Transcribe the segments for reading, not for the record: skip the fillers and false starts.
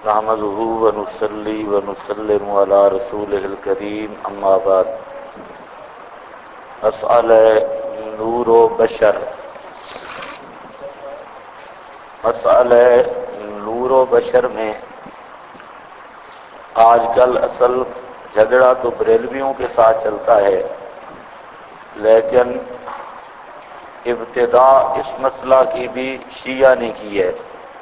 نحمده ونصلي ونسلم على رسوله الكريم اما بعد مسئلہ نور و بشر مسئلہ نور و بشر میں آج کل اصل جھگڑا تو بریلویوں کے ساتھ چلتا ہے، لیکن ابتدا اس مسئلہ کی بھی شیعہ نے کی ہے۔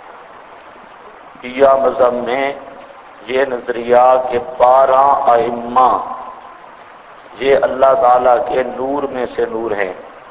شیعہ مذہب میں یہ نظریہ کہ 12 ائمہ یہ اللہ تعالیٰ کے نور میں سے نور ہیں،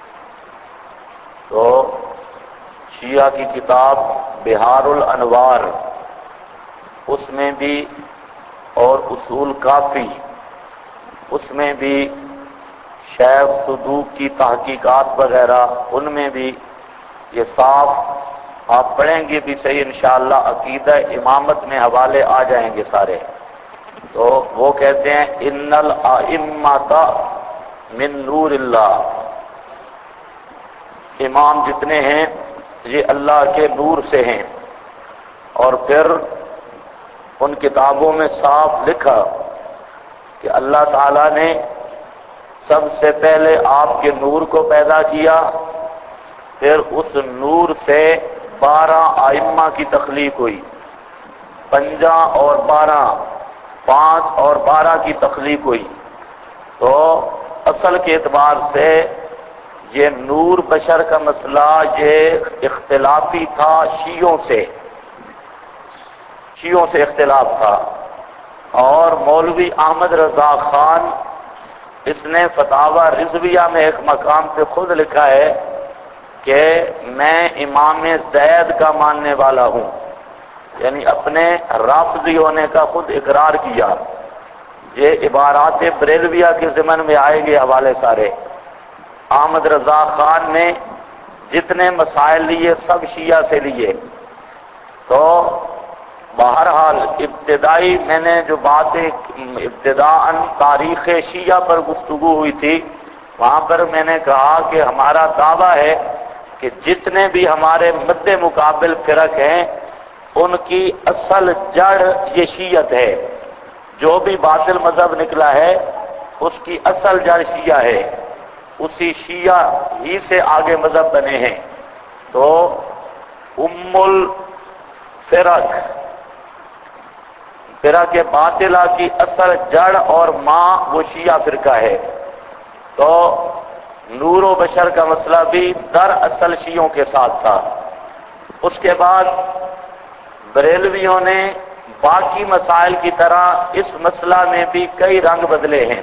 تو شیعہ کی کتاب بہار الانوار اس میں بھی اور اصول کافی اس میں بھی شیخ صدوق کی تحقیقات وغیرہ ان میں بھی یہ صاف آپ پڑھیں گے بھی صحیح انشاءاللہ عقیدہ امامت میں حوالے آ جائیں گے سارے۔ تو وہ کہتے ہیں ان الائمۃ من نور اللہ، امام جتنے ہیں یہ اللہ کے نور سے ہیں، اور پھر ان کتابوں میں صاف لکھا کہ اللہ تعالیٰ نے سب سے پہلے آپ کے نور کو پیدا کیا، پھر اس نور سے 12 ائمہ کی تخلیق ہوئی، 50 اور 12 5 اور 12 کی تخلیق ہوئی۔ تو اصل کے اعتبار سے یہ نور بشر کا مسئلہ یہ اختلافی تھا، شیعوں سے اختلاف تھا، اور مولوی احمد رضا خان اس نے فتاوی رضویہ میں ایک مقام پہ خود لکھا ہے کہ میں امام زید کا ماننے والا ہوں، یعنی اپنے رافضی ہونے کا خود اقرار کیا۔ یہ عبارات بریلویہ کے ضمن میں آئے گے حوالے سارے۔ احمد رضا خان نے جتنے مسائل لیے سب شیعہ سے لیے۔ تو بہرحال ابتدائی میں نے جو باتیں ابتداءً تاریخ شیعہ پر گفتگو ہوئی تھی، وہاں پر میں نے کہا کہ ہمارا دعویٰ ہے کہ جتنے بھی ہمارے مد مقابل فرق ہیں ان کی اصل جڑ یہ شیعت ہے، جو بھی باطل مذہب نکلا ہے اس کی اصل جڑ شیعہ ہے، اسی شیعہ ہی سے آگے مذہب بنے ہیں۔ تو ام الفرق فرق باطلہ کی اصل جڑ اور ماں وہ شیعہ فرقہ ہے۔ تو نور و بشر کا مسئلہ بھی در اصل شیعوں کے ساتھ تھا۔ اس کے بعد بریلویوں نے باقی مسائل کی طرح اس مسئلہ میں بھی کئی رنگ بدلے ہیں،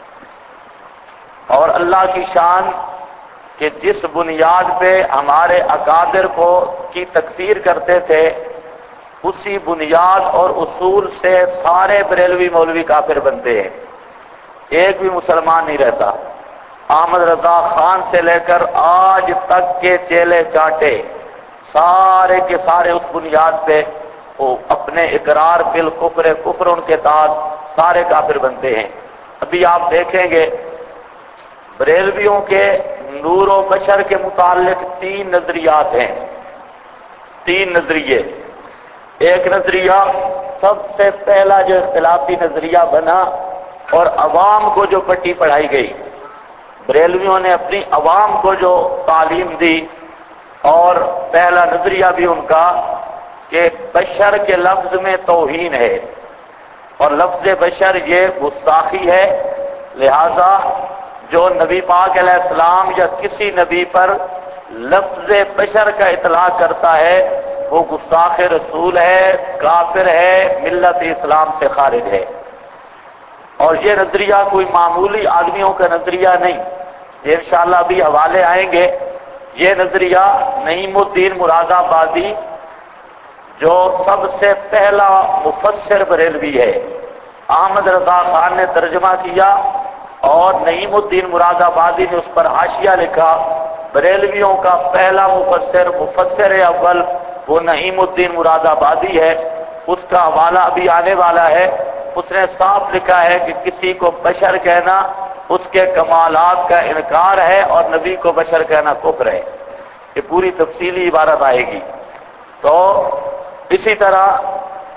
اور اللہ کی شان کہ جس بنیاد پہ ہمارے اکابر کی تکفیر کرتے تھے اسی بنیاد اور اصول سے سارے بریلوی مولوی کافر بنتے ہیں، ایک بھی مسلمان نہیں رہتا۔ احمد رضا خان سے لے کر آج تک کے چیلے چاٹے سارے کے سارے اس بنیاد پہ وہ اپنے اقرار بالکفر کفر ان کے تحت سارے کافر بنتے ہیں۔ ابھی آپ دیکھیں گے بریلویوں کے نور و بشر کے متعلق 3 نظریات ہیں، 3 نظریے۔ ایک نظریہ سب سے پہلا جو اختلافی نظریہ بنا اور عوام کو جو پٹی پڑھائی گئی، بریلویوں نے اپنی عوام کو جو تعلیم دی، اور پہلا نظریہ بھی ان کا کہ بشر کے لفظ میں توہین ہے، اور لفظ بشر یہ گستاخی ہے، لہذا جو نبی پاک علیہ السلام یا کسی نبی پر لفظ بشر کا اطلاق کرتا ہے وہ گستاخ رسول ہے، کافر ہے، ملت اسلام سے خارج ہے۔ اور یہ نظریہ کوئی معمولی آدمیوں کا نظریہ نہیں، یہ انشاءاللہ ابھی حوالے آئیں گے۔ یہ نظریہ نعیم الدین مراد آبادی جو سب سے پہلا مفسر بریلوی ہے، احمد رضا خان نے ترجمہ کیا اور نعیم الدین مراد آبادی نے اس پر حاشیہ لکھا۔ بریلویوں کا پہلا مفسر اول وہ نعیم الدین مراد آبادی ہے، اس کا حوالہ ابھی آنے والا ہے۔ اس نے صاف لکھا ہے کہ کسی کو بشر کہنا اس کے کمالات کا انکار ہے اور نبی کو بشر کہنا کفر ہے۔ یہ پوری تفصیلی عبارت آئے گی۔ تو اسی طرح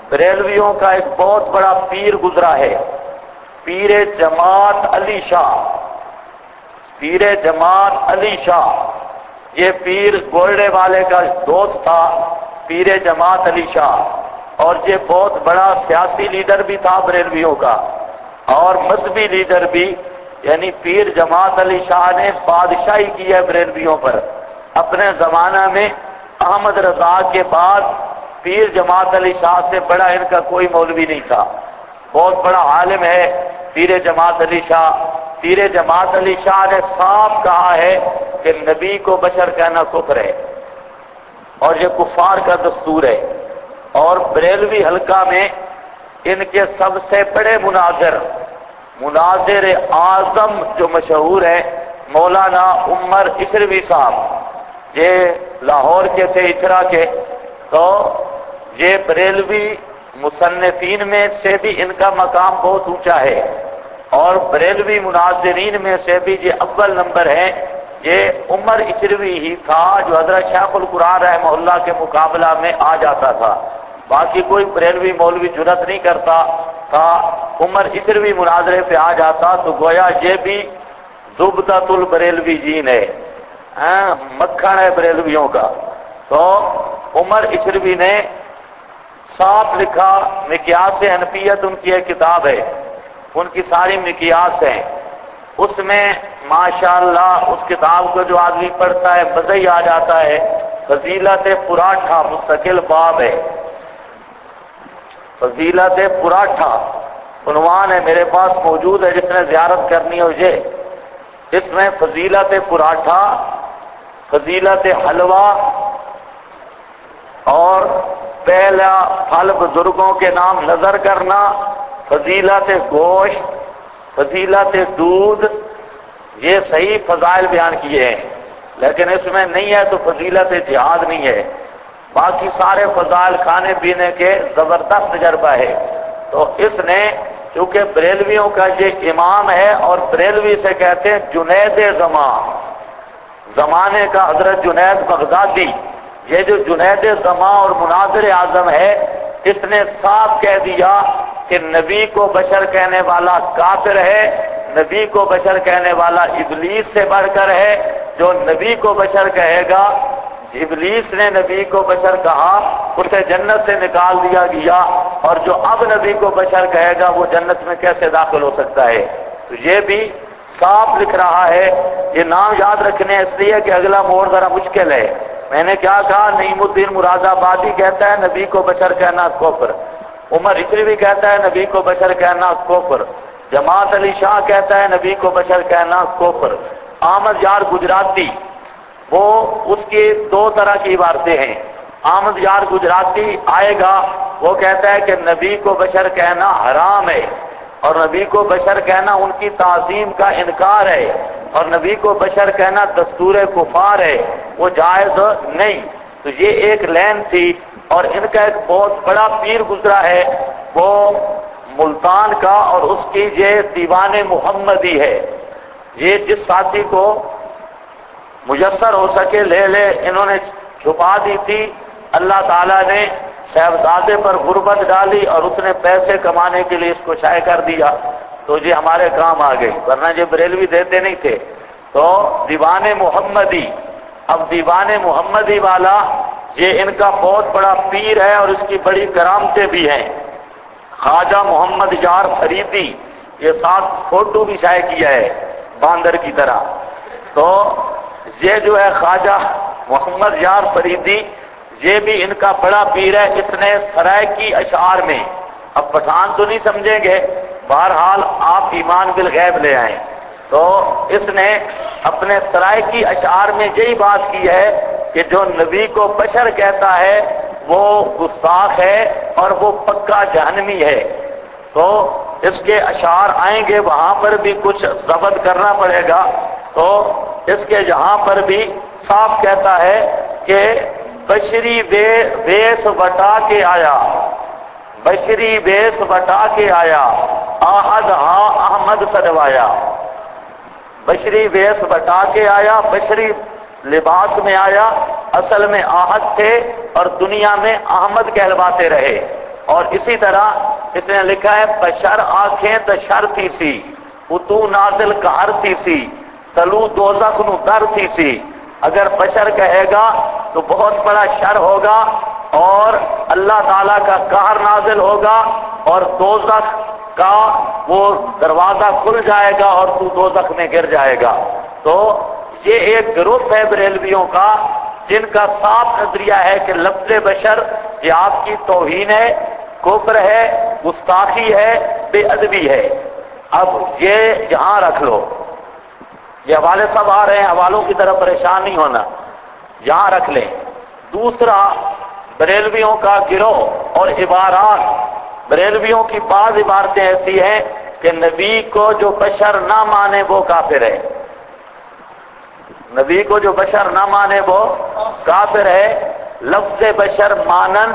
بریلویوں کا ایک بہت بڑا پیر گزرا ہے، پیر جماعت علی شاہ، پیر جماعت علی شاہ۔ یہ پیر گولڈے والے کا دوست تھا، پیر جماعت علی شاہ، اور یہ بہت بڑا سیاسی لیڈر بھی تھا بریلویوں کا اور مذہبی لیڈر بھی، یعنی پیر جماعت علی شاہ نے بادشاہی کی ہے بریلویوں پر اپنے زمانہ میں۔ احمد رضا کے بعد پیر جماعت علی شاہ سے بڑا ان کا کوئی مولوی نہیں تھا، بہت بڑا عالم ہے پیر جماعت علی شاہ۔ پیر جماعت علی شاہ نے صاف کہا ہے کہ نبی کو بشر کہنا کفر ہے اور یہ کفار کا دستور ہے۔ اور بریلوی حلقہ میں ان کے سب سے بڑے مناظر اعظم جو مشہور ہے مولانا عمر اشروی صاحب، یہ لاہور کے تھے، اچرا کے، تو یہ بریلوی مصنفین میں سے بھی ان کا مقام بہت اونچا ہے، اور بریلوی مناظرین میں سے بھی یہ اول نمبر ہے۔ یہ عمر اشروی ہی تھا جو حضرت شیخ القرآن رحمہ اللہ کے مقابلہ میں آ جاتا تھا، باقی کوئی بریلوی مولوی جرأت نہیں کرتا تھا، عمر اشروی مناظرے پہ آ جاتا تو گویا یہ بھی زبدۃ البریلوی جین ہے، مکھن ہے بریلویوں کا۔ تو عمر اشروی نے صاف لکھا، مقیاس حنفیت ان کی ایک کتاب ہے، ان کی ساری مقیاس ہیں، اس میں ماشاءاللہ اس کتاب کو جو آدمی پڑھتا ہے مزہ ہی آ جاتا ہے۔ فضیلت پراٹھا مستقل باب ہے، فضیلت پراٹھا عنوان ہے، میرے پاس موجود ہے، جس نے زیارت کرنی ہو یہ۔ اس میں فضیلت پراٹھا، فضیلت حلوہ، اور پہلا پھل بزرگوں کے نام نظر کرنا، فضیلت گوشت، فضیلت دودھ، یہ صحیح فضائل بیان کیے ہیں، لیکن اس میں نہیں ہے تو فضیلت جہاد نہیں ہے، باقی سارے فضائل کھانے پینے کے زبردست تجربہ ہے۔ تو اس نے چونکہ بریلویوں کا یہ امام ہے، اور بریلوی سے کہتے ہیں جنید زمانے کا حضرت جنید بغدادی، یہ جو جنید زمان اور مناظر اعظم ہے، اس نے صاف کہہ دیا کہ نبی کو بشر کہنے والا کافر ہے، نبی کو بشر کہنے والا ابلیس سے بڑھ کر ہے، جو نبی کو بشر کہے گا، ابلیس نے نبی کو بشر کہا، اسے جنت سے نکال دیا گیا، اور جو اب نبی کو بشر کہے گا وہ جنت میں کیسے داخل ہو سکتا ہے؟ تو یہ بھی صاف لکھ رہا ہے۔ یہ نام یاد رکھنے اس لیے کہ اگلا موڑ ذرا مشکل ہے۔ میں نے کیا کہا؟ نعیم الدین مراد آبادی کہتا ہے نبی کو بشر کہنا کفر، عمر اشروی کہتا ہے نبی کو بشر کہنا کفر، جماعت علی شاہ کہتا ہے نبی کو بشر کہنا کفر، احمد یار گجراتی، وہ اس کی دو طرح کی عبارتیں ہیں۔ احمد یار گجراتی آئے گا، وہ کہتا ہے کہ نبی کو بشر کہنا حرام ہے، اور نبی کو بشر کہنا ان کی تعظیم کا انکار ہے، اور نبی کو بشر کہنا دستور کفار ہے، وہ جائز نہیں۔ تو یہ ایک لین تھی، اور ان کا ایک بہت بڑا پیر گزرا ہے، وہ ملتان کا، اور اس کی یہ دیوان محمدی ہے۔ یہ جس ساتھی کو میسر ہو سکے لے لے، انہوں نے چھپا دی تھی، اللہ تعالیٰ نے صاحبزادے پر غربت ڈالی اور اس نے پیسے کمانے کے لیے اس کو شائع کر دیا، تو یہ ہمارے کام آ گئی، ورنہ یہ بریلوی دیتے نہیں تھے۔ تو دیوان محمدی، اب دیوان محمدی والا یہ ان کا بہت بڑا پیر ہے، اور اس کی بڑی کرامتیں بھی ہیں۔ خواجہ محمد یار فریدی، یہ ساتھ فوٹو بھی شائع کیا ہے باندر کی طرح۔ تو یہ جو ہے خواجہ محمد یار فریدی، یہ بھی ان کا بڑا پیر ہے۔ اس نے سرائکی اشعار میں، اب پٹھان تو نہیں سمجھیں گے، بہرحال آپ ایمان بالغیب لے آئیں، تو اس نے اپنے سرائکی اشعار میں یہی بات کی ہے کہ جو نبی کو بشر کہتا ہے وہ گستاخ ہے اور وہ پکا جہنمی ہے۔ تو اس کے اشعار آئیں گے، وہاں پر بھی کچھ ضبط کرنا پڑے گا۔ تو اس کے یہاں پر بھی صاف کہتا ہے کہ بشری ویس وٹا کے آیا، بشری ویس وٹا کے آیا، آہد ہاں احمد سجوایا، بشری ویس وٹا کے آیا، بشری لباس میں آیا، اصل میں آہد تھے اور دنیا میں احمد کہلواتے رہے۔ اور اسی طرح اس نے لکھا ہے بشر آنکھیں تو شر تھی سی اتو نازل کار تھی سی تلو دوزخ نو در تھی سی. اگر بشر کہے گا تو بہت بڑا شر ہوگا اور اللہ تعالیٰ کا قہر نازل ہوگا اور دوزخ کا وہ دروازہ کھل جائے گا اور تو دوزخ میں گر جائے گا. تو یہ ایک گروپ ہے بریلویوں کا جن کا صاف نظریہ ہے کہ لفظ بشر یہ آپ کی توہین ہے، کفر ہے، گستاخی ہے، بے ادبی ہے. اب یہ یہاں رکھ لو، یہ حوالے سب آ رہے ہیں، حوالوں کی طرف پریشان نہیں ہونا، یہاں رکھ لیں. دوسرا، بریلویوں کا گروہ اور عبارات، بریلویوں کی بعض عبارتیں ایسی ہیں کہ نبی کو جو بشر نہ مانے وہ کافر ہے. نبی کو جو بشر نہ مانے وہ کافر ہے. لفظ بشر مانن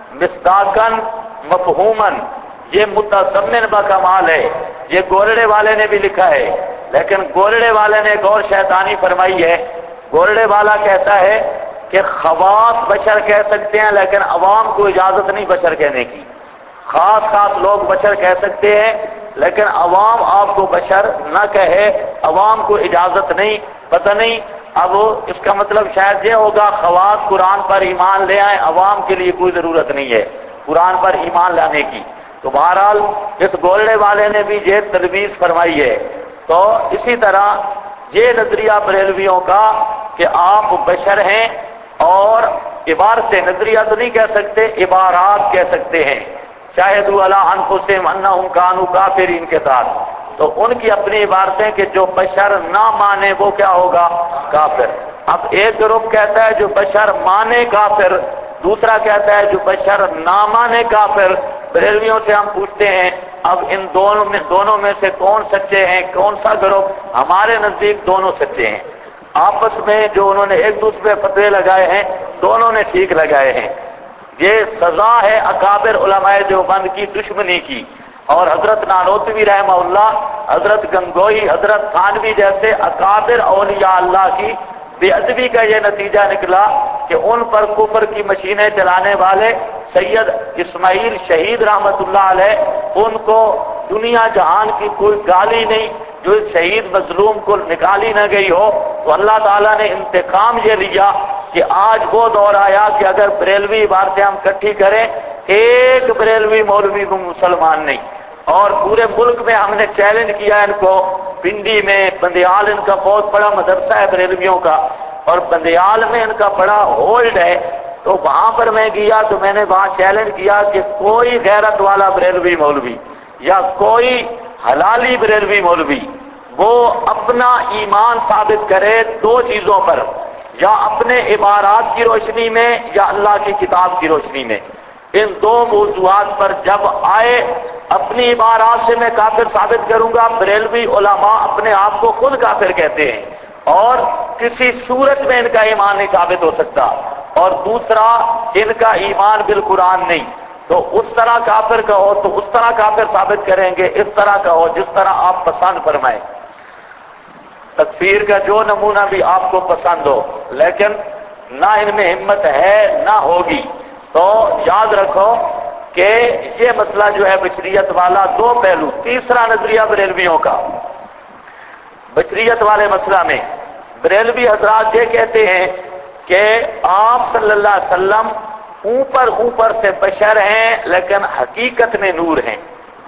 مصداقن مفہومن یہ متضمن بکمال ہے. یہ گولڑے والے نے بھی لکھا ہے، لیکن گولڑے والے نے ایک اور شیطانی فرمائی ہے. گولڑے والا کہتا ہے کہ خواص بشر کہہ سکتے ہیں لیکن عوام کو اجازت نہیں بشر کہنے کی. خاص خاص لوگ بشر کہہ سکتے ہیں لیکن عوام آپ کو بشر نہ کہے، عوام کو اجازت نہیں. پتہ نہیں، اب اس کا مطلب شاید یہ ہوگا خواص قرآن پر ایمان لے آئیں، عوام کے لیے کوئی ضرورت نہیں ہے قرآن پر ایمان لانے کی. تو بہرحال اس گولڑے والے نے بھی یہ تلویز فرمائی ہے. تو اسی طرح یہ نظریہ بریلویوں کا کہ آپ بشر ہیں اور عبارتیں، نظریہ تو نہیں کہہ سکتے، عبارات کہہ سکتے ہیں. شاہدوا علی انفسہم انہم کانوا کافرین کے ساتھ. تو ان کی اپنی عبارتیں کہ جو بشر نہ مانے وہ کیا ہوگا؟ کافر. اب ایک گروپ کہتا ہے جو بشر مانے کافر، دوسرا کہتا ہے جو بشر نہ مانے کافر. بریلویوں سے ہم پوچھتے ہیں اب ان دونوں میں سے کون سچے ہیں، کون سا گروپ؟ ہمارے نزدیک دونوں سچے ہیں. آپس میں جو انہوں نے ایک دوسرے فتوے لگائے ہیں دونوں نے ٹھیک لگائے ہیں. یہ سزا ہے اکابر علماء دیوبند کی دشمنی کی. اور حضرت نانوتوی رحمہ اللہ، حضرت گنگوئی، حضرت تھانوی جیسے اکابر اولیاء اللہ کی بے ادبی کا یہ نتیجہ نکلا کہ ان پر کفر کی مشینیں چلانے والے سید اسماعیل شہید رحمت اللہ علیہ، ان کو دنیا جہان کی کوئی گالی نہیں جو اس شہید مظلوم کو نکالی نہ گئی ہو. تو اللہ تعالیٰ نے انتقام یہ لیا کہ آج وہ دور آیا کہ اگر بریلوی عبارتیں ہم اکٹھی کریں ایک بریلوی مولوی کو مسلمان نہیں. اور پورے ملک میں ہم نے چیلنج کیا ان کو. پنڈی میں بندیال ان کا بہت بڑا مدرسہ ہے بریلویوں کا، اور بندیال میں ان کا بڑا ہولڈ ہے. تو وہاں پر میں گیا تو میں نے وہاں چیلنج کیا کہ کوئی غیرت والا بریلوی مولوی یا کوئی حلالی بریلوی مولوی وہ اپنا ایمان ثابت کرے دو چیزوں پر، یا اپنے عبارات کی روشنی میں یا اللہ کی کتاب کی روشنی میں. ان دو موضوعات پر جب آئے اپنی عبارات سے میں کافر ثابت کروں گا. بریلوی علماء اپنے آپ کو خود کافر کہتے ہیں اور کسی صورت میں ان کا ایمان نہیں ثابت ہو سکتا. اور دوسرا، ان کا ایمان بالقرآن نہیں. تو اس طرح کافر کہو تو اس طرح کافر ثابت کریں گے، اس طرح کہو جس طرح آپ پسند فرمائیں. تکفیر کا جو نمونہ بھی آپ کو پسند ہو، لیکن نہ ان میں ہمت ہے نہ ہوگی. تو یاد رکھو کہ یہ مسئلہ جو ہے بشریت والا دو پہلو. تیسرا نظریہ بریلویوں کا بشریت والے مسئلہ میں، بریلوی حضرات یہ کہتے ہیں کہ آپ صلی اللہ علیہ وسلم اوپر سے بشر ہیں لیکن حقیقت میں نور ہیں.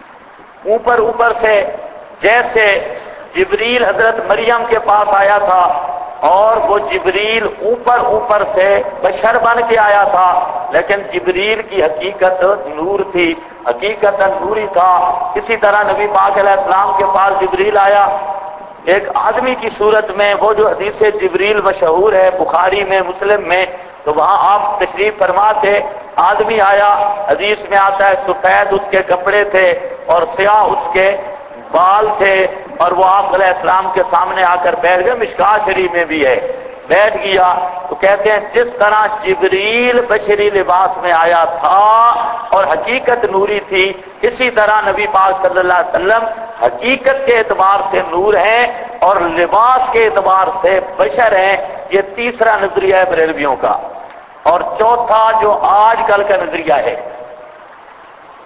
اوپر سے جیسے جبریل حضرت مریم کے پاس آیا تھا اور وہ جبریل اوپر سے بشر بن کے آیا تھا، لیکن جبریل کی حقیقت نور تھی، حقیقت نوری تھا. اسی طرح نبی پاک علیہ السلام کے پاس جبریل آیا ایک آدمی کی صورت میں. وہ جو حدیث جبریل مشہور ہے بخاری میں، مسلم میں، تو وہاں آپ تشریف فرما تھے. آدمی آیا، حدیث میں آتا ہے سفید اس کے کپڑے تھے اور سیاہ اس کے بال تھے، اور وہ آپ علیہ السلام کے سامنے آ کر بیٹھ گئے. مشکات شریف میں بھی ہے. بیٹھ گیا تو کہتے ہیں جس طرح جبریل بشری لباس میں آیا تھا اور حقیقت نوری تھی، اسی طرح نبی پاک صلی اللہ علیہ وسلم حقیقت کے اعتبار سے نور ہیں اور لباس کے اعتبار سے بشر ہیں. یہ تیسرا نظریہ ہے بریلویوں کا. اور چوتھا جو آج کل کا نظریہ ہے،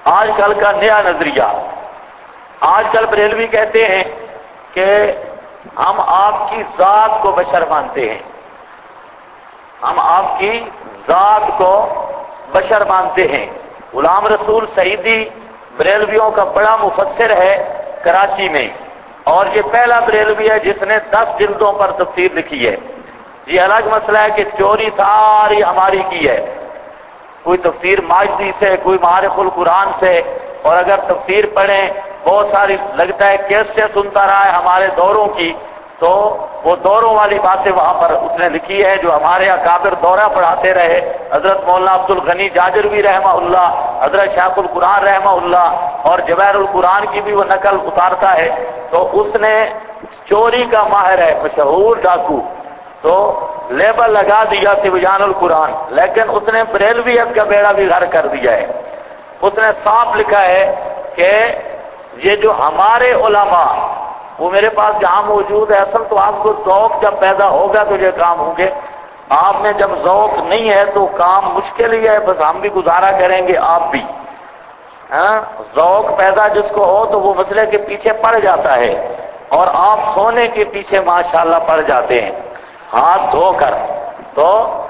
آج کل کا نیا نظریہ، آج کل بریلوی کہتے ہیں کہ ہم آپ کی ذات کو بشر مانتے ہیں، ہم آپ کی ذات کو بشر مانتے ہیں۔ غلام رسول سعیدی بریلویوں کا بڑا مفسر ہے کراچی میں، اور یہ پہلا بریلوی ہے جس نے 10 جلدوں پر تفسیر لکھی ہے۔ یہ الگ مسئلہ ہے کہ چوری ساری ہماری کی ہے، کوئی تفسیر ماجدی سے، کوئی معارف القرآن سے، اور اگر تفسیر پڑھیں بہت ساری لگتا ہے کیسے سنتا رہا ہے ہمارے دوروں کی، تو وہ دوروں والی باتیں وہاں پر اس نے لکھی ہے جو ہمارے اکابر دورہ پڑھاتے رہے، حضرت مولانا عبد الغنی جاجروی رحمہ اللہ، حضرت شیخ القرآن رحمہ اللہ، اور جواہر القرآن کی بھی وہ نقل اتارتا ہے۔ تو اس نے چوری کا ماہر ہے، مشہور ڈاکو، تو لیبل لگا دیا تبیان القرآن، لیکن اس نے بریلویت کا بیڑا بھی غرق کر دیا ہے۔ اس نے صاف لکھا ہے کہ یہ جو ہمارے علماء، وہ میرے پاس جہاں موجود ہے، اصل تو آپ کو ذوق جب پیدا ہوگا تو یہ کام ہوں گے، آپ میں جب ذوق نہیں ہے تو کام مشکل ہی ہے، بس ہم بھی گزارا کریں گے، آپ بھی، ہاں، ذوق پیدا جس کو ہو تو وہ مسئلے کے پیچھے پڑ جاتا ہے، اور آپ سونے کے پیچھے ماشاءاللہ پڑ جاتے ہیں ہاتھ دھو کر۔ تو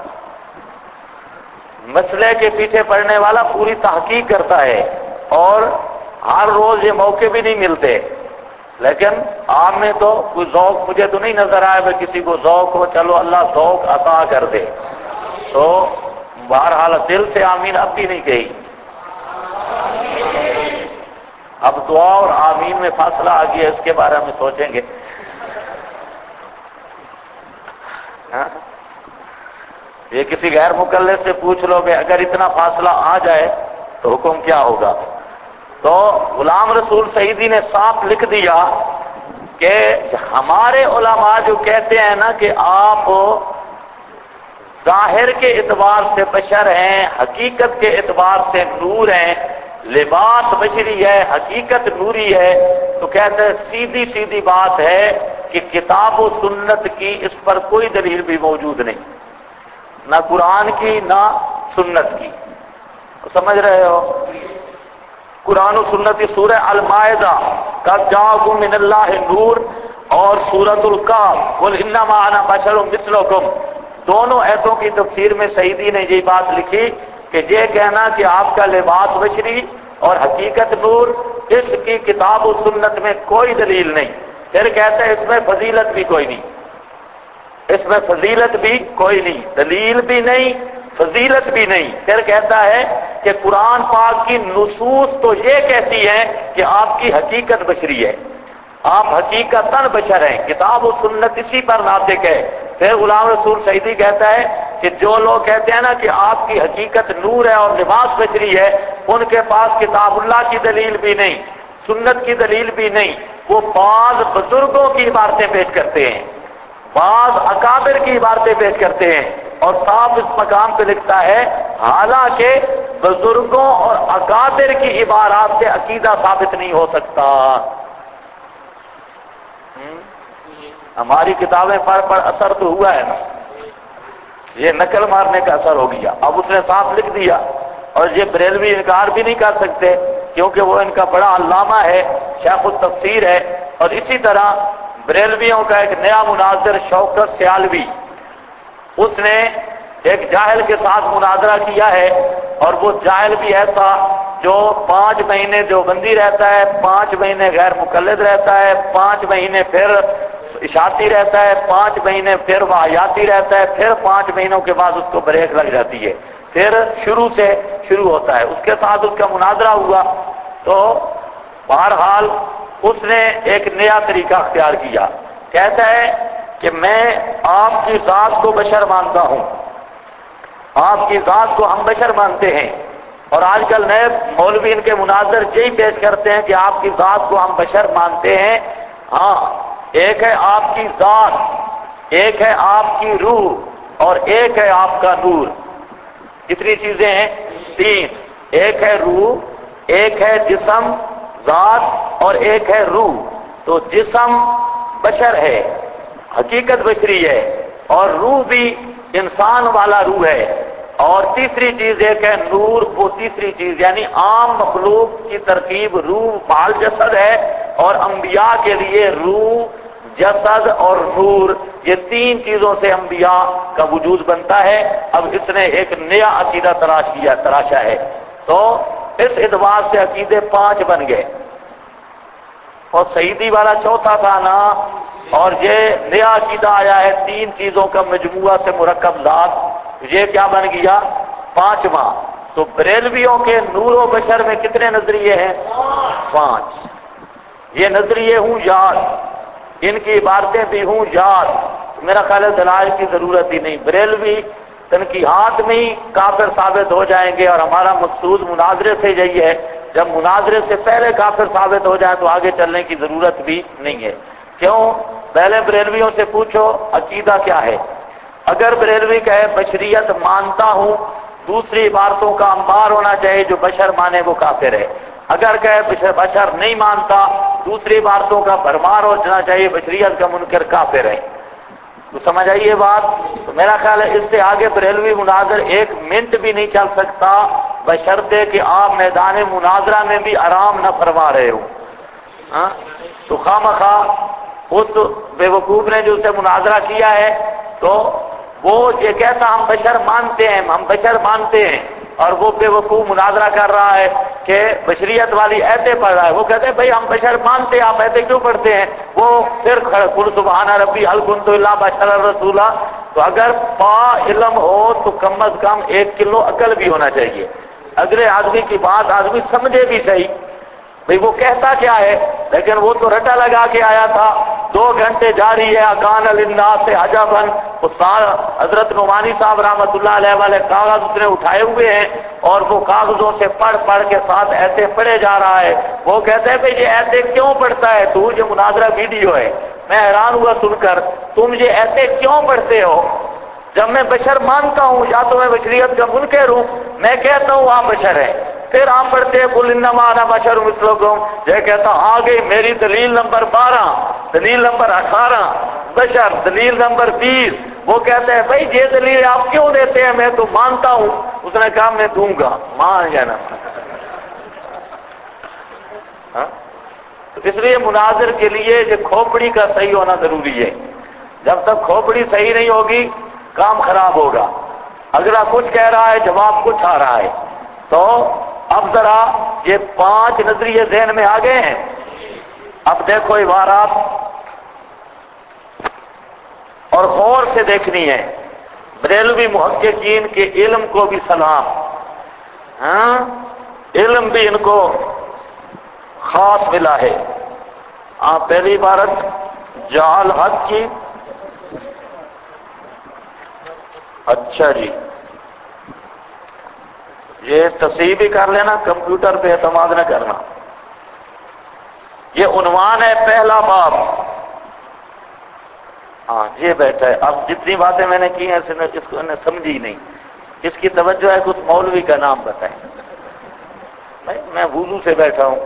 مسئلے کے پیچھے پڑنے والا پوری تحقیق کرتا ہے، اور ہر روز یہ موقع بھی نہیں ملتے، لیکن آپ میں تو کوئی ذوق مجھے تو نہیں نظر آیا کہ کسی کو ذوق ہو، چلو اللہ ذوق عطا کر دے۔ تو بہرحال دل سے آمین اب بھی نہیں کہی، اب دعا اور آمین میں فاصلہ آ گیا، اس کے بارے میں سوچیں گے۔ ہاں؟ یہ کسی غیر مکلف سے پوچھ لو کہ اگر اتنا فاصلہ آ جائے تو حکم کیا ہوگا؟ تو غلام رسول سعیدی نے صاف لکھ دیا کہ ہمارے علماء جو کہتے ہیں نا کہ آپ ظاہر کے اعتبار سے بشر ہیں، حقیقت کے اعتبار سے نور ہیں، لباس بشری ہے، حقیقت نوری ہے، تو کہتے ہیں سیدھی سیدھی بات ہے کہ کتاب و سنت کی اس پر کوئی دلیل بھی موجود نہیں، نہ قرآن کی نہ سنت کی۔ سمجھ رہے ہو؟ قرآن و سنت کی سورہ المائدہ قد جاءکم من اللہ نور اور سورۃ الکہف قل انما انا بشر مثلکم، دونوں آیتوں کی تفسیر میں سعیدی نے یہ بات لکھی کہ یہ کہنا کہ آپ کا لباس بشری اور حقیقت نور، اس کی کتاب و سنت میں کوئی دلیل نہیں۔ پھر کہتے ہیں اس میں فضیلت بھی کوئی نہیں، اس میں فضیلت بھی کوئی نہیں، دلیل بھی نہیں، فضیلت بھی نہیں۔ پھر کہتا ہے کہ قرآن پاک کی نصوص تو یہ کہتی ہیں کہ آپ کی حقیقت بشری ہے، آپ حقیقتاً بشر ہیں، کتاب و سنت اسی پر ناطق ہے۔ پھر غلام رسول سعیدی کہتا ہے کہ جو لوگ کہتے ہیں نا کہ آپ کی حقیقت نور ہے اور لباس بشری ہے، ان کے پاس کتاب اللہ کی دلیل بھی نہیں، سنت کی دلیل بھی نہیں، وہ بعض بزرگوں کی عبارتیں پیش کرتے ہیں، بعض اکابر کی عبارتیں پیش کرتے ہیں، اور صاحب اس مقام پہ لکھتا ہے حالانکہ بزرگوں اور اکابر کی عبارات سے عقیدہ ثابت نہیں ہو سکتا۔ ہماری کتابیں پڑھ اثر تو ہوا ہے نا، یہ نقل مارنے کا اثر ہو گیا۔ اب اس نے صاف لکھ دیا، اور یہ بریلوی انکار بھی نہیں کر سکتے کیونکہ وہ ان کا بڑا علامہ ہے، شیخ التفسیر ہے۔ اور اسی طرح بریلویوں کا ایک نیا مناظر شوکت سیالوی، اس نے ایک جاہل کے ساتھ مناظرہ کیا ہے، اور وہ جاہل بھی ایسا جو 5 مہینے دیوبندی رہتا ہے، 5 مہینے غیر مقلد رہتا ہے، 5 مہینے پھر اشاعتی رہتا ہے، 5 مہینے پھر وحیاتی رہتا ہے، پھر 5 مہینوں کے بعد اس کو بریک لگ جاتی ہے، پھر شروع سے شروع ہوتا ہے۔ اس کے ساتھ اس کا مناظرہ ہوا، تو بہرحال اس نے ایک نیا طریقہ اختیار کیا، کہتا ہے کہ میں آپ کی ذات کو بشر مانتا ہوں، آپ کی ذات کو ہم بشر مانتے ہیں، اور آج کل نئے مولوی ان کے مناظر یہی پیش کرتے ہیں کہ آپ کی ذات کو ہم بشر مانتے ہیں، ہاں ایک ہے آپ کی ذات، ایک ہے آپ کی روح، اور ایک ہے آپ کا نور۔ کتنی چیزیں ہیں؟ 3، ایک ہے روح، ایک ہے جسم ذات، اور ایک ہے روح۔ تو جسم بشر ہے، حقیقت بشری ہے، اور روح بھی انسان والا روح ہے، اور تیسری چیز ایک ہے نور، وہ تیسری چیز یعنی عام مخلوق کی ترکیب روح بال جسد ہے، اور انبیاء کے لیے روح جسد اور نور، یہ تین چیزوں سے انبیاء کا وجود بنتا ہے۔ اب اس نے ایک نیا عقیدہ تراشا ہے، تو اس اعتبار سے عقیدے 5 بن گئے، اور سعیدی والا چوتھا تھا نا، اور یہ نیا عقیدہ آیا ہے 3 چیزوں کا مجموعہ سے مرکب ذات، یہ کیا بن گیا؟ 5واں۔ تو بریلویوں کے نور و بشر میں کتنے نظریے ہیں؟ 5۔ یہ نظریے ہوں یاد، ان کی عبارتیں بھی ہوں یاد، میرا خیال ہے دلائل کی ضرورت ہی نہیں۔ بریلوی تنقیحات میں ہی کافر ثابت ہو جائیں گے، اور ہمارا مقصود مناظرے سے یہی ہے، جب مناظرے سے پہلے کافر ثابت ہو جائیں تو آگے چلنے کی ضرورت بھی نہیں ہے۔ کیوں؟ پہلے بریلویوں سے پوچھو عقیدہ کیا ہے۔ اگر بریلوی کہے بشریت مانتا ہوں، دوسری عبارتوں کا انبار ہونا چاہیے، جو بشر مانے وہ کافر ہے۔ اگر کہے بشر نہیں مانتا، دوسری عبارتوں کا بھرمار ہونا چاہیے، بشریت کا منکر کافر ہے۔ تو سمجھ آئی یہ بات؟ تو میرا خیال ہے اس سے آگے بریلوی مناظر 1 منٹ بھی نہیں چل سکتا، بشرطے کہ آپ میدان مناظرہ میں بھی آرام نہ فرما رہے ہو۔ ہاں؟ تو خواہ اس بے وقوف نے جو اسے مناظرہ کیا ہے، تو وہ یہ کہتا ہم بشر مانتے ہیں، ہم بشر مانتے ہیں، اور وہ بے وقوف مناظرہ کر رہا ہے کہ بشریت والی ایتیں پڑھ رہا ہے۔ وہ کہتے ہیں بھائی ہم بشر مانتے ہیں، آپ ایتیں کیوں پڑھتے ہیں؟ وہ پھر قل سبحان ربی هل كنت الا بشرا رسولا۔ تو اگر با علم ہو تو کم از کم 1 کلو عقل بھی ہونا چاہیے، اگلے آدمی کی بات آدمی سمجھے بھی صحیح، بھئی وہ کہتا کیا ہے۔ لیکن وہ تو رٹا لگا کے آیا تھا، 2 گھنٹے جاری ہے اکان للناس عجبا، استاد حضرت نعمانی صاحب رحمۃ اللہ علیہ والے کاغذ اس نے اٹھائے ہوئے ہیں، اور وہ کاغذوں سے پڑھ کے ساتھ ایتے پڑھے جا رہا ہے۔ وہ کہتے ہیں بھئی یہ ایتے کیوں پڑھتا ہے تو؟ یہ مناظرہ ویڈیو ہے۔ میں حیران ہوا سن کر، تم یہ ایتے کیوں پڑھتے ہو؟ جب میں بشر مانتا ہوں، یا تو میں بشریت کا منکر ہوں، میں کہتا ہوں آپ بشر ہیں، پھر آپ پڑھتے ہیں قل انما انا بشر مثلکم، یہ کہتا آ گئی میری دلیل نمبر 12، دلیل نمبر 18 بشر، دلیل نمبر 20۔ وہ کہتے ہیں بھائی یہ دلیل آپ کیوں دیتے ہیں؟ میں تو مانتا ہوں۔ اس نے کہا میں دوں گا، مان جانا۔ ہاں؟ تو اس لیے مناظر کے لیے یہ کھوپڑی کا صحیح ہونا ضروری ہے۔ جب تک کھوپڑی صحیح نہیں ہوگی کام خراب ہوگا، اگلا کچھ کہہ رہا ہے جواب کچھ آ رہا ہے۔ تو اب ذرا یہ 5 نظریے ذہن میں آ گئے ہیں۔ اب دیکھو عبارات اور غور سے دیکھنی ہے۔ بریلوی محققین کے علم کو بھی سلام، ہاں علم بھی ان کو خاص ملا ہے۔ پہلی عبارت جعل حق کی، اچھا جی یہ تصحیح بھی کر لینا، کمپیوٹر پہ اعتماد نہ کرنا۔ یہ عنوان ہے پہلا باب، ہاں یہ بیٹھا ہے۔ اب جتنی باتیں میں نے کی ہیں اس کو نے سمجھی نہیں، اس کی توجہ ہے کچھ مولوی کا نام بتائیں۔ میں وضو سے بیٹھا ہوں،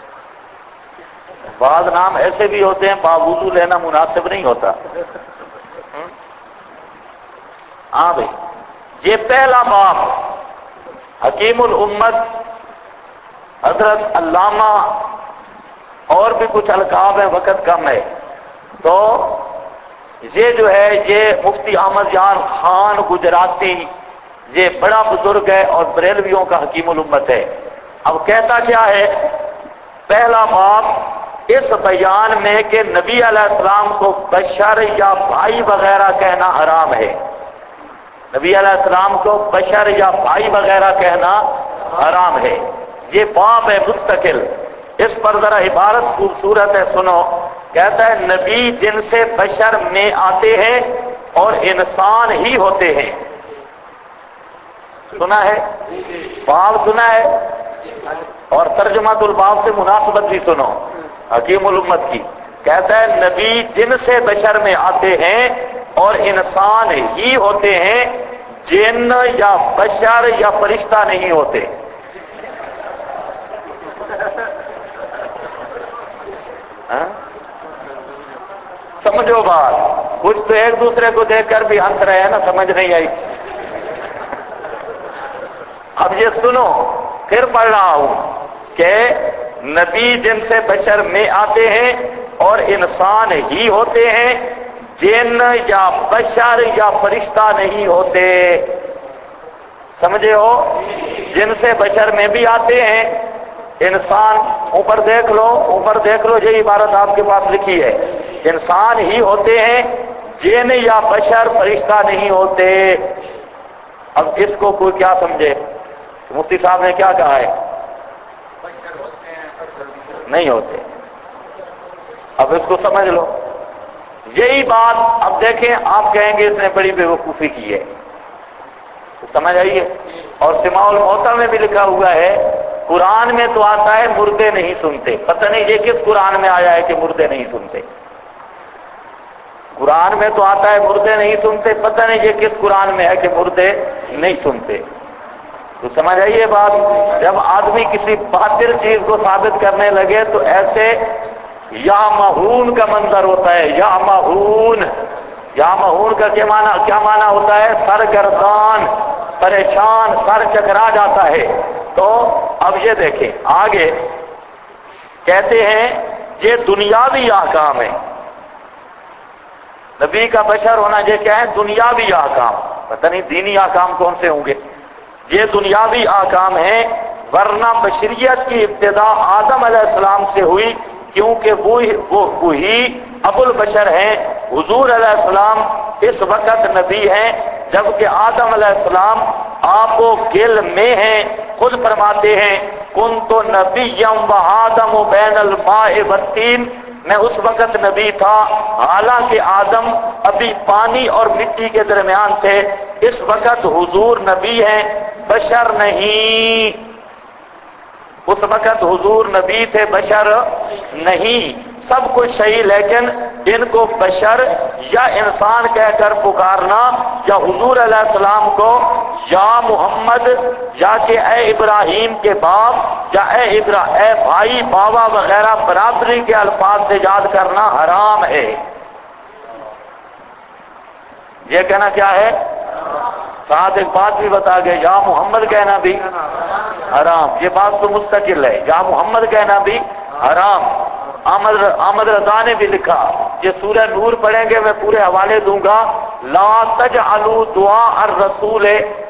بعض نام ایسے بھی ہوتے ہیں باوضو لینا مناسب نہیں ہوتا۔ ہاں بھائی یہ پہلا باب حکیم الامت حضرت علامہ، اور بھی کچھ القاب ہیں، وقت کم ہے، تو یہ جو ہے یہ مفتی احمد جان خان گجراتی، یہ بڑا بزرگ ہے اور بریلویوں کا حکیم الامت ہے۔ اب کہتا کیا ہے پہلا باب اس بیان میں کہ نبی علیہ السلام کو بشر یا بھائی وغیرہ کہنا حرام ہے، نبی علیہ السلام کو بشر یا بھائی وغیرہ کہنا حرام ہے۔ یہ باب ہے مستقل، اس پر ذرا عبارت خوبصورت ہے سنو۔ کہتا ہے نبی جن سے بشر میں آتے ہیں اور انسان ہی ہوتے ہیں۔ سنا ہے؟ باب سنا ہے؟ اور ترجمۃ الباب سے مناسبت بھی سنو حکیم الامت کی۔ کہتا ہے نبی جن سے بشر میں آتے ہیں اور انسان ہی ہوتے ہیں، جن یا بشر یا فرشتہ نہیں ہوتے۔ سمجھو بات، کچھ تو ایک دوسرے کو دیکھ کر بھی ہنس رہے ہیں نا، سمجھ نہیں آئی۔ اب یہ سنو، پھر پڑھ رہا ہوں کہ نبی جن سے بشر میں آتے ہیں اور انسان ہی ہوتے ہیں، جن یا بشر یا فرشتہ نہیں ہوتے. سمجھے ہو؟ جن سے بشر میں بھی آتے ہیں انسان. اوپر دیکھ لو، اوپر دیکھ لو، یہ عبارت آپ کے پاس لکھی ہے، انسان ہی ہوتے ہیں، جن یا بشر فرشتہ نہیں ہوتے. اب اس کو کوئی کیا سمجھے؟ مفتی صاحب نے کیا کہا ہے؟ نہیں ہوتے. اب اس کو سمجھ لو. یہی بات اب دیکھیں، آپ کہیں گے اس نے بڑی بے وقوفی کی ہے، سمجھ آئیے. اور سماع الموتیٰ میں بھی لکھا ہوا ہے، قرآن میں تو آتا ہے مردے نہیں سنتے. پتہ نہیں یہ کس قرآن میں آیا ہے کہ مردے نہیں سنتے. قرآن میں تو آتا ہے مردے نہیں سنتے، پتہ نہیں یہ کس قرآن میں ہے کہ مردے نہیں سنتے. تو سمجھ آئیے بات. جب آدمی کسی باطل چیز کو ثابت کرنے لگے تو ایسے یا مہون کا منظر ہوتا ہے. یا مہون، یا مہون کا کیا معنی ہوتا ہے؟ سرگردان، پریشان، سر چکرا جاتا ہے. تو اب یہ دیکھیں آگے کہتے ہیں یہ دنیاوی احکام ہے. نبی کا بشر ہونا یہ کیا ہے؟ دنیاوی احکام. پتہ نہیں دینی احکام کون سے ہوں گے. یہ دنیاوی احکام ہیں، ورنہ بشریت کی ابتدا آدم علیہ السلام سے ہوئی، کیونکہ وہی ابو البشر ہیں. حضور علیہ السلام اس وقت نبی ہیں جبکہ آدم علیہ السلام آپ و گل میں ہیں. خود فرماتے ہیں کنت نبیم و آدم بین الماء والطین، میں اس وقت نبی تھا حالانکہ آدم ابھی پانی اور مٹی کے درمیان تھے. اس وقت حضور نبی ہیں، بشر نہیں. اس وقت حضور نبی تھے، بشر نہیں. سب کچھ صحیح، لیکن ان کو بشر یا انسان کہہ کر پکارنا، یا حضور علیہ السلام کو یا محمد، یا کہ اے ابراہیم کے باپ، یا اے بھائی، بابا وغیرہ برابری کے الفاظ سے یاد کرنا حرام ہے. یہ کہنا کیا ہے؟ ساتھ ایک بات بھی بتا گئے، یا محمد کہنا بھی حرام. یہ بات تو مستقل ہے، یا محمد کہنا بھی حرام. احمد رضا نے بھی لکھا، یہ سورہ نور پڑھیں گے، میں پورے حوالے دوں گا. لا تجعلوا دعاء الرسول،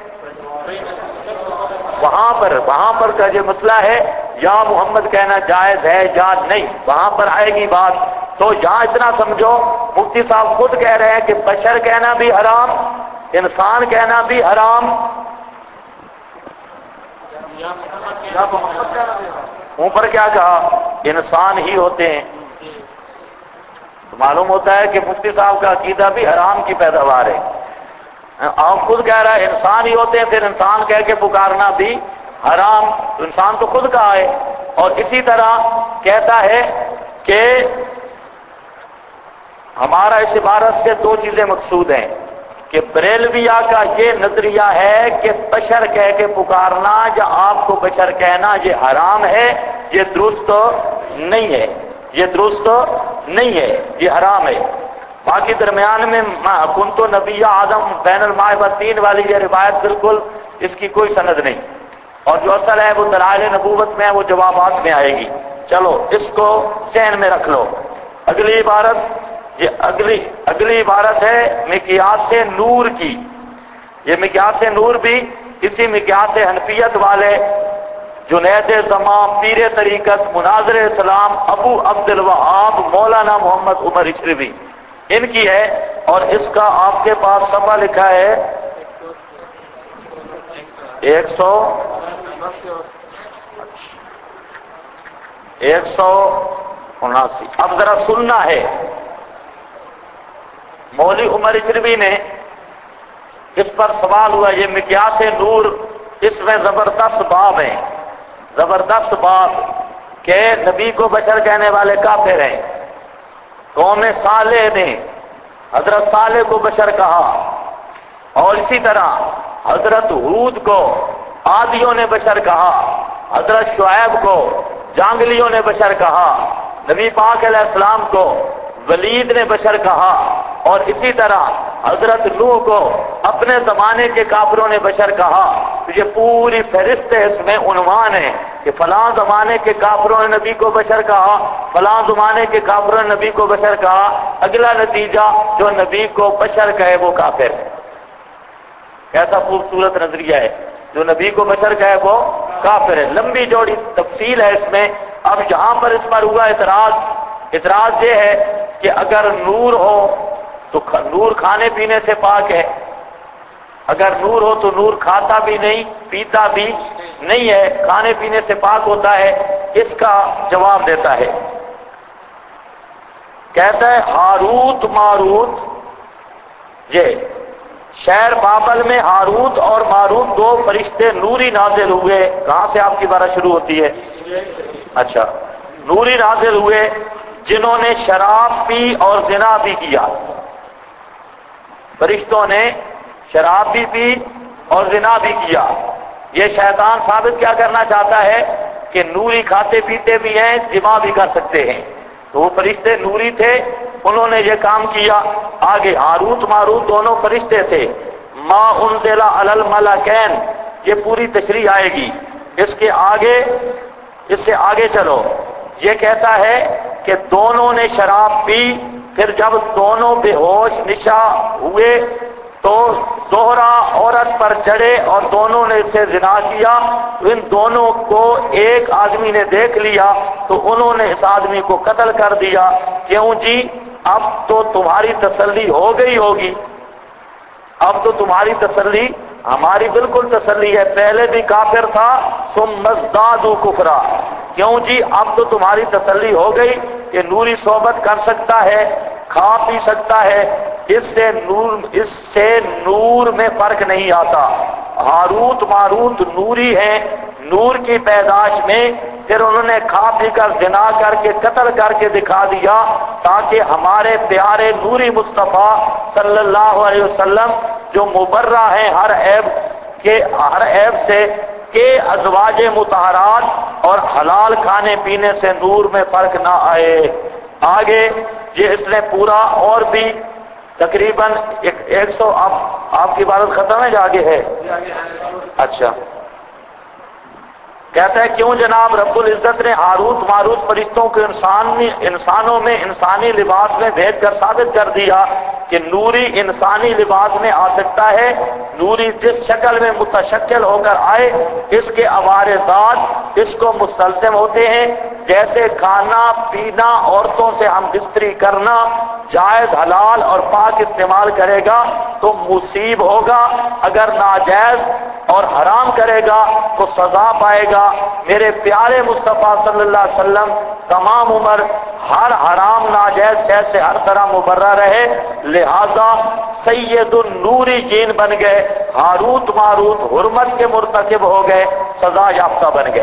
وہاں پر کا جو مسئلہ ہے یا محمد کہنا جائز ہے یا نہیں، وہاں پر آئے گی بات. تو یہاں اتنا سمجھو، مفتی صاحب خود کہہ رہے ہیں کہ بشر کہنا بھی حرام، انسان کہنا بھی حرام. اوپر کیا کہا؟ انسان ہی ہوتے ہیں. تو معلوم ہوتا ہے کہ مفتی صاحب کا عقیدہ بھی حرام کی پیداوار ہے. آپ خود کہہ رہا ہے انسان ہی ہوتے ہیں، پھر انسان کہہ کے پکارنا بھی حرام. تو انسان تو خود کہا ہے. اور اسی طرح کہتا ہے کہ ہمارا اس عبارت سے دو چیزیں مقصود ہیں کہ بریلویہ کا یہ نظریہ ہے کہ بشر کہہ کے پکارنا یا آپ کو بشر کہنا یہ حرام ہے، یہ درست نہیں ہے، یہ درست نہیں ہے، یہ حرام ہے. باقی درمیان میں کنت نبی آدم بین الماء والطین والی یہ روایت بالکل اس کی کوئی سند نہیں، اور جو اصل ہے وہ دلائل نبوت میں ہے، وہ جوابات میں آئے گی. چلو اس کو ذہن میں رکھ لو. اگلی عبارت، یہ اگلی عبارت ہے مقیاس نور کی. یہ مقیاس نور بھی اسی مقیاس حنفیت والے جنید زمان، پیر طریقت، مناظر اسلام، ابو عبد الوہاب، مولانا محمد عمر اشرفی، ان کی ہے. اور اس کا آپ کے پاس صفحہ لکھا ہے 179. اب ذرا سننا ہے. مولوی عمر اشرفی نے اس پر سوال ہوا، یہ مقیاس نور، اس میں زبردست باب ہیں، زبردست باب کہ نبی کو بشر کہنے والے کافر ہیں. قوم صالح نے حضرت صالح کو بشر کہا، اور اسی طرح حضرت ہود کو عادیوں نے بشر کہا، حضرت شعیب کو جانگلیوں نے بشر کہا، نبی پاک علیہ السلام کو ولید نے بشر کہا، اور اسی طرح حضرت نوح کو اپنے زمانے کے کافروں نے بشر کہا، تو یہ پوری فہرست ہے، اس میں عنوان ہے کہ فلاں زمانے کے کافروں نے نبی کو بشر کہا، فلاں زمانے کے کافروں نے نبی کو بشر کہا، اگلا نتیجہ جو نبی کو بشر کہے وہ کافر ہے۔ کیسا خوبصورت نظریہ ہے، جو نبی کو بشر کہے وہ کافر ہے۔ لمبی جوڑی تفصیل ہے اس میں۔ اب جہاں پر اس پر ہوا اعتراض یہ ہے کہ اگر نور ہو تو نور کھانے پینے سے پاک ہے، اگر نور ہو تو نور کھاتا بھی نہیں پیتا بھی نہیں ہے، کھانے پینے سے پاک ہوتا ہے۔ اس کا جواب دیتا ہے، کہتا ہے ہاروت ماروت، یہ شہر بابل میں ہاروت اور ماروت دو فرشتے نوری نازل ہوئے۔ کہاں سے آپ کی بارہ شروع ہوتی ہے؟ اچھا، نوری نازل ہوئے جنہوں نے شراب پی اور زنا بھی کیا۔ فرشتوں نے شراب بھی پی اور زنا بھی کیا۔ یہ شیطان ثابت کیا کرنا چاہتا ہے کہ نوری کھاتے پیتے بھی ہیں، جمع بھی کر سکتے ہیں۔ تو وہ فرشتے نوری تھے، انہوں نے یہ کام کیا۔ آگے ہاروت ماروت دونوں فرشتے تھے۔ ما انزل علی الملکین، یہ پوری تشریح آئے گی۔ اس سے آگے چلو، یہ کہتا ہے کہ دونوں نے شراب پی، پھر جب دونوں بے ہوش نشا ہوئے تو زہرا عورت پر چڑھے اور دونوں نے اس سے زنا کیا۔ ان دونوں کو ایک آدمی نے دیکھ لیا تو انہوں نے اس آدمی کو قتل کر دیا۔ کیوں جی؟ اب تو تمہاری تسلی ہو گئی ہوگی، اب تو تمہاری تسلی، ہماری بالکل تسلی ہے، پہلے بھی کافر تھا ثم ازدادوا کفرا۔ کیوں جی؟ اب تو تمہاری تسلی ہو گئی کہ نوری صحبت کر سکتا ہے، کھا پی سکتا ہے، اس سے نور میں فرق نہیں آتا۔ ہاروت ماروت نوری ہیں، نور کی پیدائش میں، پھر انہوں نے کھا پی کر زنا کر کے قتل کر کے دکھا دیا تاکہ ہمارے پیارے نوری مصطفیٰ صلی اللہ علیہ وسلم جو مبرہ ہیں ہر عیب سے، کہ ازواج مطہرات اور حلال کھانے پینے سے نور میں فرق نہ آئے۔ آگے یہ اس نے پورا اور بھی تقریباً 100، آپ کی عبارت ختم ہے یا آگے ہے؟ اچھا، کہتا ہے کیوں جناب رب العزت نے ہاروت ماروت فرشتوں کو انسانوں میں انسانی لباس میں بھیج کر ثابت کر دیا کہ نوری انسانی لباس میں آ سکتا ہے۔ نوری جس شکل میں متشکل ہو کر آئے، اس کے عوارضات اس کو مستلزم ہوتے ہیں۔ جیسے کھانا پینا، عورتوں سے ہم بستری کرنا، جائز حلال اور پاک استعمال کرے گا تو مصیب ہوگا، اگر ناجائز اور حرام کرے گا تو سزا پائے گا۔ میرے پیارے مصطفیٰ صلی اللہ علیہ وسلم تمام عمر ہر حرام ناجائز شے سے ہر طرح مبرہ رہے، لہذا سید النوری جین بن گئے، ہاروت ماروت حرمت کے مرتکب ہو گئے، سزا یافتہ بن گئے۔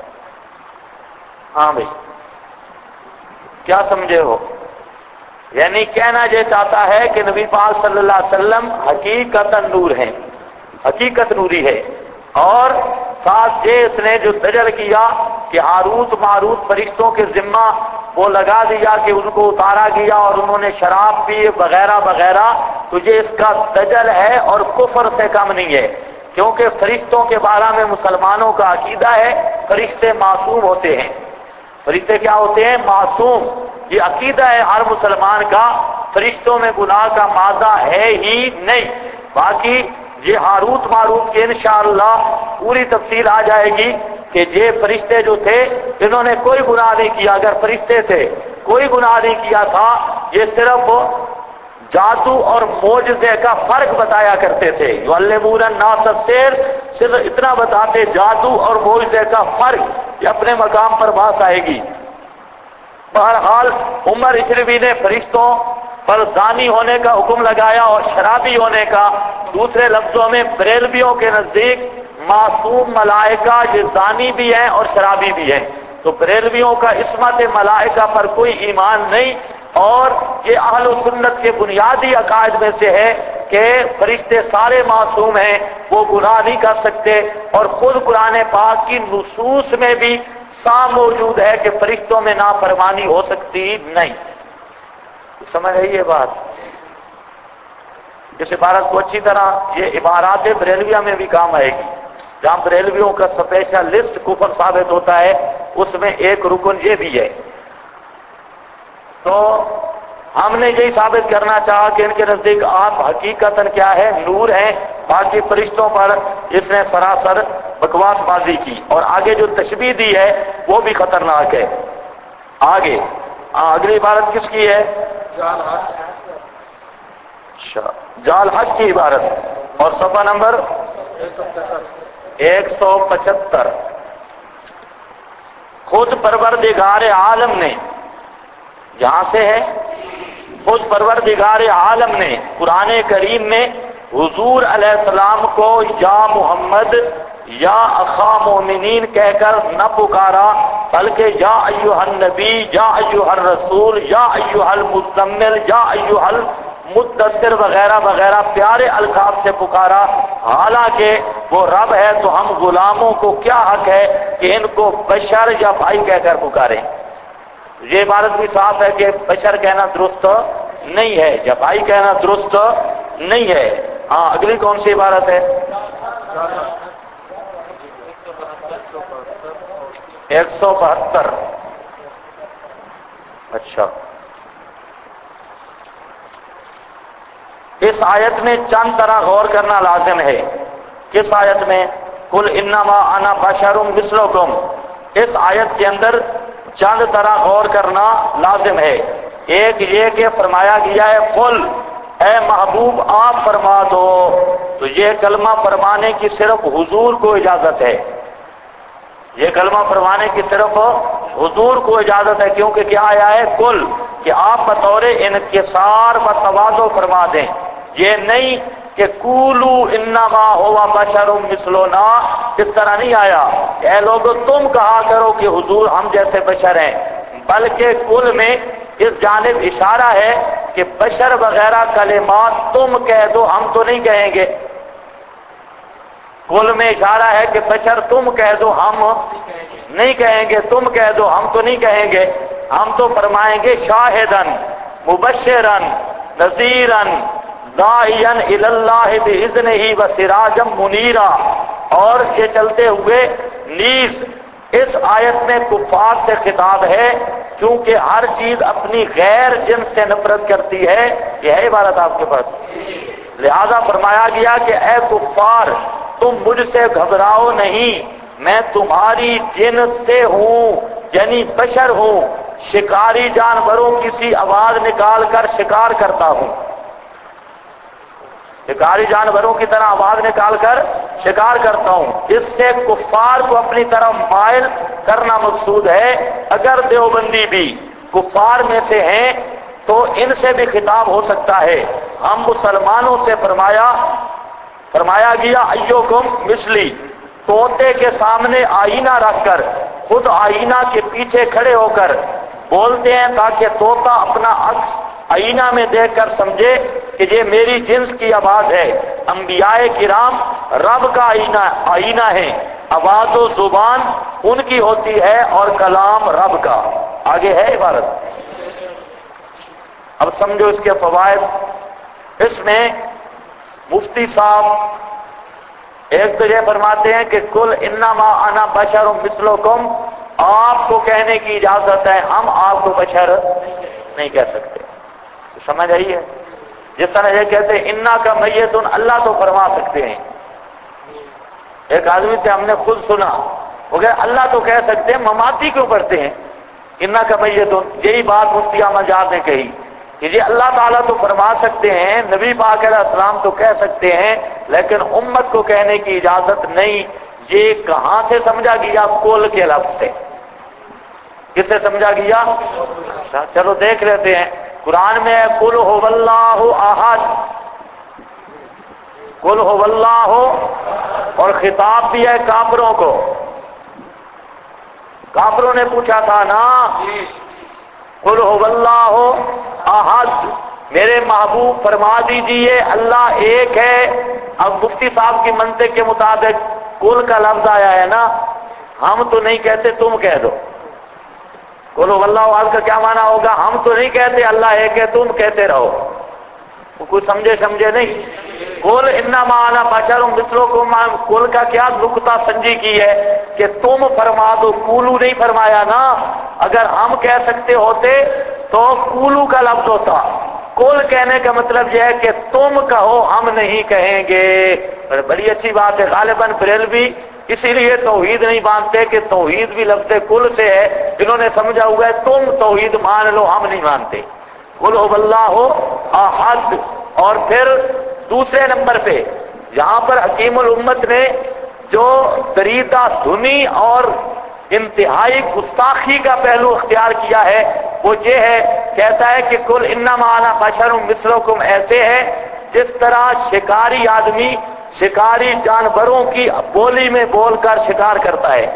ہاں بھائی، کیا سمجھے ہو؟ یعنی کہنا یہ چاہتا ہے کہ نبی پاک صلی اللہ علیہ وسلم حقیقت نور ہیں، حقیقت نوری ہے، اور ساتھ یہ اس نے جو دجل کیا کہ ہاروت ماروت فرشتوں کے ذمہ وہ لگا دیا کہ ان کو اتارا گیا اور انہوں نے شراب پی وغیرہ وغیرہ، تو یہ اس کا دجل ہے اور کفر سے کم نہیں ہے، کیونکہ فرشتوں کے بارے میں مسلمانوں کا عقیدہ ہے فرشتے معصوم ہوتے ہیں۔ فرشتے کیا ہوتے ہیں؟ معصوم۔ یہ عقیدہ ہے ہر مسلمان کا، فرشتوں میں گناہ کا مادہ ہے ہی نہیں۔ باقی یہ ہاروت ماروت کی انشاءاللہ پوری تفصیل آ جائے گی کہ یہ فرشتے جو تھے انہوں نے کوئی گناہ نہیں کیا، اگر فرشتے تھے کوئی گناہ نہیں کیا تھا، یہ صرف جادو اور معجزے کا فرق بتایا کرتے تھے۔ یعلمون الناس السحر، صرف اتنا بتاتے، جادو اور معجزے کا فرق، یہ اپنے مقام پر بحث آئے گی۔ بہرحال عمر اجروی نے فرشتوں پر زانی ہونے کا حکم لگایا اور شرابی ہونے کا۔ دوسرے لفظوں میں بریلویوں کے نزدیک معصوم ملائکہ یہ زانی بھی ہیں اور شرابی بھی ہیں، تو بریلویوں کا عصمت ملائکہ پر کوئی ایمان نہیں، اور یہ اہل سنت کے بنیادی عقائد میں سے ہے کہ فرشتے سارے معصوم ہیں، وہ گناہ نہیں کر سکتے، اور خود قرآن پاک کی نصوص میں بھی صاف موجود ہے کہ فرشتوں میں نافرمانی ہو سکتی نہیں۔ سمجھ رہی ہے بات؟ اس عبارت کو اچھی طرح، یہ عبارات بریلویہ میں بھی کام آئے گی، جہاں بریلویوں کا اسپیشلسٹ کفر ثابت ہوتا ہے اس میں ایک رکن یہ بھی ہے۔ تو ہم نے یہی ثابت کرنا چاہا کہ ان کے نزدیک آپ حقیقتاً کیا ہے، نور ہیں، باقی فرشتوں پر اس نے سراسر بکواس بازی کی، اور آگے جو تشبیہ دی ہے وہ بھی خطرناک ہے۔ آگے اگلی عبارت کس کی ہے؟ جال حق کی عبارت، اور صفحہ نمبر 175۔ خود پروردگار عالم نے، یہاں سے ہے، خود پروردگار عالم نے قرآن کریم میں حضور علیہ السلام کو یا محمد یا اخا مومنین کہہ کر نہ پکارا، بلکہ یا ایھا النبی، یا ایھا الرسول، یا ایھا المزمل، یا ایھا المدثر وغیرہ وغیرہ پیارے القاب سے پکارا، حالانکہ وہ رب ہے تو ہم غلاموں کو کیا حق ہے کہ ان کو بشر یا بھائی کہہ کر پکاریں؟ یہ عبارت بھی صاف ہے کہ بشر کہنا درست نہیں ہے یا بھائی کہنا درست نہیں ہے۔ ہاں اگلی کون سی عبارت ہے؟ 172۔ اچھا، اس آیت میں چند طرح غور کرنا لازم ہے۔ کس آیت میں؟ قل انما انا بشر مثلکم، اس آیت کے اندر چند طرح غور کرنا لازم ہے۔ ایک یہ کہ فرمایا گیا ہے قل، اے محبوب آپ فرما دو، تو یہ کلمہ فرمانے کی صرف حضور کو اجازت ہے، یہ کلمہ فرمانے کی صرف حضور کو اجازت ہے، کیونکہ کیا آیا ہے قل، کہ آپ بطور انکسار و تواضع فرما دیں، یہ نہیں کہ قولوا انما هو بشر مثلنا، اس طرح نہیں آیا کہ اے لوگو تم کہا کرو کہ حضور ہم جیسے بشر ہیں، بلکہ قل میں اس جانب اشارہ ہے کہ بشر وغیرہ کلمات تم کہہ دو، ہم تو نہیں کہیں گے۔ قل میں اشارہ ہے کہ بشر تم کہہ دو، ہم نہیں کہیں گے، تم کہہ دو ہم تو نہیں کہیں گے، ہم تو فرمائیں گے شاہدن مبشرن نذیرن داعیا الی اللہ باذنہ وسراجا منیرا۔ اور یہ چلتے ہوئے نیز اس آیت میں کفار سے خطاب ہے، کیونکہ ہر چیز اپنی غیر جنس سے نفرت کرتی ہے، یہ ہے عبارت آپ کے پاس، لہذا فرمایا گیا کہ اے کفار تم مجھ سے گھبراؤ نہیں، میں تمہاری جنس سے ہوں، یعنی بشر ہوں، شکاری جانوروں کی سی آواز نکال کر شکار کرتا ہوں، شکاری جانوروں کی طرح آواز نکال کر شکار کرتا ہوں۔ اس سے کفار کو اپنی طرف مائل کرنا مقصود ہے۔ اگر دیوبندی بھی کفار میں سے ہیں تو ان سے بھی خطاب ہو سکتا ہے۔ ہم مسلمانوں سے فرمایا گیا ایوکم مثلی، طوطے کے سامنے آئینہ رکھ کر خود آئینہ کے پیچھے کھڑے ہو کر بولتے ہیں تاکہ طوطا اپنا عکس آئینہ میں دیکھ کر سمجھے کہ یہ میری جنس کی آواز ہے۔ انبیاء کرام رب کا آئینہ ہے، آواز و زبان ان کی ہوتی ہے اور کلام رب کا۔ آگے ہے عبارت، اب سمجھو اس کے فوائد۔ اس میں مفتی صاحب ایک تو یہ فرماتے ہیں کہ کل انما انا بشر مثلکم، آپ کو کہنے کی اجازت ہے، ہم آپ کو بشر نہیں کہہ سکتے، سمجھ آئی ہے؟ جس طرح یہ کہتے ہیں انا کا میتون، اللہ تو فرما سکتے ہیں۔ ایک آدمی سے ہم نے خود سنا، وہ کہ اللہ تو کہہ سکتے ہیں، مماتی کیوں پڑھتے ہیں انا کا میتون؟ یہی بات مفتی احمد جاد نے کہی کہ یہ اللہ تعالیٰ تو فرما سکتے ہیں، نبی پاک علیہ السلام تو کہہ سکتے ہیں، لیکن امت کو کہنے کی اجازت نہیں۔ یہ کہاں سے سمجھا گیا؟ کل کے لفظ سے۔ کس سے سمجھا گیا؟ چلو دیکھ لیتے ہیں، قرآن میں ہے قل هو اللہ احد، قل هو اللہ، اور خطاب بھی ہے کافروں کو۔ کافروں نے پوچھا تھا نا قل هو اللہ احد، میرے محبوب فرما دیجئے اللہ ایک ہے۔ اب مفتی صاحب کی منطق کے مطابق کل کا لفظ آیا ہے نا، ہم تو نہیں کہتے، تم کہہ دو۔ قل هو اللہ احد کا کیا معنی ہوگا؟ ہم تو نہیں کہتے اللہ ایک ہے، تم کہتے رہو۔ وہ کوئی سمجھے نہیں. قل انما انا بشر مثلکم، قل کا کیا نکتہ سنجی کی ہے کہ تم فرما دو، قولو نہیں فرمایا نا. اگر ہم کہہ سکتے ہوتے تو قولو کا لفظ ہوتا. قل کہنے کا مطلب یہ ہے کہ تم کہو، ہم نہیں کہیں گے. بڑی اچھی بات ہے. غالباً بریلوی اسی لیے توحید نہیں مانتے کہ توحید بھی لفظ کل سے ہے. انہوں نے سمجھا ہوا ہے تم توحید مان لو، ہم نہیں مانتے. قل هو اللہ احد. اور پھر دوسرے نمبر پہ یہاں پر حکیم الامت نے جو دریدہ دھنی اور انتہائی گستاخی کا پہلو اختیار کیا ہے وہ یہ ہے، کہتا ہے کہ قل انما انا بشر مثلکم ایسے ہے جس طرح شکاری آدمی شکاری جانوروں کی بولی میں بول کر شکار کرتا ہے.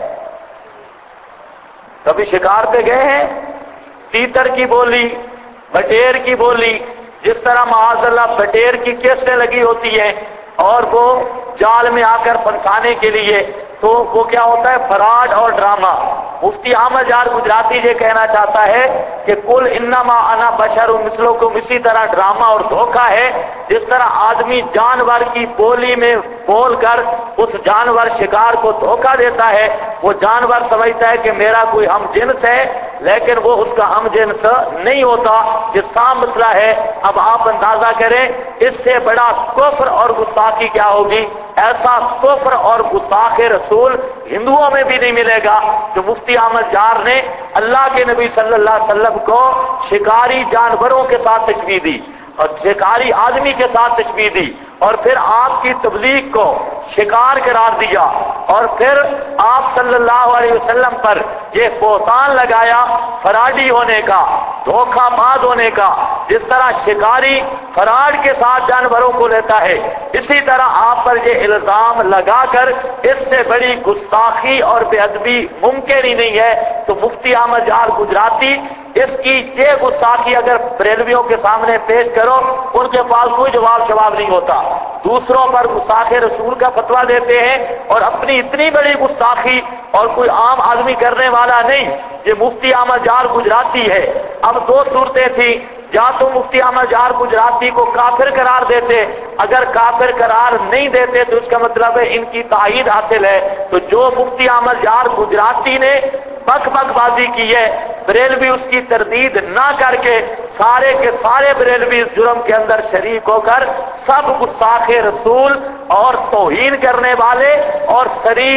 کبھی شکار پہ گئے ہیں؟ تیتر کی بولی، بٹیر کی بولی، جس طرح معاذ اللہ بٹیر کی کیسیں لگی ہوتی ہیں اور وہ جال میں آ کر پھنسانے کے لیے، تو وہ کیا ہوتا ہے؟ فراڈ اور ڈرامہ. مفتی احمد یار گجراتی یہ کہنا چاہتا ہے کہ قل انما انا بشر مثلکم اسی طرح ڈرامہ اور دھوکہ ہے جس طرح آدمی جانور کی بولی میں بول کر اس جانور شکار کو دھوکہ دیتا ہے. وہ جانور سمجھتا ہے کہ میرا کوئی ہم جنس ہے، لیکن وہ اس کا ہم جنس نہیں ہوتا. یہ صاف مسئلہ ہے. اب آپ اندازہ کریں اس سے بڑا کفر اور گستاخی کیا ہوگی. ایسا کفر اور گستاخ رسول ہندوؤں میں بھی نہیں ملے گا جو مفتی احمد یار نے اللہ کے نبی صلی اللہ علیہ وسلم کو شکاری جانوروں کے ساتھ تشبیہ دی اور شکاری آدمی کے ساتھ تشبیہ دی، اور پھر آپ کی تبلیغ کو شکار قرار دیا، اور پھر آپ صلی اللہ علیہ وسلم پر یہ بہتان لگایا فراڈی ہونے کا، دھوکہ باز ہونے کا. جس طرح شکاری فراڈ کے ساتھ جانوروں کو لیتا ہے، اسی طرح آپ پر یہ الزام لگا کر اس سے بڑی گستاخی اور بے ادبی ممکن ہی نہیں ہے. تو مفتی احمد یار گجراتی اس کی یہ گستاخی اگر بریلویوں کے سامنے پیش کرو ان کے پاس کوئی جواب نہیں ہوتا. دوسروں پر گستاخ رسول کا فتویٰ دیتے ہیں اور اپنی اتنی بڑی گستاخی اور کوئی عام آدمی کرنے والا نہیں. یہ مفتی احمد یار گجراتی ہے. اب دو صورتیں تھیں، یا تو مفتی احمد یار گجراتی کو کافر قرار دیتے، اگر کافر قرار نہیں دیتے تو اس کا مطلب ہے ان کی تائید حاصل ہے. تو جو مفتی احمد یار گجراتی نے بک بازی کی ہے، بریلوی اس کی تردید نہ کر کے سارے کے سارے بریلوی اس جرم کے اندر شریک ہو کر سب گستاخ رسول اور توہین کرنے والے اور سری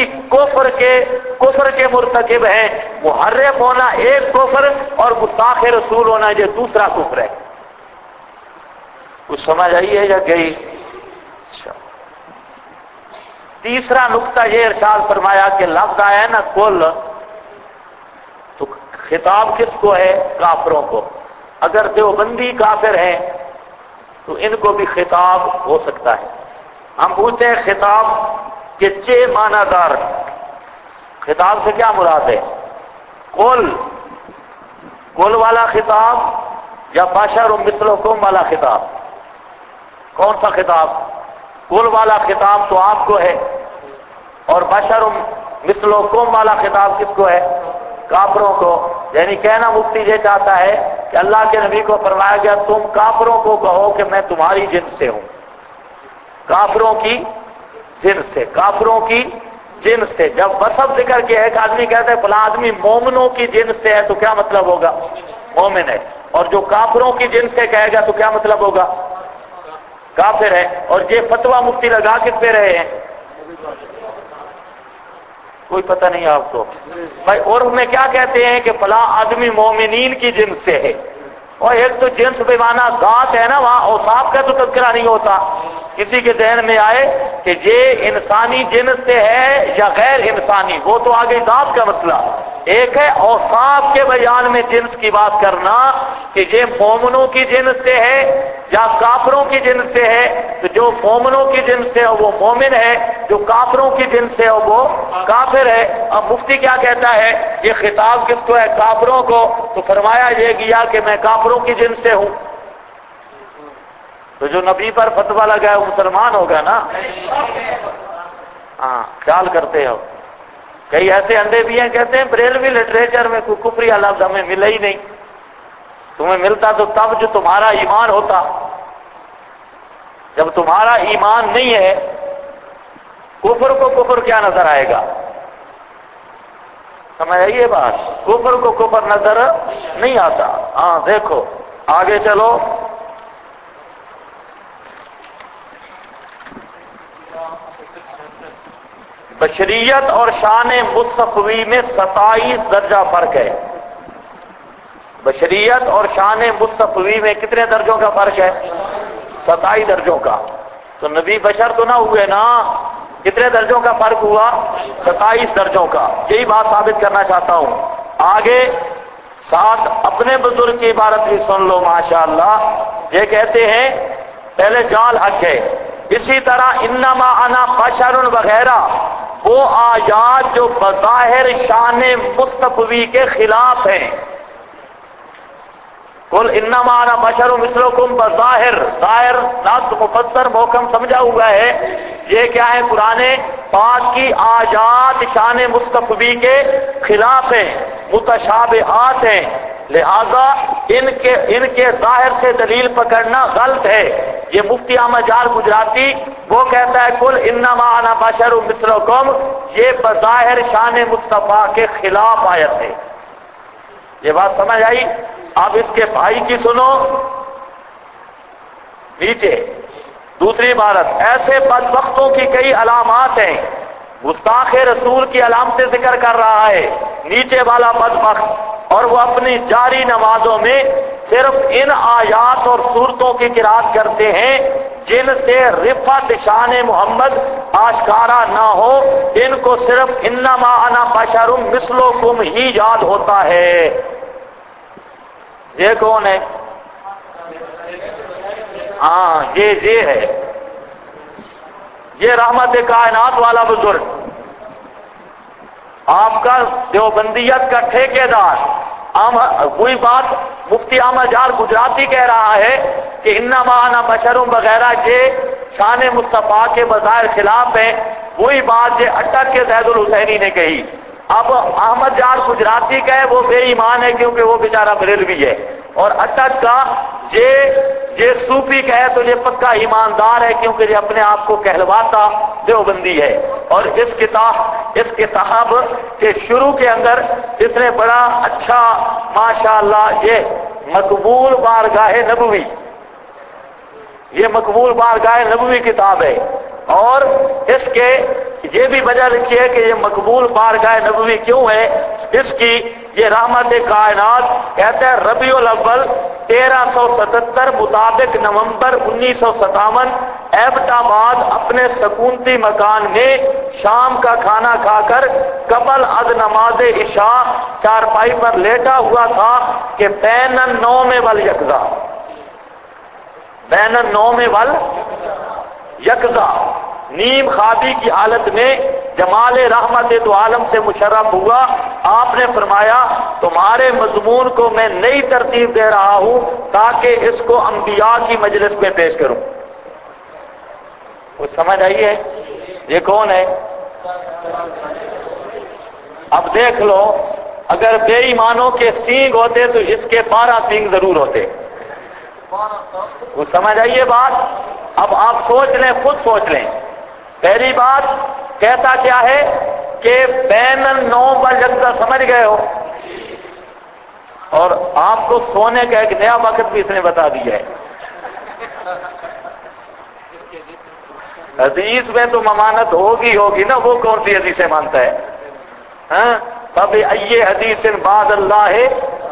کفر کے مرتکب ہیں. محرف ہونا ایک کفر اور گستاخ رسول ہونا یہ دوسرا کفر ہے. کچھ سمجھ آئی ہے یا گئی؟ تیسرا نقطہ یہ ارشاد فرمایا کہ لفظ آیا ہے نا کل، تو خطاب کس کو ہے؟ کافروں کو. اگر دیوبندی کافر ہیں تو ان کو بھی خطاب ہو سکتا ہے. ہم پوچھتے ہیں خطاب کے چھ معنی دار، خطاب سے کیا مراد ہے؟ قل والا خطاب یا بشر مثلکم والا خطاب؟ کون سا خطاب؟ قل والا خطاب تو آپ کو ہے، اور بشر مثلکم والا خطاب کس کو ہے؟ کافروں کو. یعنی کہنا مفتی یہ چاہتا ہے کہ اللہ کے نبی کو فرمایا گیا تم کافروں کو کہو کہ میں تمہاری جنس سے ہوں. کافروں کی جنس سے، کافروں کی جنس سے. جب وصف ذکر کے ایک آدمی کہتا ہے فلاں آدمی مومنوں کی جنس سے ہے تو کیا مطلب ہوگا؟ مومن ہے. اور جو کافروں کی جنس سے کہے گا تو کیا مطلب ہوگا؟ کافر ہے. اور یہ فتویٰ مفتی لگا کس پہ رہے ہیں؟ کوئی پتہ نہیں آپ کو بھائی. عرف میں کیا کہتے ہیں کہ فلاں آدمی مومنین کی جنس سے ہے. اور ایک تو جنس بے معنی ذات ہے نا، وہاں اوصاف کا تو تذکرہ نہیں ہوتا. کسی کے ذہن میں آئے کہ یہ انسانی جنس سے ہے یا غیر انسانی، وہ تو آگے ذات کا مسئلہ. ایک ہے اوصاف کے بیان میں جنس کی بات کرنا کہ یہ مومنوں کی جنس سے ہے یا کافروں کی جنس سے ہے. تو جو مومنوں کی جنس سے ہے وہ مومن ہے، جو کافروں کی جنس سے ہے وہ کافر ہے. اب مفتی کیا کہتا ہے؟ یہ خطاب کس کو ہے؟ کافروں کو. تو فرمایا یہ گیا کہ میں کافروں کی جنس سے ہوں. تو جو نبی پر فتویٰ لگا ہے وہ مسلمان ہوگا نا؟ ہاں خیال کرتے ہو. کئی ایسے اندھے بھی ہیں کہتے ہیں بریلوی لٹریچر میں کوئی کفری لفظ ہمیں ملا ہی نہیں. تمہیں ملتا تو تب جو تمہارا ایمان ہوتا. جب تمہارا ایمان نہیں ہے، کفر کو کفر کیا نظر آئے گا؟ سمجھ آئیے بات؟ کفر کو کفر نظر نہیں آتا۔ ہاں دیکھو آگے چلو، بشریت اور شان مصطفی میں 27 درجہ فرق ہے۔ بشریت اور شان مصطفی میں کتنے درجوں کا فرق ہے؟ 27 درجوں کا۔ تو نبی بشر تو نہ ہوئے نا، کتنے درجوں کا فرق ہوا؟ 27 درجوں کا۔ یہی بات ثابت کرنا چاہتا ہوں۔ آگے ساتھ اپنے بزرگ کی عبارت بھی سن لو ماشاءاللہ، یہ کہتے ہیں پہلے جال حق ہے، اسی طرح انما انا بشر وغیرہ وہ آیات جو بظاہر شان مصطفی کے خلاف ہیں۔ قل انما انا بشر مثلکم بظاہر، ظاہر نص مفسر محکم سمجھا ہوا ہے، یہ کیا ہے؟ قرآن پاک کی آیات شان مصطفی کے خلاف ہیں، متشابہات ہیں، لہذا ان کے ظاہر سے دلیل پکڑنا غلط ہے۔ یہ مفتی احمد جار گجراتی وہ کہتا ہے قل انما انا بشر مثلکم، یہ بظاہر شان مصطفیٰ کے خلاف آیت ہے۔ یہ بات سمجھ آئی؟ اب اس کے بھائی کی سنو نیچے دوسری عبارت، ایسے بدبختوں کی کئی علامات ہیں، گستاخ رسول کی علامتیں ذکر کر رہا ہے نیچے والا بدبخت، اور وہ اپنی جاری نمازوں میں صرف ان آیات اور صورتوں کی قرات کرتے ہیں جن سے رفعت شان محمد آشکارا نہ ہو، ان کو صرف انما انا بشر مثلکم ہی یاد ہوتا ہے۔ یہ کون ہے؟ ہاں یہ ہے، یہ رحمت کائنات والا بزرگ، آپ کا دیوبندیت کا ٹھیکیدار۔ وہی بات مفتی احمد جار گجراتی کہہ رہا ہے کہ انما انا بشر وغیرہ یہ شان مصطفیٰ کے بظاہر خلاف ہیں، وہی بات یہ اٹک کے زید الحسینی نے کہی۔ اب احمد جار گجراتی کا ہے وہ بے ایمان ہے کیونکہ وہ بیچارہ بریلوی ہے، اور اٹک کا یہ صوفی کا ہے تو یہ پکا ایماندار ہے کیونکہ یہ اپنے آپ کو کہلواتا دیوبندی ہے۔ اور اس کتاب کے شروع کے اندر اس نے بڑا اچھا ماشاءاللہ یہ مقبول بارگاہ نبوی، یہ مقبول بارگاہ نبوی کتاب ہے، اور اس کے یہ بھی وجہ لکھی ہے کہ یہ مقبول بارگاہ نبوی کیوں ہے اس کی، یہ رحمت کائنات کہتے ہیں ربیع الاول 1377 مطابق نومبر 1957 ایبٹ آباد اپنے سکونتی مکان میں شام کا کھانا کھا کر قبل از نماز عشاء چارپائی پر لیٹا ہوا تھا کہ بین النوم والیقظہ، بین النوم والیقظہ، نیم خوابی کی حالت میں جمال رحمت دو عالم سے مشرف ہوا۔ آپ نے فرمایا تمہارے مضمون کو میں نئی ترتیب دے رہا ہوں تاکہ اس کو انبیاء کی مجلس میں پیش کروں۔ کچھ سمجھ آئی ہے؟ یہ کون ہے؟ اب دیکھ لو، اگر بے ایمانوں کے سینگ ہوتے تو اس کے 12 سینگ ضرور ہوتے۔ کچھ سمجھ آئیے بات؟ اب آپ سوچ لیں، خود سوچ لیں۔ پہلی بات کہتا کیا ہے کہ بین النوم والیقظہ، سمجھ گئے ہو؟ اور آپ کو سونے کا ایک نیا وقت بھی اس نے بتا دیا ہے۔ حدیث میں تو ممانت ہوگی نا، وہ کون سی حدیثیں مانتا ہے؟ ہاں تب ائی حدیث بعد اللہ ہے،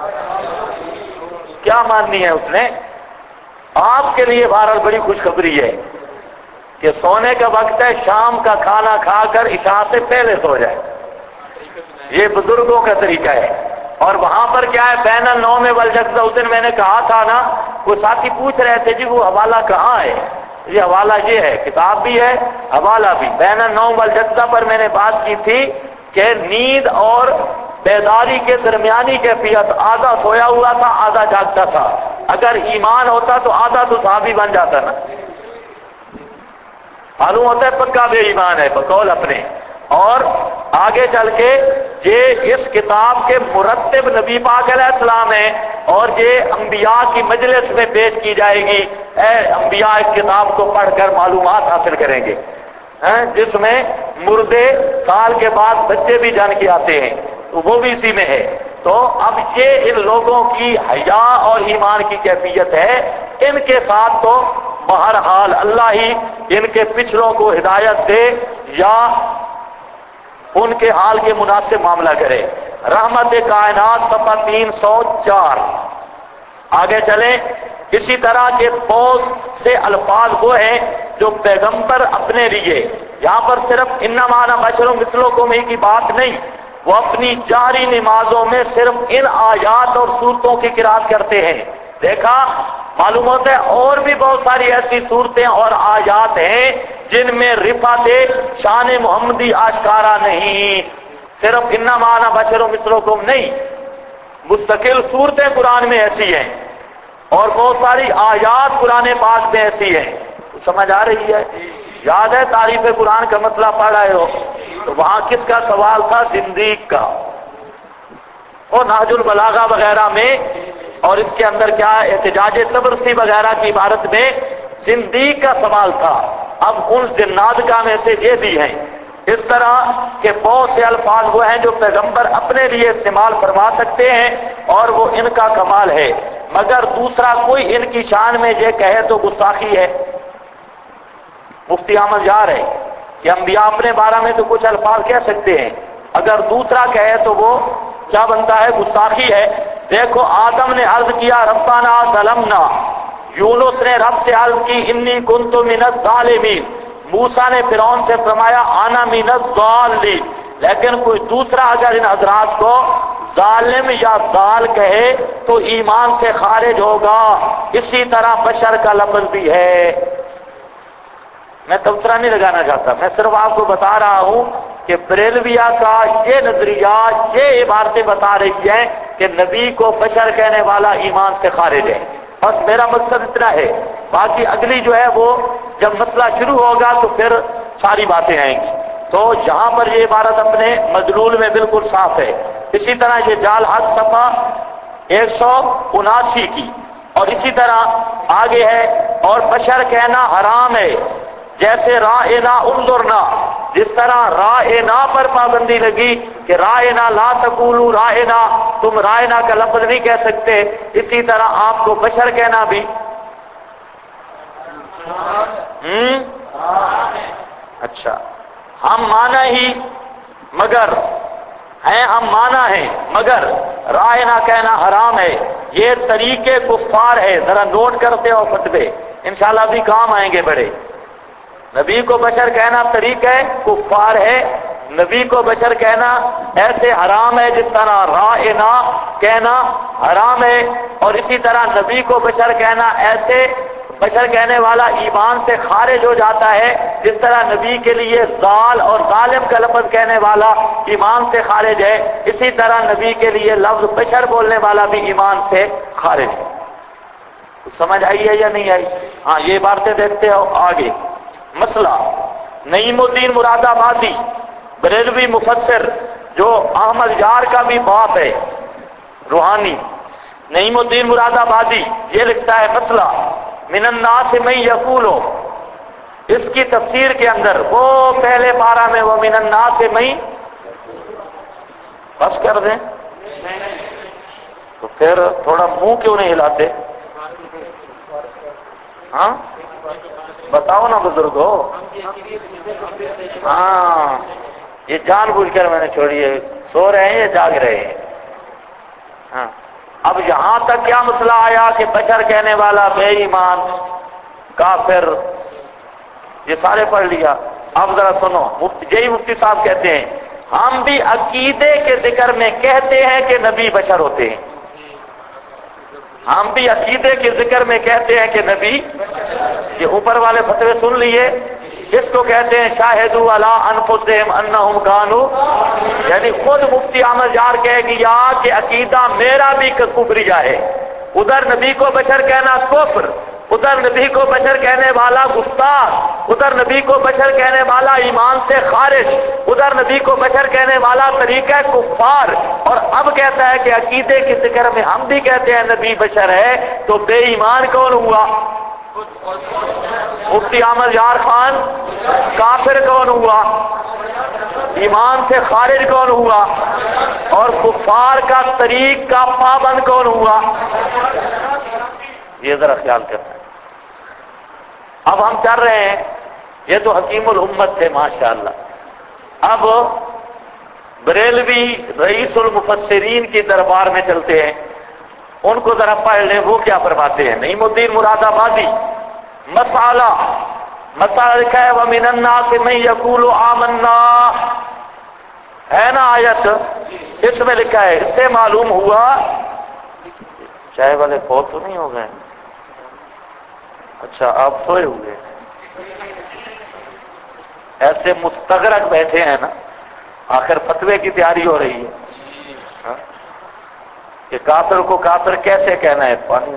کیا ماننی ہے اس نے؟ آپ کے لیے بہرحال بڑی خوشخبری ہے کہ سونے کا وقت ہے، شام کا کھانا کھا کر عشاء سے پہلے سو جائے، یہ بزرگوں کا طریقہ ہے۔ اور وہاں پر کیا ہے؟ بین النوم والیقظہ، اس دن میں نے کہا تھا نا، کوئی ساتھی پوچھ رہے تھے جی وہ حوالہ کہاں ہے؟ یہ حوالہ یہ ہے، کتاب بھی ہے حوالہ بھی۔ بین النوم والیقظہ پر میں نے بات کی تھی کہ نیند اور بیداری کے درمیانی کیفیت، آدھا سویا ہوا تھا آدھا جاگتا تھا، اگر ایمان ہوتا تو آدھا تو صحابی بن جاتا نا۔ معلوم ہوتا ہے پکا بے ایمان ہے بقول اپنے۔ اور آگے چل کے یہ اس کتاب کے مرتب نبی پاک علیہ السلام ہیں اور یہ انبیاء کی مجلس میں پیش کی جائے گی. انبیاء اس کتاب کو پڑھ کر معلومات حاصل کریں گے، جس میں مردے سال کے بعد بچے بھی جان کے آتے ہیں، تو وہ بھی اسی میں ہے. تو اب یہ ان لوگوں کی حیا اور ایمان کی کیفیت ہے. ان کے ساتھ تو بہرحال اللہ ہی ان کے پچھلوں کو ہدایت دے یا ان کے حال کے مناسب معاملہ کرے. رحمت کائنات صفحہ 304. آگے چلیں. اسی طرح کے بہت سے الفاظ وہ ہیں جو پیغمبر اپنے لیے، یہاں پر صرف انما انا بشر مثلکم ہی کی بات نہیں، وہ اپنی جاری نمازوں میں صرف ان آیات اور صورتوں کی قرات کرتے ہیں. دیکھا، معلوم ہوتا ہے اور بھی بہت ساری ایسی صورتیں اور آیات ہیں جن میں رفعت شان محمدی آشکارا نہیں، صرف انما انا بشر مثلکم نہیں، مستقل صورتیں قرآن میں ایسی ہیں اور بہت ساری آیات قرآن پاک میں ایسی ہیں. سمجھ آ رہی ہے؟ یاد ہے تعریف قرآن کا مسئلہ پڑھ رہے ہو تو وہاں کس کا سوال تھا؟ زندیق کا. اور نہج البلاغہ وغیرہ میں اور اس کے اندر کیا احتجاج تبرسی وغیرہ کی عبارت میں زندیق کا سوال تھا. اب ان زنادقہ میں سے یہ بھی ہیں. اس طرح کے بہت سے الفاظ وہ ہیں جو پیغمبر اپنے لیے استعمال فرما سکتے ہیں اور وہ ان کا کمال ہے، مگر دوسرا کوئی ان کی شان میں یہ کہے تو گستاخی ہے. مفتی احمد یار ہے کہ انبیاء اپنے بارے میں تو کچھ الفاظ کہہ سکتے ہیں، اگر دوسرا کہے تو وہ کیا بنتا ہے؟ گستاخی ہے. دیکھو، آدم نے عرض کیا ربنا ظلمنا، یونس نے رب سے عرض کی انی کنت من الظالمین، موسیٰ نے فرعون سے فرمایا انا من الضالین. لیکن کوئی دوسرا اگر ان حضرات کو ظالم یا ضال کہے تو ایمان سے خارج ہوگا. اسی طرح بشر کا لفظ بھی ہے. میں تبصرہ نہیں لگانا چاہتا، میں صرف آپ کو بتا رہا ہوں کہ بریلویہ کا یہ نظریہ، یہ عبارتیں بتا رہی ہیں کہ نبی کو بشر کہنے والا ایمان سے خارج ہے. بس میرا مقصد اتنا ہے. باقی اگلی جو ہے وہ جب مسئلہ شروع ہوگا تو پھر ساری باتیں آئیں گی. تو یہاں پر یہ عبارت اپنے مدلول میں بالکل صاف ہے. اسی طرح یہ جال حق صفحہ 179 کی، اور اسی طرح آگے ہے اور بشر کہنا حرام ہے، جیسے رائنا انظرنا، جس طرح رائنا پر پابندی لگی کہ رائنا لا تقولوا رائنا، تم رائنا کا لفظ نہیں کہہ سکتے، اسی طرح آپ کو بشر کہنا بھی اچھا. ہم مانا ہی مگر ہیں، ہم مانا ہیں مگر رائنا کہنا حرام ہے. یہ طریقے کفار ہے، ذرا نوٹ کرتے ہو فتوے، انشاءاللہ بھی کام آئیں گے بڑے. نبی کو بشر کہنا طریقہ کفار ہے، نبی کو بشر کہنا ایسے حرام ہے جس طرح رائنا کہنا حرام ہے، اور اسی طرح نبی کو بشر کہنا ایسے بشر کہنے والا ایمان سے خارج ہو جاتا ہے جس طرح نبی کے لیے ضال اور ظالم کا لفظ کہنے والا ایمان سے خارج ہے، اسی طرح نبی کے لیے لفظ بشر بولنے والا بھی ایمان سے خارج ہے. سمجھ آئی ہے یا نہیں آئی؟ ہاں، یہ باتیں دیکھتے ہو آگے. مسئلہ نعیم الدین مراد آبادی بریلوی مفسر جو احمد یار کا بھی باپ ہے روحانی، نعیم الدین مراد آبادی یہ لکھتا ہے مسئلہ من الناس من یقول، اس کی تفسیر کے اندر وہ پہلے پارہ میں وہ من الناس من، بس کر دیں تو پھر تھوڑا منہ کیوں نہیں ہلاتے؟ ہاں بتاؤ نا بزرگو. ہاں، یہ جان بوجھ کر میں نے چھوڑی ہے، سو رہے ہیں یا جاگ رہے ہیں؟ ہاں. اب یہاں تک کیا مسئلہ آیا کہ بشر کہنے والا بے ایمان کافر، یہ سارے پڑھ لیا. اب ذرا سنو، یہی مفتی صاحب کہتے ہیں ہم بھی عقیدے کے ذکر میں کہتے ہیں کہ نبی بشر ہوتے ہیں. ہم بھی عقیدے کے ذکر میں کہتے ہیں کہ نبی، یہ اوپر والے فتوے سن لیے، اس کو کہتے ہیں شاہدوا علی انفسہم انہم کانوا، یعنی خود مفتی احمد یار کہہ گیا کہ عقیدہ میرا بھی کفریہ ہے. ادھر نبی کو بشر کہنا کفر، ادھر نبی کو بشر کہنے والا گستاخ، ادھر نبی کو بشر کہنے والا ایمان سے خارج، ادھر نبی کو بشر کہنے والا طریقہ کفار، اور اب کہتا ہے کہ عقیدے کی ذکر میں ہم بھی کہتے ہیں نبی بشر ہے، تو بے ایمان کون ہوا؟ مفتی احمد یار خان کافر کون ہوا؟ ایمان سے خارج کون ہوا؟ اور کفار کا طریق کا پابند کون ہوا؟ یہ ذرا خیال کرنا ہے۔ اب ہم چل رہے ہیں، یہ تو حکیم الامت تھے ماشاءاللہ، اب بریلوی رئیس المفسرین کی دربار میں چلتے ہیں، ان کو ذرا پڑھ لیں وہ کیا فرماتے ہیں۔ نعیم الدین مراد آبادی مسئلہ لکھا ہے وَمِنَ النَّاسِ مَن يَقُولُ آمَنَّا، ہے نا آیت، اس میں لکھا ہے، اس سے معلوم ہوا، چائے والے فوت تو نہیں ہو گئے؟ اچھا آپ سوئے ہوئے ایسے مستغرق بیٹھے ہیں نا، آخر فتوے کی تیاری ہو رہی ہے کہ کافر کو کافر کیسے کہنا ہے پانی۔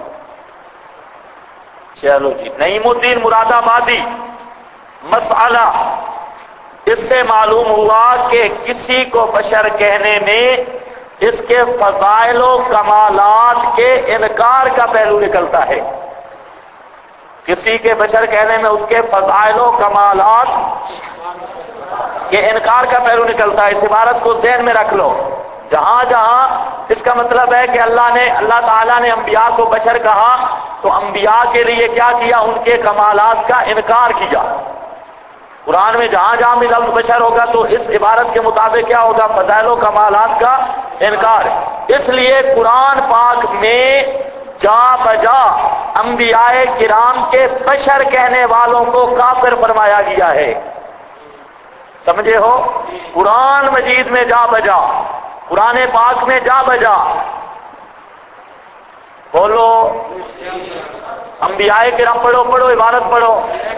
چلو جی، نعیم الدین مراد آبادی مسئلہ، اس سے معلوم ہوا کہ کسی کو بشر کہنے میں اس کے فضائل و کمالات کے انکار کا پہلو نکلتا ہے، کسی کے بشر کہنے میں اس کے فضائل و کمالات کے انکار کا پہلو نکلتا ہے۔ اس عبارت کو ذہن میں رکھ لو، جہاں جہاں اس کا مطلب ہے کہ اللہ تعالیٰ نے انبیاء کو بشر کہا تو انبیاء کے لیے کیا کیا؟ ان کے کمالات کا انکار کیا۔ قرآن میں جہاں جہاں بھی لفظ بشر ہوگا تو اس عبارت کے مطابق کیا ہوگا؟ فضائل و کمالات کا انکار۔ اس لیے قرآن پاک میں جا بجا انبیاء کرام کے بشر کہنے والوں کو کافر فرمایا گیا ہے، سمجھے ہو؟ قرآن مجید میں جا بجا، قرآن پاک میں جا بجا، بولو انبیاء کرام، پڑھو عبارت پڑھو،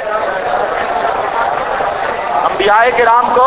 انبیاء کرام کو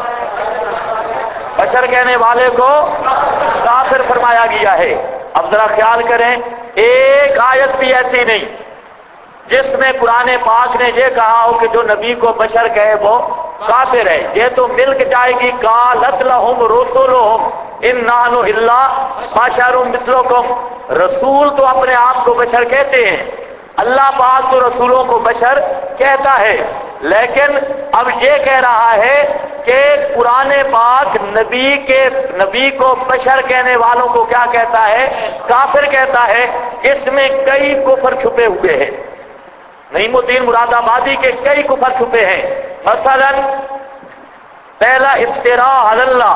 بشر کہنے والے کو کافر فرمایا گیا ہے۔ اب ذرا خیال کریں، ایک آیت بھی ایسی نہیں جس میں قرآن پاک نے یہ کہا ہو کہ جو نبی کو بشر کہے وہ کافر ہے۔ یہ تو مل کے جائے گی، قالت لہم رسلہم ان نحن الا بشر مثلکم، رسول تو اپنے آپ کو بشر کہتے ہیں، اللہ پاک تو رسولوں کو بشر کہتا ہے، لیکن اب یہ کہہ رہا ہے کہ قرآن پاک نبی کو بشر کہنے والوں کو کیا کہتا ہے؟ کافر کہتا ہے۔ اس میں کئی کفر چھپے ہوئے ہیں، نعیم الدین مراد آبادی کے کئی کفر چھپے ہیں۔ مثلا پہلا افتراء علی اللہ،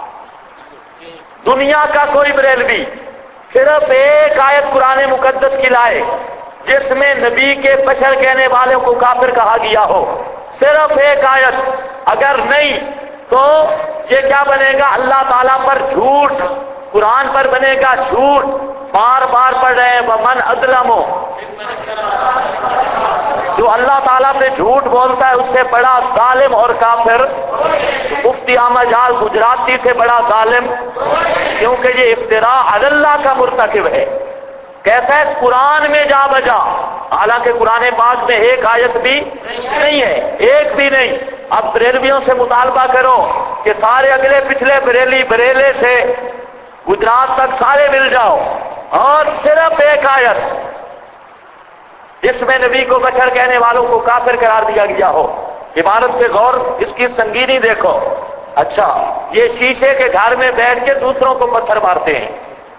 دنیا کا کوئی بریلوی صرف ایک آیت قرآن مقدس کی لائے جس میں نبی کے بشر کہنے والوں کو کافر کہا گیا ہو، صرف ایک آیت، اگر نہیں تو یہ کیا بنے گا؟ اللہ تعالیٰ پر جھوٹ، قرآن پر بنے گا جھوٹ، بار بار پڑھ رہے ہیں وَمَنْ أَظْلَمُ، جو اللہ تعالیٰ پہ جھوٹ بولتا ہے اس سے بڑا ظالم اور کافر مفتی احمد جال گجراتی سے بڑا ظالم، کیونکہ یہ افتراء علی اللہ کا مرتکب ہے۔ کہتا ہے قرآن میں جا بجا، حالانکہ قرآن پاک میں ایک آیت بھی نہیں ہے، ایک بھی نہیں۔ اب بریلویوں سے مطالبہ کرو کہ سارے اگلے پچھلے بریلے سے گجرات تک سارے مل جاؤ، اور صرف ایک آیت جس میں نبی کو بشر کہنے والوں کو کافر قرار دیا گیا ہو۔ عبارت سے غور، اس کی سنگینی دیکھو۔ اچھا، یہ شیشے کے گھر میں بیٹھ کے دوسروں کو پتھر مارتے ہیں،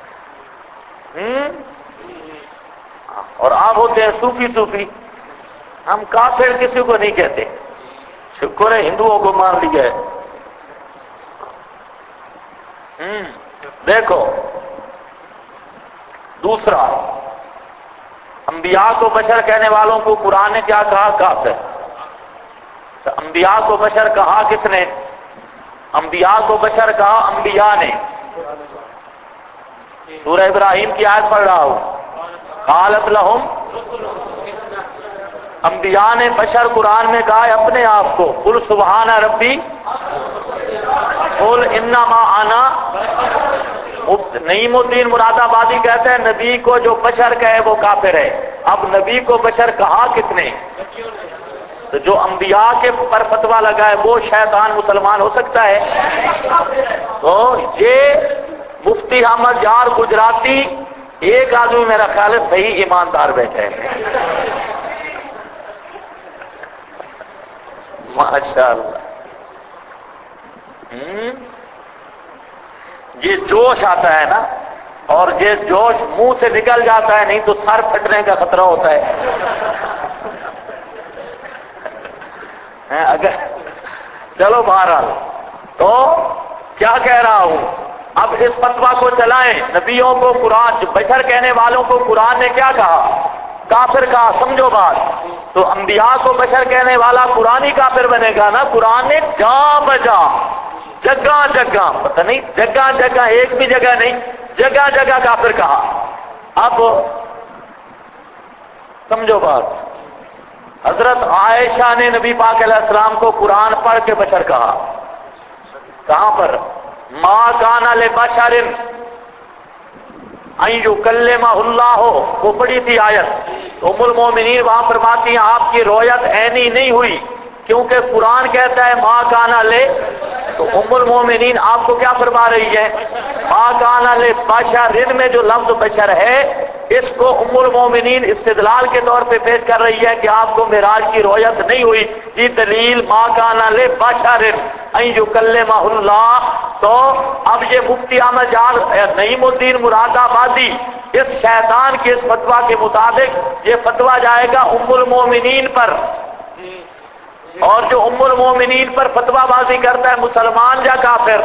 اور آپ ہوتے ہیں صوفی، ہم کافر کسی کو نہیں کہتے، شکر ہے ہندوؤں کو مان لیا ہے۔ دیکھو دوسرا، انبیاء کو بشر کہنے والوں کو قرآن نے کیا کہا؟ کافر۔ تو انبیاء کو بشر کہا کس نے؟ انبیاء کو بشر کہا انبیاء نے۔ سورہ ابراہیم کی آیت پڑھ رہا ہوں، قالت لہم، انبیاء نے بشر قرآن میں کہا ہے اپنے آپ کو، قل سبحان ربی، قل انما انا، نعیم الدین مراد آبادی کہتے ہیں نبی کو جو بشر کہے وہ کافر ہے۔ اب نبی کو بشر کہا کس نے؟ تو جو انبیاء کے پر فتویٰ لگائے وہ شیطان مسلمان ہو سکتا ہے؟ تو یہ مفتی احمد یار گجراتی ایک آدمی میرا خیال ہے صحیح ایماندار بیٹھے ہیں. ماشاء اللہ. یہ جوش آتا ہے نا، اور یہ جوش منہ سے نکل جاتا ہے، نہیں تو سر پھٹنے کا خطرہ ہوتا ہے. اگر چلو بہرحال، تو کیا کہہ رہا ہوں، اب اس فتویٰ کو چلائیں. نبیوں کو قرآن، بشر کہنے والوں کو قرآن نے کیا کہا؟ کافر کہا. سمجھو بات. تو انبیاء کو بشر کہنے والا قرآن ہی کافر بنے گا نا. قرآن نے جا بجا، جگہ جگہ، پتہ نہیں جگہ جگہ، ایک بھی جگہ نہیں، جگہ جگہ کافر کہا. اب سمجھو بات. حضرت عائشہ نے نبی پاک علیہ السلام کو قرآن پڑھ کے بشر کہا. کہاں پر؟ ما کان لبشر ان یکلمہ اللہ، وہ پڑھی تھی آیت. ام المومنین وہاں فرماتی ہیں آپ کی رویت عینی نہیں ہوئی، کیونکہ قرآن کہتا ہے ما کان لے. تو ام المومنین آپ کو کیا فرما رہی ہے؟ ما کان لبشر میں جو لفظ بشر ہے، اس کو ام المومنین استدلال کے طور پہ پیش کر رہی ہے کہ آپ کو معراج کی رویت نہیں ہوئی. جی دلیل ما کان لبشر ان یکلمہ اللہ. تو اب یہ مفتی احمد یار نعیم الدین مراد آبادی اس شیطان کے اس فتویٰ کے مطابق یہ فتویٰ جائے گا ام المومنین پر، اور جو ام المومنین پر فتویٰ بازی کرتا ہے مسلمان یا کافر؟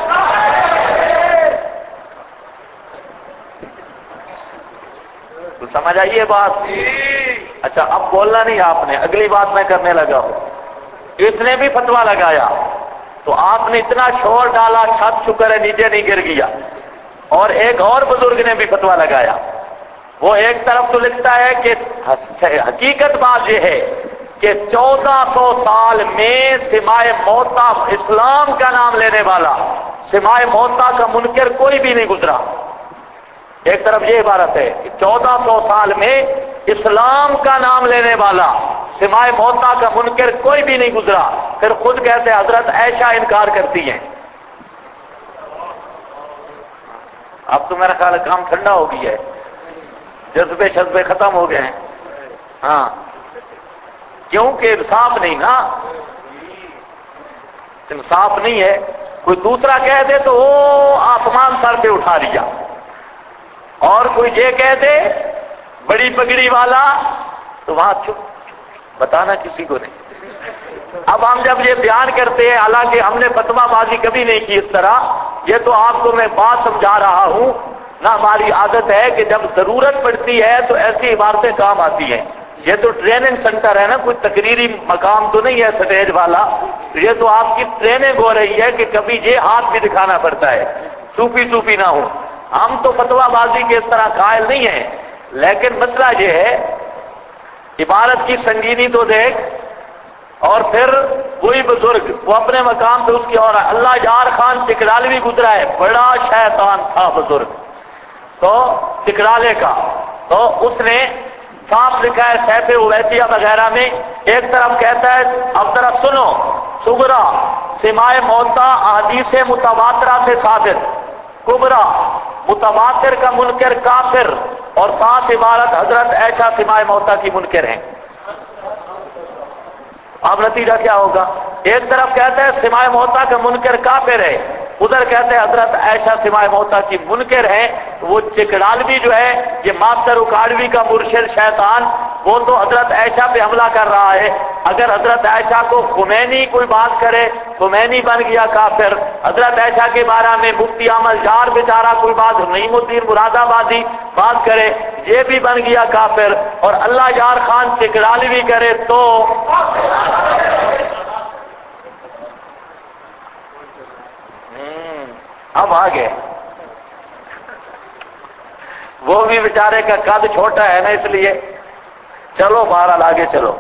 تو سمجھ آئیے بات. اچھا اب بولنا نہیں آپ نے، اگلی بات میں کرنے لگا ہوں. اس نے بھی فتویٰ لگایا تو آپ نے اتنا شور ڈالا، چھت شکر ہے نیچے نہیں گر گیا. اور ایک اور بزرگ نے بھی فتویٰ لگایا. وہ ایک طرف تو لکھتا ہے کہ حقیقت بات یہ ہے کہ 1400 سال میں سمائے موتا اسلام کا نام لینے والا، سمائے موتا کا منکر کوئی بھی نہیں گزرا. ایک طرف یہ عبارت ہے کہ 1400 سال میں اسلام کا نام لینے والا، سمائے موتا کا منکر کوئی بھی نہیں گزرا. پھر خود کہتے ہیں حضرت عائشہ انکار کرتی ہیں. اب تو میرا خیال ہے کام ٹھنڈا ہو گیا ہے، جذبے شذبے ختم ہو گئے ہیں. ہاں کیونکہ انصاف نہیں نا، انصاف نہیں ہے. کوئی دوسرا کہہ دے تو وہ آسمان سر پہ اٹھا لیا، اور کوئی یہ کہہ دے بڑی پگڑی والا تو وہاں چپ، بتانا کسی کو نہیں. اب ہم جب یہ بیان کرتے ہیں، حالانکہ ہم نے فتویٰ بازی کبھی نہیں کی اس طرح، یہ تو آپ کو میں بات سمجھا رہا ہوں نا. ہماری عادت ہے کہ جب ضرورت پڑتی ہے تو ایسی عبارتیں کام آتی ہیں. یہ تو ٹریننگ سینٹر ہے نا، کوئی تقریری مقام تو نہیں ہے سٹیج والا. یہ تو آپ کی ٹریننگ ہو رہی ہے کہ کبھی یہ ہاتھ بھی دکھانا پڑتا ہے، صوفی نہ ہو. ہم تو فتویٰ بازی کے اس طرح قائل نہیں ہیں، لیکن مسئلہ یہ ہے عبارت کی سنگینی تو دیکھ. اور پھر کوئی بزرگ وہ اپنے مقام پہ اس کی اور اللہ یار خان چکرالوی گزرا ہے، بڑا شیطان تھا بزرگ، تو چکرالے کا. تو اس نے صاف لکھا ہے سیف اویسیہ وغیرہ میں. ایک طرف کہتا ہے اب ذرا سنو، صغرا سمائے موتا احادیث متواترہ سے ثابت، کبرا متواتر کا منکر کافر، اور ساتھ عبارت حضرت عائشہ سمائے موتا کی منکر ہیں. اب نتیجہ کیا ہوگا؟ ایک طرف کہتا ہے سمائے موتا کا منکر کافر ہے، ادھر کہتے ہیں حضرت عائشہ سمائے موتا کی منکر ہیں. وہ چکڑالوی جو ہے یہ ماسٹر اکاڑوی کا مرشد شیطان، وہ تو حضرت عائشہ پہ حملہ کر رہا ہے. اگر حضرت عائشہ کو خمینی کوئی بات کرے، خمینی بن گیا کافر. حضرت عائشہ کے بارے میں مفتی احمد یار بیچارہ کوئی بات، نعیم الدین مراد آبادی بات کرے، یہ بھی بن گیا کافر. اور اللہ یار خان چکڑالوی کرے تو اب آگے وہ بھی بیچارے کا قد چھوٹا ہے نا، اس لیے چلو بہرحال آگے چلو.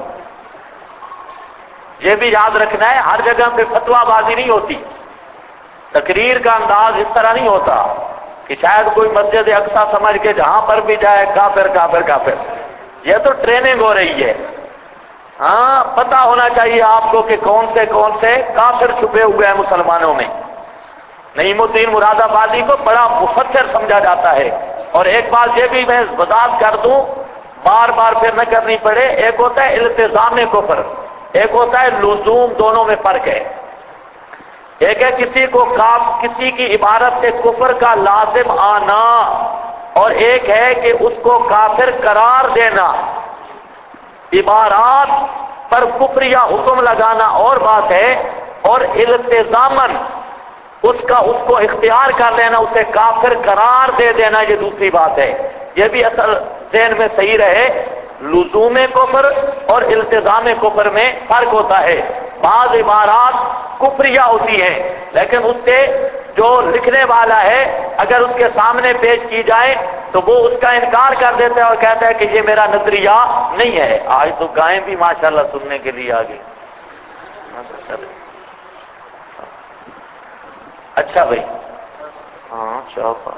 یہ بھی یاد رکھنا ہے ہر جگہ پہ فتویٰ بازی نہیں ہوتی، تقریر کا انداز اس طرح نہیں ہوتا کہ شاید کوئی مسجد اقصی سمجھ کے جہاں پر بھی جائے کافر کافر کافر. یہ تو ٹریننگ ہو رہی ہے. ہاں پتہ ہونا چاہیے آپ کو کہ کون سے کافر چھپے ہوئے ہیں مسلمانوں میں۔ نعیم الدین مراد آبادی کو بڑا مفسر سمجھا جاتا ہے۔ اور ایک بات یہ بھی میں وضاحت کر دوں، بار بار پھر نہ کرنی پڑے، ایک ہوتا ہے التزام کفر، ایک ہوتا ہے لزوم، دونوں میں فرق ہے۔ ایک ہے کسی کی عبارت سے کفر کا لازم آنا، اور ایک ہے کہ اس کو کافر قرار دینا۔ عبارات پر کفر یا حکم لگانا اور بات ہے، اور التزامن اس کو اختیار کر لینا، اسے کافر قرار دے دینا، یہ دوسری بات ہے۔ یہ بھی اصل ذہن میں صحیح رہے، لزوم کفر اور التزام کفر میں فرق ہوتا ہے۔ بعض عبارات کفریہ ہوتی ہیں، لیکن اس سے جو لکھنے والا ہے اگر اس کے سامنے پیش کی جائے تو وہ اس کا انکار کر دیتا ہے اور کہتا ہے کہ یہ میرا نظریہ نہیں ہے۔ آج تو گائیں بھی ماشاءاللہ سننے کے لیے آ گئی۔ اچھا بھائی، ہاں شوقا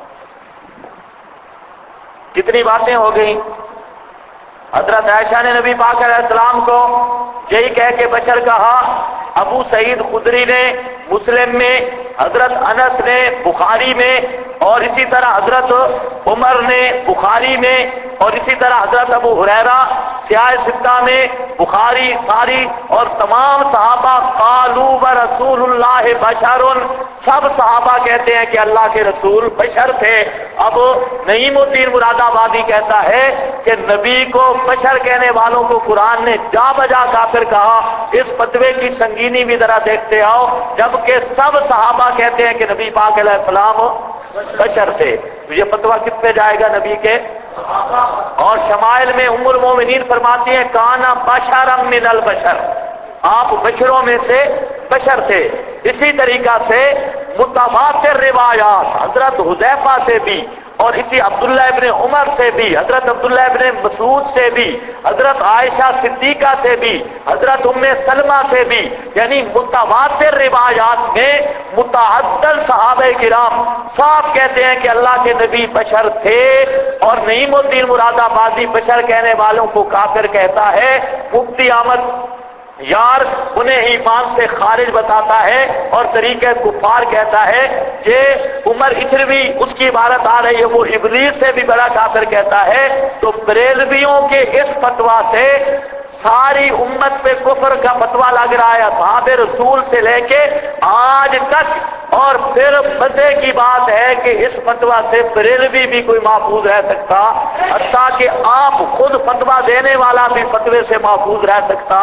کتنی باتیں ہو گئی۔ حضرت عائشہ نے نبی پاک علیہ السلام کو یہی کہہ کے بشر کہا، ابو سعید خدری نے مسلم میں، حضرت انس نے بخاری میں، اور اسی طرح حضرت عمر نے بخاری میں، اور اسی طرح حضرت ابو ہریرہ سیاہ ستہ میں، بخاری ساری اور تمام صحابہ قالوا ورسول اللہ بشر، سب صحابہ کہتے ہیں کہ اللہ کے رسول بشر تھے۔ اب نعیم الدین مراد آبادی کہتا ہے کہ نبی کو بشر کہنے والوں کو قرآن نے جا بجا کافر کہا۔ اس فتوے کی سنگینی بھی ذرا دیکھتے آؤ، جبکہ سب صحابہ کہتے ہیں کہ نبی پاک علیہ السلام بشر تھے۔ یہ فتویٰ کس پہ جائے گا؟ نبی کے۔ اور شمائل میں ام المومنین فرماتی ہیں کانا بشرا من البشر، آپ بشروں میں سے بشر تھے۔ اسی طریقہ سے متواتر روایات حضرت حذیفہ سے بھی، اور اسی عبداللہ ابن عمر سے بھی، حضرت عبداللہ ابن مسعود سے بھی، حضرت عائشہ صدیقہ سے بھی، حضرت ام سلمہ سے بھی، یعنی متواتر روایات میں متعدد صحابہ کرام صاحب کہتے ہیں کہ اللہ کے نبی بشر تھے، اور نعیم الدین مراد آبادی بشر کہنے والوں کو کافر کہتا ہے۔ مفتی احمد یار انہیں ایمان سے خارج بتاتا ہے اور طریقہ کفار کہتا ہے۔ یہ عمر اچھروی اس کی عبارت آ رہی ہے، وہ ابلیس سے بھی بڑا کافر کہتا ہے۔ تو بریلویوں کے اس فتویٰ سے ساری امت پہ کفر کا فتویٰ لگ رہا ہے، اصحاب رسول سے لے کے آج تک۔ اور پھر مزے کی بات ہے کہ اس فتویٰ سے بریلوی بھی کوئی محفوظ رہ سکتا، حتیٰ کہ آپ خود فتویٰ دینے والا بھی فتوے سے محفوظ رہ سکتا،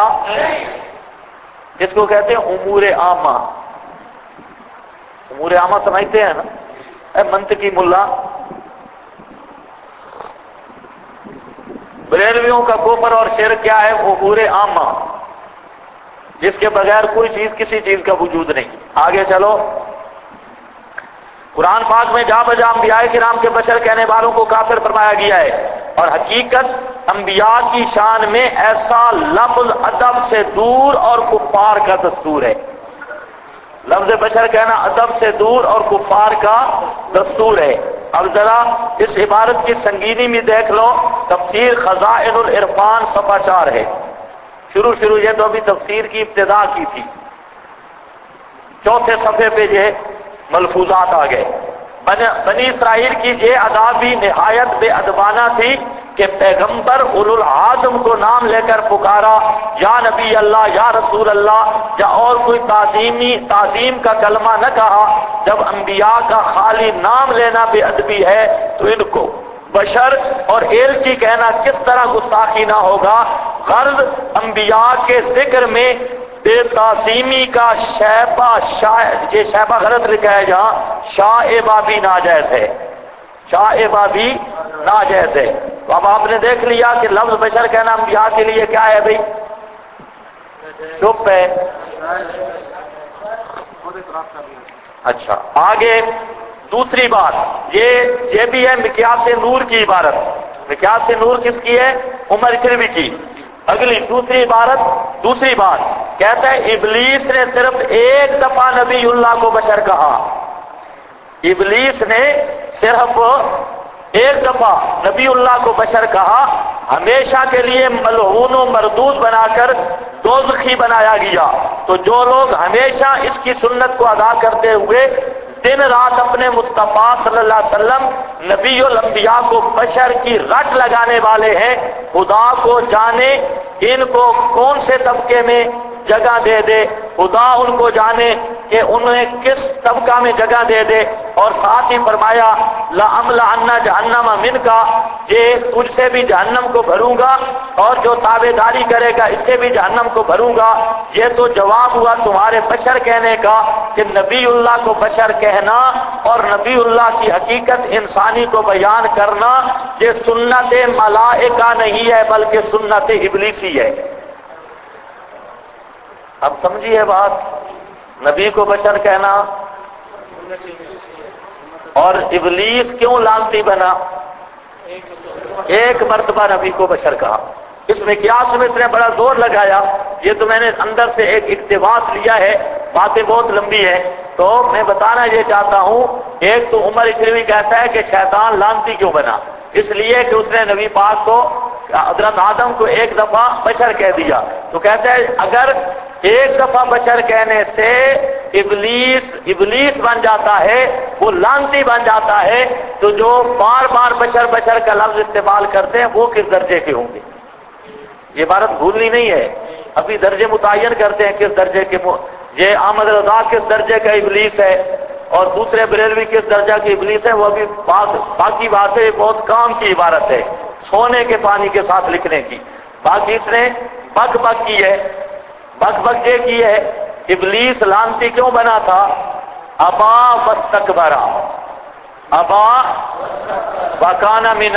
جس کو کہتے ہیں امور عامہ۔ امور عامہ سمجھتے ہیں نا؟ اے منطقی ملا، بریلویوں کا کفر اور شرک کیا ہے؟ امور عامہ، جس کے بغیر کوئی چیز کسی چیز کا وجود نہیں۔ آگے چلو، قرآن پاک میں جا بجا انبیاء کرام کے بشر کہنے والوں کو کافر فرمایا گیا ہے، اور حقیقت انبیاء کی شان میں ایسا لفظ ادب سے دور اور کفار کا دستور ہے۔ لفظ بشر کہنا ادب سے دور اور کفار کا دستور ہے۔ اب ذرا اس عبارت کی سنگینی میں دیکھ لو، تفسیر خزائن العرفان صفحہ 4 ہے۔ شروع یہ تو ابھی تفسیر کی ابتدا کی تھی، چوتھے صفحے پہ یہ ملفوظات آ گئے۔ بنی اسرائیل کی یہ ادا بھی نہایت بے ادبانہ تھی کہ پیغمبر اولو العزم کو نام لے کر پکارا، یا نبی اللہ، یا رسول اللہ، یا اور کوئی تعظیم کا کلمہ نہ کہا۔ جب انبیاء کا خالی نام لینا بے ادبی ہے تو ان کو بشر اور ایلچی کہنا کس طرح گستاخی نہ ہوگا؟ غرض انبیاء کے ذکر میں بے تعظیمی کا یہ شیبہ غلط لکھا ہے جہاں، شائبہ بھی ناجائز ہے، شائبہ بھی ناجائز ہے۔ تو اب آپ نے دیکھ لیا کہ لفظ بشر کہنا انبیاء کے لیے کیا ہے بھائی؟ چپ ہے۔ اچھا آگے دوسری بات، یہ بھی ہے مقیاس نور کی عبارت۔ مقیاس نور کس کی ہے؟ عمر اچھروی کی۔ اگلی دوسری بات کہتا ہے ابلیس نے صرف ایک دفعہ نبی اللہ کو بشر کہا۔ ابلیس نے صرف ایک دفعہ نبی اللہ کو بشر کہا، ہمیشہ کے لیے ملعون و مردود بنا کر دوزخی بنایا گیا۔ تو جو لوگ ہمیشہ اس کی سنت کو ادا کرتے ہوئے دن رات اپنے مصطفیٰ صلی اللہ علیہ وسلم نبی الانبیاء کو بشر کی رٹ لگانے والے ہیں، خدا کو جانے ان کو کون سے طبقے میں جگہ دے دے، خدا ان کو جانے کہ انہیں کس طبقہ میں جگہ دے دے۔ اور ساتھ ہی فرمایا لَأَمْلَأَنَّ جَهَنَّمَ مِنْكَ، یہ تجھ سے بھی جہنم کو بھروں گا اور جو تابعداری کرے گا اس سے بھی جہنم کو بھروں گا۔ یہ تو جواب ہوا تمہارے بشر کہنے کا کہ نبی اللہ کو بشر کہنا اور نبی اللہ کی حقیقت انسانی کو بیان کرنا یہ سنت ملائکہ نہیں ہے بلکہ سنت ابلیسی ہے۔ اب سمجھیے بات، نبی کو بشر کہنا اور ابلیس کیوں لعنتی بنا؟ ایک مرتبہ نبی کو بشر کہا، اس میں قیاس میں اس نے بڑا زور لگایا، یہ تو میں نے اندر سے ایک اقتباس لیا ہے، باتیں بہت لمبی ہیں تو میں بتانا یہ چاہتا ہوں۔ ایک تو عمر اچھروی کہتا ہے کہ شیطان لعنتی کیوں بنا؟ اس لیے کہ اس نے نبی پاک کو حضرت آدم کو ایک دفعہ بشر کہہ دیا، تو کہتا ہے اگر ایک دفعہ بشر کہنے سے ابلیس بن جاتا ہے، وہ لعنتی بن جاتا ہے، تو جو بار بار بشر کا لفظ استعمال کرتے ہیں وہ کس درجے کے ہوں گے؟ یہ عبارت بھولنی نہیں ہے، ابھی درجے متعین کرتے ہیں کس درجے کے، یہ احمد رضا کس درجے کا ابلیس ہے اور دوسرے بریلوی کس درجہ کی ابلیس ہے، وہ ابھی باقی بات سے بہت کام کی عبارت ہے، سونے کے پانی کے ساتھ لکھنے کی۔ باقی اتنے بک کی ہے، بک یہ کی ہے، ابلیس لعنتی کیوں بنا تھا؟ ابا واستکبرا، ابا وکان من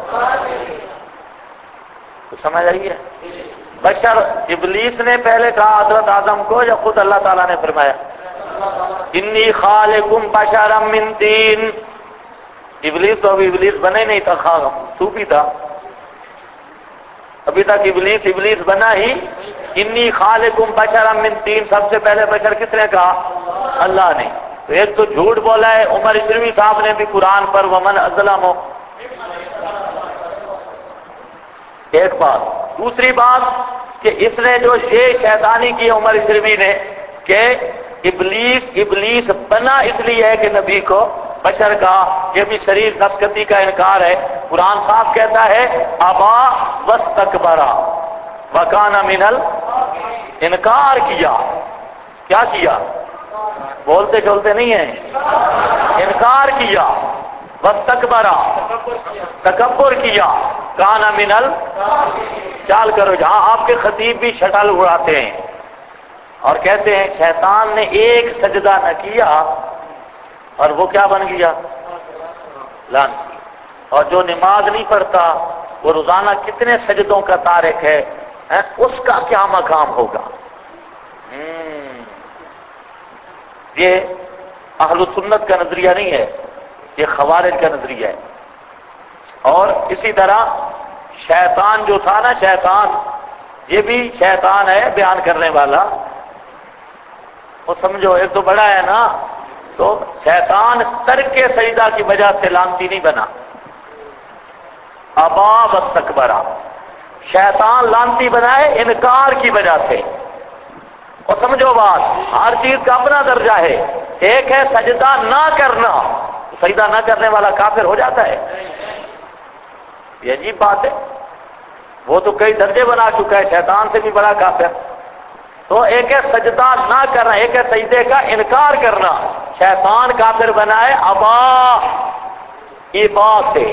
تو سمجھ آئی ہے؟ بشر ابلیس نے پہلے کہا حضرت آدم کو یا خود اللہ تعالیٰ نے فرمایا انی خالقم بشرا من طین؟ ابلیس تو ابھی ابلیس بنا ہی نہیں تھا، صوفی تھا، ابھی تک ابلیس بنا ہی۔ انی خالقم بشرا من طین، سب سے پہلے بشر کس نے کہا؟ اللہ نے۔ تو ایک تو جھوٹ بولا ہے عمر اچھروی صاحب نے بھی قرآن پر، ومن اظلم، ایک بات۔ دوسری بات کہ اس نے جو یہ شیطانی کی عمر اچھروی نے کہ ابلیس بنا اس لیے ہے کہ نبی کو بشر کا، یہ بھی شریر نسکتی کا انکار ہے۔ قرآن صاحب کہتا ہے ابا واستکبرا وکان من انکار کیا، کیا کیا؟ بولتے چولتے نہیں ہیں، انکار کیا، واستکبرا تکبر کیا، کان من چال کرو، جہاں آپ کے خطیب بھی شٹل اڑاتے ہیں اور کہتے ہیں شیطان نے ایک سجدہ نہ کیا اور وہ کیا بن گیا؟ لعنتی۔ اور جو نماز نہیں پڑھتا وہ روزانہ کتنے سجدوں کا تارک ہے، اس کا کیا مقام ہوگا؟ یہ اہل سنت کا نظریہ نہیں ہے، یہ خوارج کا نظریہ ہے۔ اور اسی طرح شیطان جو تھا نا، شیطان یہ بھی شیطان ہے بیان کرنے والا، وہ سمجھو ایک تو بڑا ہے نا، تو شیطان ترک سجدہ کی وجہ سے لعنتی نہیں بنا، ابا واستکبرا، شیطان لعنتی بنا ہے انکار کی وجہ سے۔ اور سمجھو بات، ہر چیز کا اپنا درجہ ہے، ایک ہے سجدہ نہ کرنا، سجدہ نہ کرنے والا کافر ہو جاتا ہے، یہ عجیب بات ہے، وہ تو کئی درجے بنا چکا ہے، شیطان سے بھی بڑا کافر۔ تو ایک ہے سجدہ نہ کرنا، ایک ہے سجدے کا انکار کرنا، شیطان کافر بنا ہے ابا، ابا سے،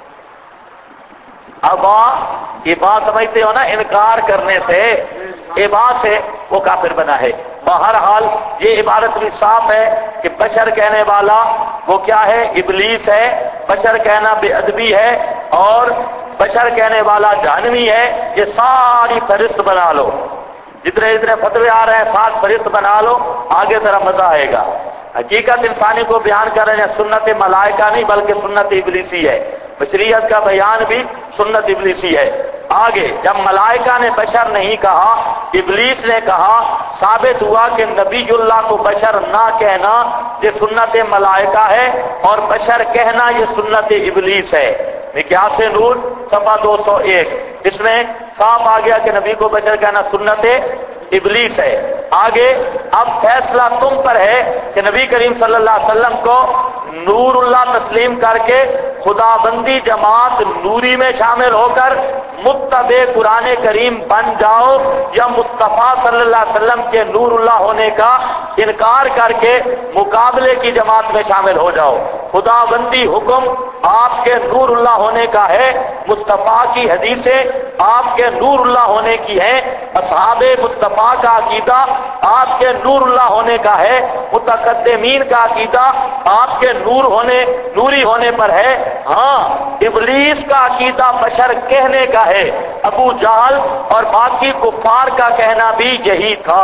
ابا ابا سمجھتے ہو نا، انکار کرنے سے، ابا سے وہ کافر بنا ہے۔ بہرحال یہ عبارت بھی صاف ہے کہ بشر کہنے والا وہ کیا ہے؟ ابلیس ہے، بشر کہنا بے ادبی ہے اور بشر کہنے والا جہنمی ہے۔ یہ ساری فہرست بنا لو، جتنے فتوے آ رہے ہیں ساتھ فہرست بنا لو، آگے ذرا مزہ آئے گا۔ حقیقت انسانی کو بیان کر رہے ہیں، سنت ملائکہ نہیں بلکہ سنت ابلیسی ہے، بشریت کا بیان بھی سنت ابلیسی ہے۔ آگے جب ملائکہ نے بشر نہیں کہا، ابلیس نے کہا، ثابت ہوا کہ نبی اللہ کو بشر نہ کہنا یہ سنت ملائکہ ہے اور بشر کہنا یہ سنت ابلیس ہے۔ مقیاس نور صفحہ 201۔ اس میں صاف آ گیا کہ نبی کو بشر کہنا سنت ابلیس ہے۔ آگے اب فیصلہ تم پر ہے کہ نبی کریم صلی اللہ علیہ وسلم کو نور اللہ تسلیم کر کے خدا بندی جماعت نوری میں شامل ہو کر متبع قرآن کریم بن جاؤ، یا مصطفیٰ صلی اللہ علیہ وسلم کے نور اللہ ہونے کا انکار کر کے مقابلے کی جماعت میں شامل ہو جاؤ۔ خدا بندی حکم آپ کے نور اللہ ہونے کا ہے، مصطفیٰ کی حدیثیں آپ کے نور اللہ ہونے کی ہیں، اصحاب مصطفیٰ کا عقیدہ آپ کے نور اللہ ہونے کا ہے، متقدمین کا عقیدہ آپ کے نوری ہونے پر ہے۔ ہاں، ابلیس کا عقیدہ بشر کہنے کا ہے، ابو جہل اور باقی کفار کا کہنا بھی یہی تھا۔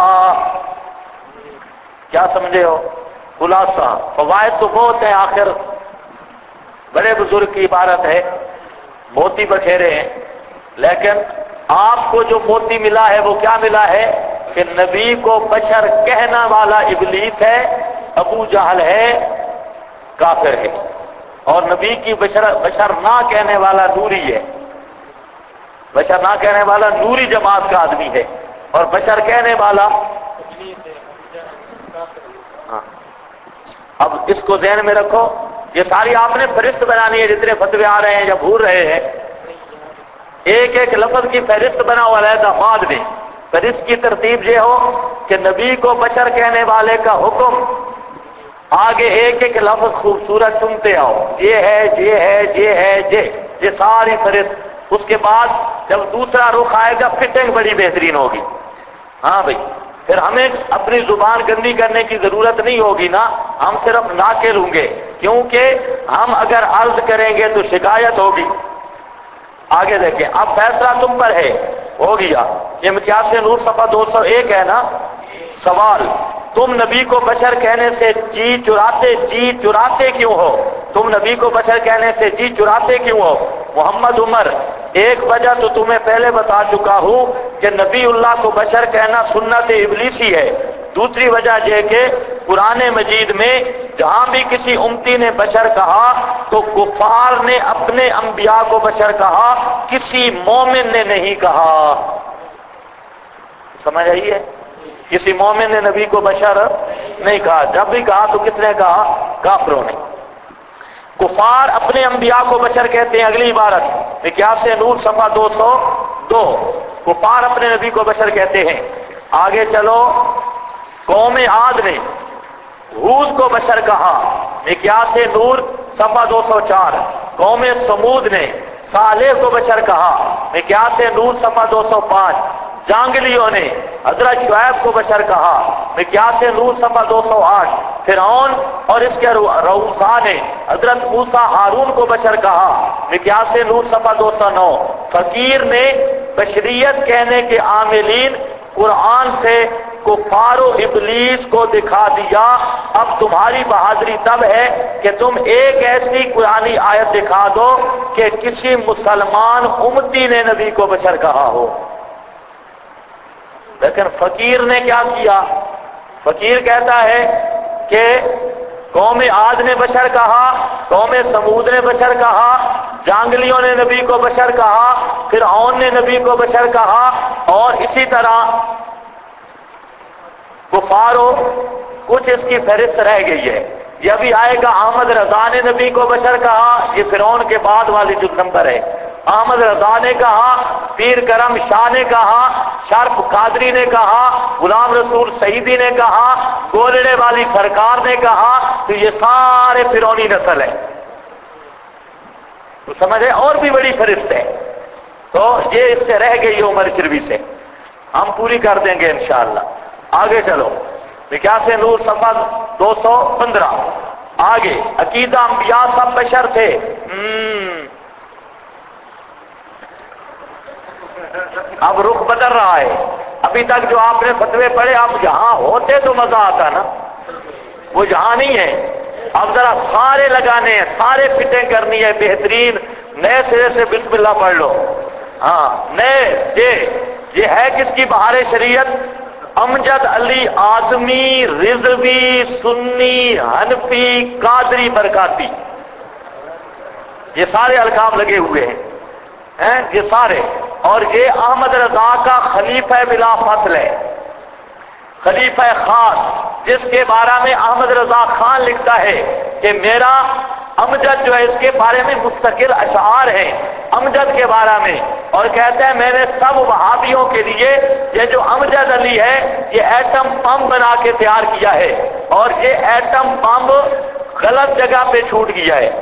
کیا سمجھے ہو؟ خلاصہ فوائد تو بہت ہیں، آخر بڑے بزرگ کی عبارت ہے، موتی بٹھیرے ہیں، لیکن آپ کو جو موتی ملا ہے وہ کیا ملا ہے کہ نبی کو بشر کہنا والا ابلیس ہے، ابو جہل ہے، کافر ہے، اور نبی کی بشر نہ کہنے والا نوری ہے، بشر نہ کہنے والا نوری جماعت کا آدمی ہے، اور بشر کہنے والا اب اس کو ذہن میں رکھو، یہ ساری آپ نے فہرست بنانی ہے، جتنے فتوے آ رہے ہیں یا بھول رہے ہیں، ایک ایک لفظ کی فہرست بنا ہوا علیحدہ بعد میں، فہرست کی ترتیب یہ ہو کہ نبی کو بشر کہنے والے کا حکم، آگے ایک ایک لفظ خوبصورت چنتے آؤ، یہ ہے یہ ہے یہ ہے یہ ساری فہرست۔ اس کے بعد جب دوسرا رخ آئے گا فٹنگ بڑی بہترین ہوگی۔ ہاں بھائی، پھر ہمیں اپنی زبان گندی کرنے کی ضرورت نہیں ہوگی نا، ہم صرف ناقل ہوں گے، کیونکہ ہم اگر عرض کریں گے تو شکایت ہوگی۔ آگے دیکھیں، اب فیصلہ تم پر ہے، ہو گیا۔ امتیاز نور صفحہ 201 ہے نا۔ سوال، تم نبی کو بشر کہنے سے جی چراتے کیوں ہو؟ تم نبی کو بشر کہنے سے جی چراتے کیوں ہو؟ محمد عمر، ایک وجہ تو تمہیں پہلے بتا چکا ہوں کہ نبی اللہ کو بشر کہنا سنت ابلیسی ہے۔ دوسری وجہ یہ کہ قرآن مجید میں جہاں بھی کسی امتی نے بشر کہا تو کفار نے اپنے انبیاء کو بشر کہا، کسی مومن نے نہیں کہا۔ سمجھ آئی ہے؟ کسی مومن نے نبی کو بشر نہیں کہا، جب بھی کہا تو کس نے کہا؟ کافروں نے۔ کفار اپنے انبیاء کو بشر کہتے ہیں، اگلی عبارت مکیاس نور صفحہ 202، کفار اپنے نبی کو بشر کہتے ہیں۔ آگے چلو، قوم عاد نے ہود کو بشر کہا، مکیاس نور صفحہ 204۔ قوم سمود نے صالح کو بشر کہا، مکیاس نور صفحہ 205۔ جانگلیوں نے حضرت شعیب کو بشر کہا، مکیاس نور صفحہ 208۔ فرعون اور اس کے رؤساء نے حضرت موسیٰ ہارون کو بشر کہا، مکیاس نور صفحہ 209۔ فقیر نے بشریت کہنے کے عاملین قرآن سے کفار و ابلیس کو دکھا دیا۔ اب تمہاری بہادری تب ہے کہ تم ایک ایسی قرآنی آیت دکھا دو کہ کسی مسلمان امتی نے نبی کو بشر کہا ہو۔ لیکن فقیر نے کیا کیا؟ فقیر کہتا ہے کہ قوم عاد نے بشر کہا، قوم سمود نے بشر کہا، جانگلیوں نے نبی کو بشر کہا، فرعون نے نبی کو بشر کہا، اور اسی طرح کفارو کچھ اس کی فہرست رہ گئی ہے۔ یہ بھی آئے گا، احمد رضا نے نبی کو بشر کہا، یہ فرعون کے بعد والی جو نمبر ہے۔ احمد رضا نے کہا، پیر کرم شاہ نے کہا، شرف قادری نے کہا، غلام رسول سعیدی نے کہا، گولڑے والی سرکار نے کہا، تو یہ سارے فرعونی نسل ہے۔ تو سمجھے، اور بھی بڑی فہرست ہے، تو یہ اس سے رہ گئی عمر شربی سے، ہم پوری کر دیں گے انشاءاللہ۔ آگے چلو، مکیاس نور صفحہ 215۔ آگے، عقیدہ انبیاء سب بشر تھے۔ اب رخ بدل رہا ہے، ابھی تک جو آپ نے فتوے پڑھے، آپ یہاں ہوتے تو مزہ آتا نا، وہ یہاں نہیں ہے۔ اب ذرا سارے لگانے ہیں، سارے فٹنگ کرنی ہے بہترین، نئے سرے سے بسم اللہ پڑھ لو۔ ہاں، نئے یہ ہے کس کی بہار شریعت؟ امجد علی اعظمی، رضوی، سنی، حنفی، قادری، برکاتی، یہ سارے القاب لگے ہوئے ہیں۔ ہیں یہ سارے، اور یہ احمد رضا کا خلیفہ بلا فصل ہے، خلیفہ خاص، جس کے بارے میں احمد رضا خان لکھتا ہے کہ میرا امجد جو ہے اس کے بارے میں مستقل اشعار ہیں امجد کے بارے میں، اور کہتے ہیں میں نے سب وہابیوں کے لیے یہ جو امجد علی ہے یہ ایٹم بم بنا کے تیار کیا ہے، اور یہ ایٹم بم غلط جگہ پہ چھوٹ گیا ہے،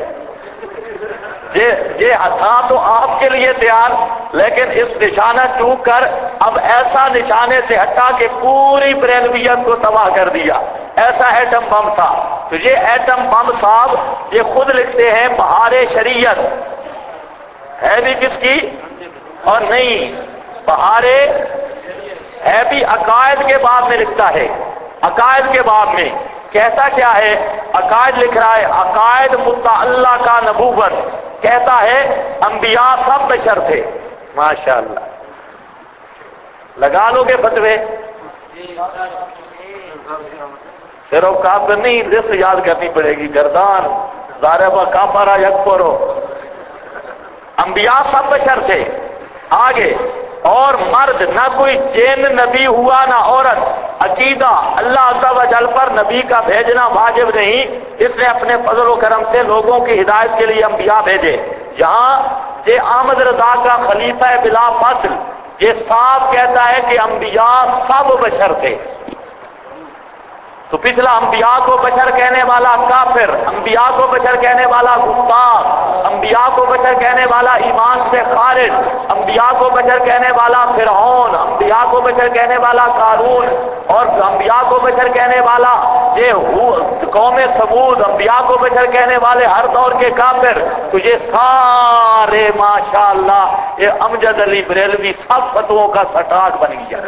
یہ تھا تو آپ کے لیے تیار، لیکن اس نشانہ چوک کر اب ایسا نشانے سے ہٹا کہ پوری بریلویت کو تباہ کر دیا، ایسا ایٹم بم تھا۔ تو یہ ایٹم بم صاحب یہ خود لکھتے ہیں بہار شریعت ہے بھی کس کی، اور نہیں بہار ہے بھی عقائد کے باب میں لکھتا ہے، عقائد کے باب میں کہتا کیا ہے، عقائد لکھ رہا ہے، عقائد متعلقہ کا نبوت، کہتا ہے انبیاء سب بشر تھے، ماشاءاللہ لگا لو گے فتوے، پھر وہ کافر نہیں رزق یاد کرنی پڑے گی، گردان زاربا کافرا یکفرو، انبیاء سب بشر تھے، آگے اور مرد نہ کوئی جن نبی ہوا نہ عورت، عقیدہ اللہ عز و جل پر نبی کا بھیجنا واجب نہیں، اس نے اپنے فضل و کرم سے لوگوں کی ہدایت کے لیے انبیاء بھیجے۔ یہاں یہ احمد رضا کا خلیفہ بلا فصل یہ صاف کہتا ہے کہ انبیاء سب بشر تھے، تو پچھلا انبیاء کو بشر کہنے والا کافر، انبیاء کو بشر کہنے والا گستاخ، انبیاء کو بشر کہنے والا ایمان سے خارج، انبیاء کو بشر کہنے والا فرعون، انبیاء کو بشر کہنے والا قارون، اور انبیاء کو بشر کہنے والا یہ قوم ثمود، انبیاء کو بشر کہنے والے ہر دور کے کافر، تو یہ سارے ماشاءاللہ یہ امجد علی بریلوی سب فتووں کا سٹاک بن گیا۔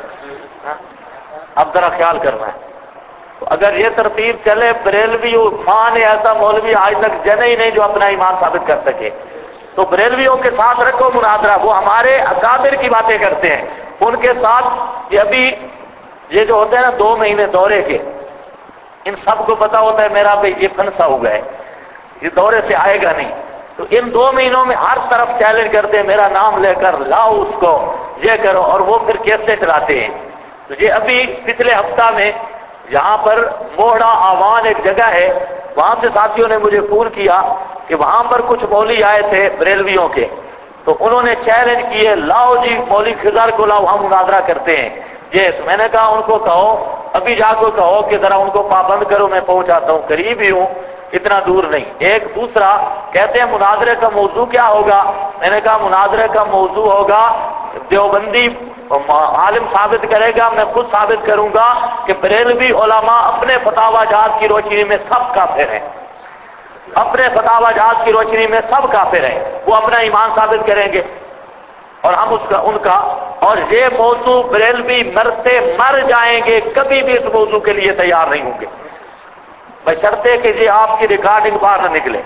اب ذرا خیال کرنا ہے، تو اگر یہ ترتیب چلے بریلوی ماں نے ایسا مولوی آج تک جنے ہی نہیں جو اپنا ایمان ثابت کر سکے، تو بریلویوں کے ساتھ رکھو مناظرہ، وہ ہمارے اکابر کی باتیں کرتے ہیں، ان کے ساتھ یہ ابھی یہ جو ہوتے ہیں نا 2 مہینے دورے کے، ان سب کو پتا ہوتا ہے میرا بھائی یہ پھنسا ہوا ہے، یہ دورے سے آئے گا نہیں، تو ان 2 مہینوں میں ہر طرف چیلنج کرتے ہیں میرا نام لے کر لاؤ اس کو، یہ کرو، اور وہ پھر کیسے چلاتے ہیں۔ تو یہ ابھی پچھلے ہفتہ میں یہاں پر موہڑا آوان ایک جگہ ہے، وہاں سے ساتھیوں نے مجھے فون کیا کہ وہاں پر کچھ مولوی آئے تھے بریلویوں کے، تو انہوں نے چیلنج کیے لاؤ جی مولوی خضر کو لاؤ ہم مناظرہ کرتے ہیں، یہ تو میں نے کہا ان کو کہو ابھی جا کو کہو کہ ذرا ان کو پابند کرو، میں پہنچاتا ہوں، قریب ہی ہوں اتنا دور نہیں۔ ایک دوسرا کہتے ہیں مناظرے کا موضوع کیا ہوگا، میں نے کہا مناظرے کا موضوع ہوگا دیوبندی عالم ثابت کرے گا، میں خود ثابت کروں گا کہ بریلوی علماء اپنے فتاوی جات کی روشنی میں سب کافر ہیں، اپنے فتاوی جات کی روشنی میں سب کافر ہیں، وہ اپنا ایمان ثابت کریں گے اور ہم ان کا، اور یہ موضوع بریلوی مرتے مر جائیں گے کبھی بھی اس موضوع کے لیے تیار نہیں ہوں گے، بشرطے کہ یہ آپ کی ریکارڈنگ باہر نہ نکلے،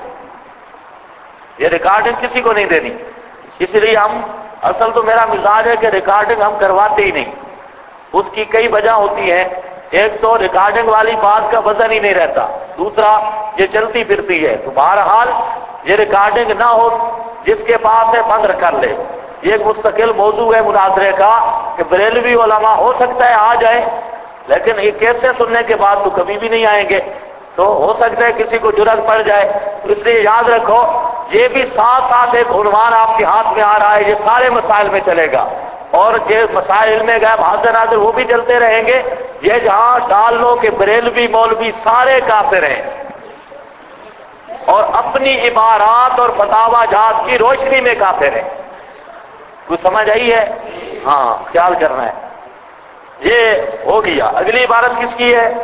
یہ ریکارڈنگ کسی کو نہیں دینی، اس لیے ہم اصل تو میرا مزاج ہے کہ ریکارڈنگ ہم کرواتے ہی نہیں، اس کی کئی وجہ ہوتی ہیں، ایک تو ریکارڈنگ والی بات کا وزن ہی نہیں رہتا، دوسرا یہ چلتی پھرتی ہے، تو بہرحال یہ ریکارڈنگ نہ ہو، جس کے پاس ہے بند کر لے، یہ ایک مستقل موضوع ہے مناظرے کا کہ بریلوی علماء ہو سکتا ہے آ جائیں، لیکن یہ کیسے سننے کے بعد تو کبھی بھی نہیں آئیں گے، تو ہو سکتا ہے کسی کو جرأت پڑ جائے، تو اس لیے یاد رکھو یہ بھی ساتھ ساتھ ایک عنوان آپ کے ہاتھ میں آ رہا ہے، یہ سارے مسائل میں چلے گا، اور یہ مسائل علم غیب حاضر ناظر وہ بھی چلتے رہیں گے، یہ جہاں ڈال لو کہ بریلوی مولوی سارے کافر ہیں اور اپنی عبارات اور فتاوی جات کی روشنی میں کافر ہیں، کچھ سمجھ آئی ہے؟ ہاں خیال کرنا ہے، یہ ہو گیا۔ اگلی عبارت کس کی ہے؟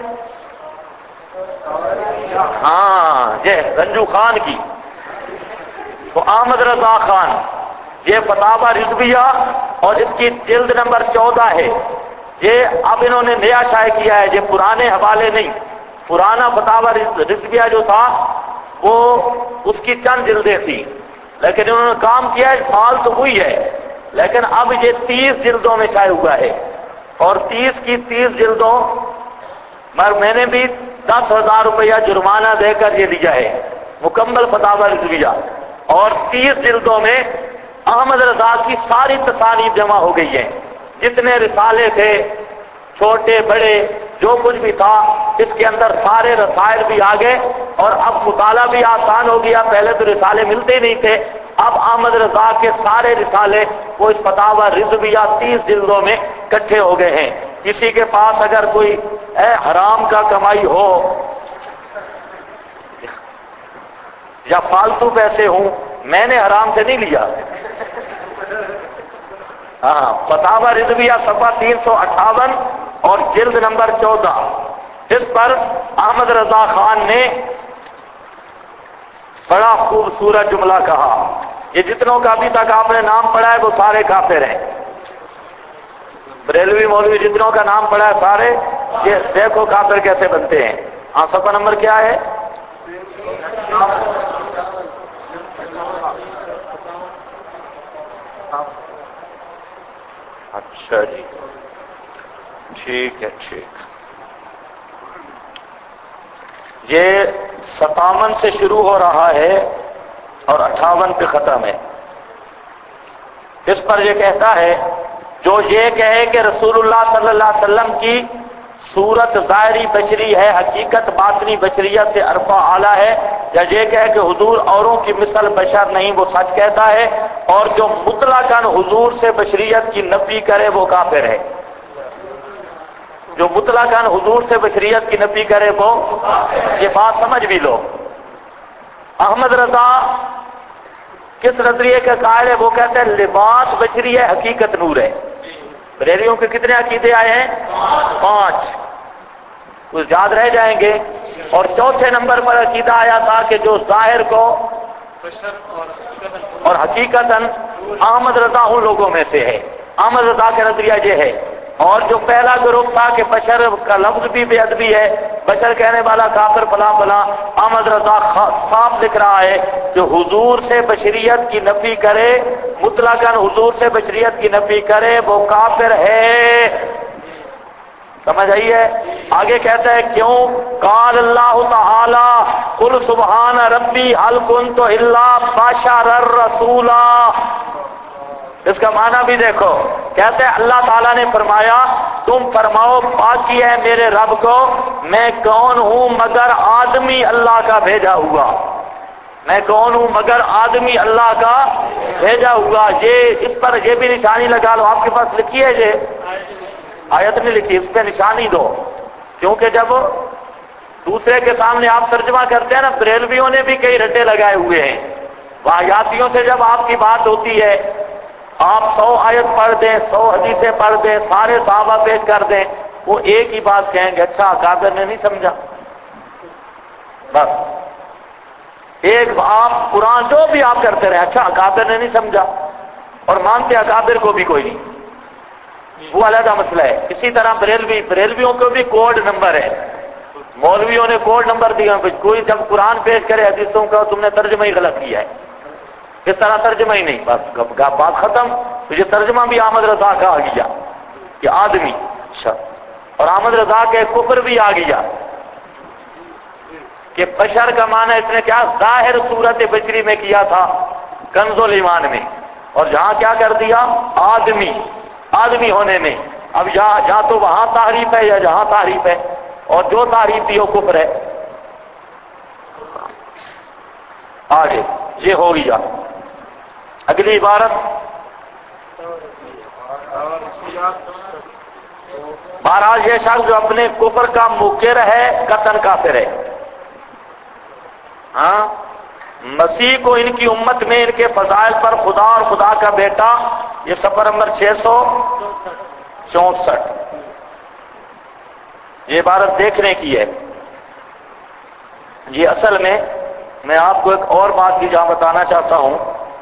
ہاں یہ رنجو خان کی، تو احمد رضا خان، یہ فتاوی رضویہ اور اس کی جلد نمبر 14 ہے، یہ اب انہوں نے نیا شائع کیا ہے، یہ پرانے حوالے نہیں، پرانا فتاوی رضویہ جو تھا وہ اس کی چند جلدیں تھیں، لیکن انہوں نے کام کیا ہے، مال تو ہوئی ہے، لیکن اب یہ 30 جلدوں میں شائع ہوا ہے، اور 30 کی 30 جلدوں میں نے بھی 10,000 روپیہ جرمانہ دے کر یہ لیا ہے، مکمل فتاوی رضویہ، اور 30 جلدوں میں احمد رضا کی ساری تصانیف جمع ہو گئی ہیں، جتنے رسالے تھے چھوٹے بڑے جو کچھ بھی تھا اس کے اندر سارے رسائل بھی آ گئے، اور اب مطالعہ بھی آسان ہو گیا۔ پہلے تو رسالے ملتے ہی نہیں تھے، اب احمد رضا کے سارے رسالے وہ اس فتاوی رضویہ 30 جلدوں میں اکٹھے ہو گئے ہیں۔ کسی کے پاس اگر کوئی حرام کا کمائی ہو یا فالتو پیسے ہوں، میں نے حرام سے نہیں لیا، ہاں، فتاوی رضویہ صفحہ 358 اور جلد نمبر 14، اس پر احمد رضا خان نے بڑا خوبصورت جملہ کہا، یہ جتنوں کا ابھی تک آپ نے نام پڑھا ہے وہ سارے کافر ہیں، بریلوی مولوی جتنوں کا نام پڑھا ہے سارے، یہ دیکھو کافر کیسے بنتے ہیں۔ صفحہ نمبر کیا ہے؟ اچھا جی، ٹھیک ہے ٹھیک۔ یہ 57 سے شروع ہو رہا ہے اور 58 پہ ختم ہے۔ اس پر یہ کہتا ہے جو یہ کہے کہ رسول اللہ صلی اللہ علیہ وسلم کی صورت ظاہری بشری ہے، حقیقت باطنی بشریت سے ارفع اعلیٰ ہے، یا یہ کہے کہ حضور اوروں کی مثل بشر نہیں، وہ سچ کہتا ہے، اور جو مطلقاً حضور سے بشریت کی نفی کرے وہ کافر ہے۔ جو مطلقاً حضور سے بشریت کی نفی کرے وہ، یہ بات سمجھ بھی لو۔ احمد رضا کس نظریے کا قائل ہے؟ وہ کہتے ہیں لباس بشری ہے، حقیقت نور ہے۔ بریلیوں کے کتنے عقیدے آئے ہیں؟ 5، کچھ یاد رہ جائیں گے۔ اور چوتھے نمبر پر عقیدہ آیا تھا کہ جو ظاہر کو اور حقیقتاً احمد رضا ان لوگوں میں سے ہے، احمد رضا کا نظریہ یہ ہے۔ اور جو پہلا گروپ تھا کہ بشر کا لفظ بھی بے ادبی ہے، بشر کہنے والا کافر فلاں فلاں، احمد رضا صاف لکھ رہا ہے کہ حضور سے بشریت کی نفی کرے، مطلقاً حضور سے بشریت کی نفی کرے وہ کافر ہے۔ سمجھ آئی ہے؟ آگے کہتا ہے کیوں؟ قال اللہ تعالی قل سبحان ربی هل كنت الا بشرا رسولا۔ اس کا معنی بھی دیکھو، کہتے ہیں اللہ تعالیٰ نے فرمایا تم فرماؤ پاکی ہے میرے رب کو، میں کون ہوں مگر آدمی اللہ کا بھیجا ہوا، میں کون ہوں مگر آدمی اللہ کا بھیجا ہوا۔ یہ اس پر یہ بھی نشانی لگا لو، آپ کے پاس لکھی ہے یہ آیت نہیں لکھی، اس پہ نشانی دو، کیونکہ جب دوسرے کے سامنے آپ ترجمہ کرتے ہیں نا، بریلویوں نے بھی کئی رٹے لگائے ہوئے ہیں، واحیاتیوں سے جب آپ کی بات ہوتی ہے آپ 100 آیت پڑھ دیں، 100 حدیثیں پڑھ دیں، سارے صحابہ پیش کر دیں، وہ ایک ہی بات کہیں گے، اچھا اکابر نے نہیں سمجھا، بس ایک آپ قرآن جو بھی آپ کرتے رہے، اچھا اکابر نے نہیں سمجھا، اور مانتے اکابر کو بھی کوئی نہیں، وہ علیحدہ مسئلہ ہے۔ اسی طرح بریلویوں کو بھی کوڈ نمبر ہے، مولویوں نے کوڈ نمبر دیا، کوئی جب قرآن پیش کرے حدیثوں کا تم نے ترجمہ ہی غلط کیا ہے، اس طرح ترجمہ ہی نہیں، بس بات ختم۔ تو یہ ترجمہ بھی احمد رضا کا آ گیا کہ آدمی، اچھا، اور احمد رضا کے کفر بھی آ گیا کہ بشر کا معنی اس نے کیا ظاہر صورت بشری میں کیا تھا کنز الایمان میں، اور جہاں کیا کر دیا آدمی ہونے میں۔ اب یا تو وہاں تعریف ہے یا جہاں تعریف ہے، اور جو تعریف دی وہ کفر ہے۔ آگے یہ ہو گیا، اگلی عبارت، بہرحال یہ شخص جو اپنے کفر کا مقر ہے قطعاً کافر ہے۔ ہاں، مسیح کو ان کی امت میں ان کے فضائل پر خدا اور خدا کا بیٹا، یہ صفحہ نمبر 664، یہ عبارت دیکھنے کی ہے۔ یہ اصل میں آپ کو ایک اور بات بھی جہاں بتانا چاہتا ہوں،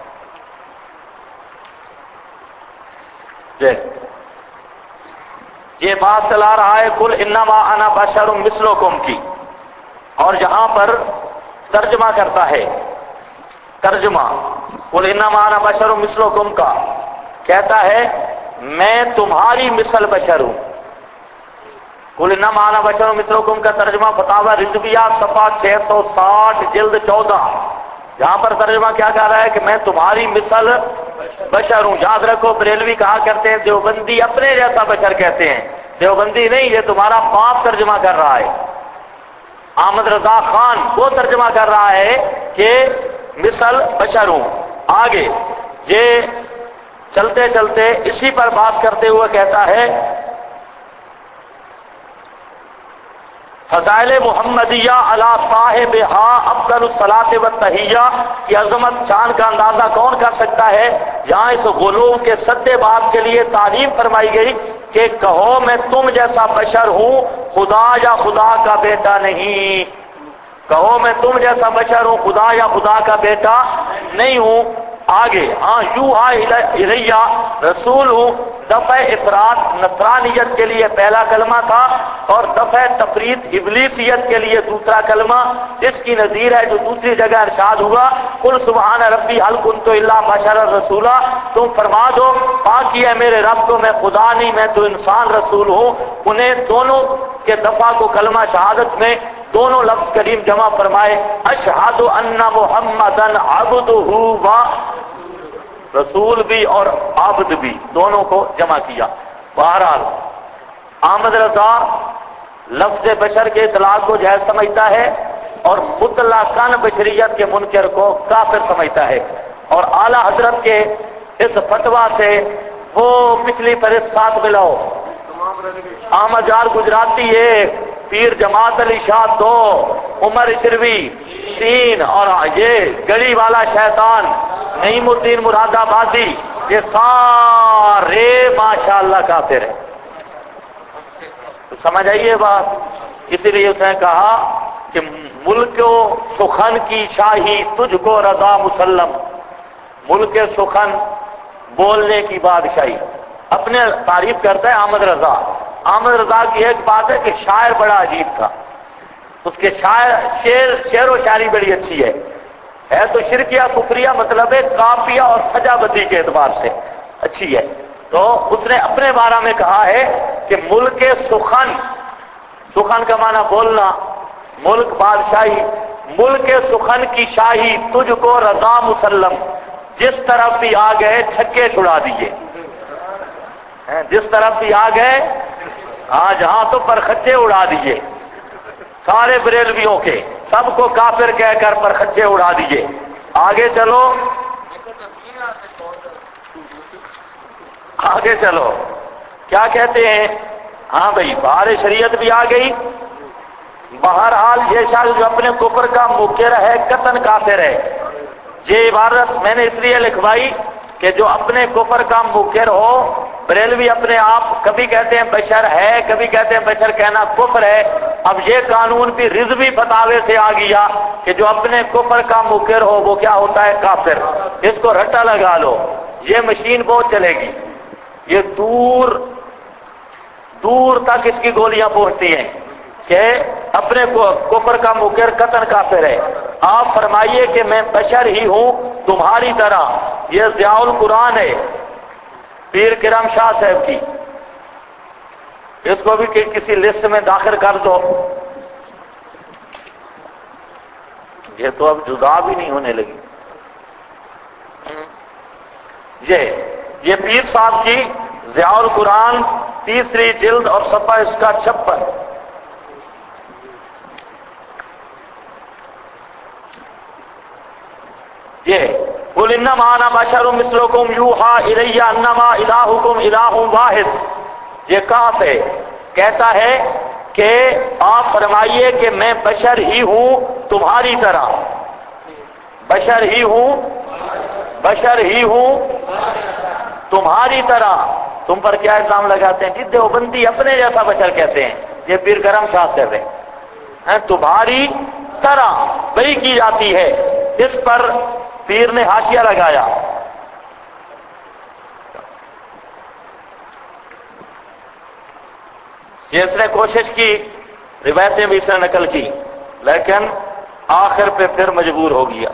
یہ بات چلا رہا ہے قل انما انا بشر مثلکم کی، اور یہاں پر ترجمہ کرتا ہے، ترجمہ قل انما انا بشر مثلکم کا کہتا ہے میں تمہاری مثل بشر ہوں۔ قل انما انا بشر مثلکم کا ترجمہ فتاوی رضویہ صفحہ 660 جلد 14، یہاں پر ترجمہ کیا کہہ رہا ہے کہ میں تمہاری مثل بشر ہوں. یاد رکھو بریلوی کہا کرتے ہیں دیوبندی اپنے جیسا بشر کہتے ہیں، دیوبندی نہیں، یہ تمہارا باپ ترجمہ کر رہا ہے. احمد رضا خان وہ ترجمہ کر رہا ہے کہ مثل بشر ہوں. آگے یہ چلتے چلتے اسی پر بات کرتے ہوئے کہتا ہے فضائل محمدیہ علی صاحبہا افضل الصلاۃ والتحیہ کی عظمت شان کا اندازہ کون کر سکتا ہے. یہاں اس غلو کے سدے باب کے لیے تعلیم فرمائی گئی کہ کہو میں تم جیسا بشر ہوں، خدا یا خدا کا بیٹا نہیں. کہو میں تم جیسا بشر ہوں، خدا یا خدا کا بیٹا نہیں ہوں. آگے یوحا الیہ رسول ہوں. دفع افراد نصرانیت کے لیے پہلا کلمہ تھا اور دفع تفرید ابلیسیت کے لیے دوسرا کلمہ. اس کی نظیر ہے جو دوسری جگہ ارشاد ہوا قل سبحان ربی هل كنت الا بشرا رسولا، تم فرما دو پاک ہے میرے رب کو، میں خدا نہیں میں تو انسان رسول ہوں. انہیں دونوں کے دفعہ کو کلمہ شہادت میں دونوں لفظ کریم جمع فرمائے اشہد ان محمدن عبدہ و رسول بھی اور عبد بھی دونوں کو جمع کیا. بہرحال احمد رضا لفظ بشر کے اطلاق کو جائز سمجھتا ہے اور مطلقاً بشریت کے منکر کو کافر سمجھتا ہے. اور اعلی حضرت کے اس فتویٰ سے وہ پچھلی فہرست ساتھ ملاؤ احمد جان گجراتی 1، پیر جماعت علی شاہ 2، عمر اشروی 3 اور یہ گڑی والا شیطان نعیم الدین مراد آبادی، یہ سارے ماشاءاللہ کافر ہیں. تو سمجھ آئیے بات. اسی لیے اس نے کہا کہ ملک و سخن کی شاہی تجھ کو رضا مسلم. ملک سخن بولنے کی بادشاہی اپنے تعریف کرتا ہے احمد رضا. احمد رضا کی ایک بات ہے کہ شاعر بڑا عجیب تھا، اس کے شعر و شاعری بڑی اچھی ہے تو شرکیہ کفریہ مطلب ہے قافیہ اور سجاوٹی کے اعتبار سے اچھی ہے. تو اس نے اپنے بارے میں کہا ہے کہ ملک سخن، سخن کا معنی بولنا، ملک بادشاہی، ملک سخن کی شاہی تجھ کو رضا مسلم. جس طرف بھی آ گئے چھکے چھڑا دیے، جس طرف بھی آ گئے جہاں تو پرخچے اڑا دیے. سارے بریلویوں کے سب کو کافر کہہ کر پرخچے اڑا دیے. آگے چلو آگے چلو کیا کہتے ہیں. ہاں بھائی بہار شریعت بھی آ گئی. بہرحال یہ شخص جو اپنے کفر کا منکر ہے قطعاً کافر ہے. یہ عبارت میں نے اس لیے لکھوائی کہ جو اپنے کفر کا منکر ہو، بریلوی اپنے آپ کبھی کہتے ہیں بشر ہے، کبھی کہتے ہیں بشر کہنا کفر ہے. اب یہ قانون بھی رضوی فتاوے سے آ گیا کہ جو اپنے کفر کا منکر ہو وہ کیا ہوتا ہے کافر. اس کو رٹا لگا لو، یہ مشین بہت چلے گی. یہ دور دور تک اس کی گولیاں پہنچتی ہیں کہ اپنے کفر کا منکر قطعاً کافر ہے. آپ فرمائیے کہ میں بشر ہی ہوں تمہاری طرح. یہ ضیاء القرآن ہے پیر کرم شاہ صاحب کی، اس کو بھی کسی لسٹ میں داخل کر دو. یہ تو اب جدا بھی نہیں ہونے لگی. یہ پیر صاحب کی ضیاء القرآن 3 جلد اور صفحہ اس کا 56. یہ قل انما انا بشر مثلکم یوحا الی انما الہکم الہ واحد. یہ کاف ہے، کہتا ہے کہ آپ فرمائیے کہ میں بشر ہی ہوں تمہاری طرح. بشر ہی ہوں، بشر ہی ہوں تمہاری طرح. تم پر کیا الزام لگاتے ہیں؟ جد دیوبندی اپنے جیسا بشر کہتے ہیں. یہ پیر کرم شاہ صاحب ہیں. تمہاری طرح بئی کی جاتی ہے. اس پر پیر نے حاشیہ لگایا. یہ اس نے کوشش کی، روایتیں بھی اس نے نقل کی، لیکن آخر پہ پھر مجبور ہو گیا.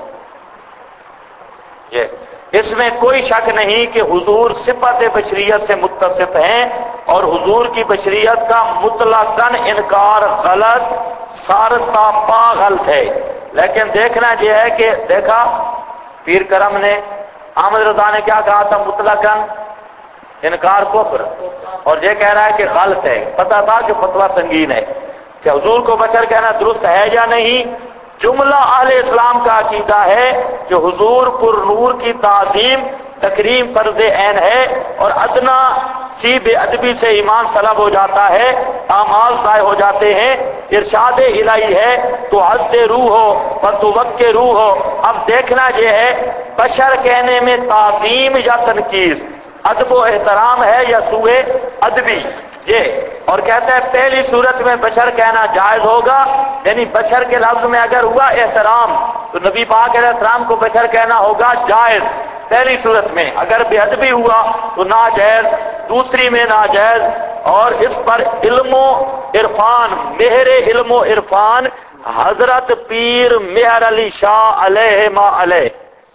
اس میں کوئی شک نہیں کہ حضور صفت بشریت سے متصف ہیں اور حضور کی بشریت کا مطلقاً انکار غلط، سارتا پا غلط ہے. لیکن دیکھنا یہ ہے کہ دیکھا پیر کرم نے، احمد رضا نے کیا کہا تھا؟ مطلقاً انکار کفر، اور یہ کہہ رہا ہے کہ غلط ہے. پتا تھا کہ فتویٰ سنگین ہے کہ حضور کو بشر کہنا درست ہے یا نہیں. جملہ اہل اسلام کا عقیدہ ہے کہ حضور پر نور کی تعظیم تکریم فرض عین ہے، اور ادنا سی بے ادبی سے ایمان سلب ہو جاتا ہے، اعمال ضائع ہو جاتے ہیں. ارشاد الہی ہے تو حد سے روح ہو فتوق کے روح ہو. اب دیکھنا یہ ہے بشر کہنے میں تعظیم یا تنقیص، ادب و احترام ہے یا سوء ادبی. یہ اور کہتا ہے پہلی صورت میں بشر کہنا جائز ہوگا، یعنی بشر کے لفظ میں اگر ہوا احترام تو نبی پاک علیہ السلام کو بشر کہنا ہوگا جائز پہلی صورت میں. اگر بے ادبی ہوا تو ناجائز دوسری میں ناجائز. اور اس پر علم و عرفان، مہر علم و عرفان حضرت پیر مہر علی شاہ علیہ ما علیہ.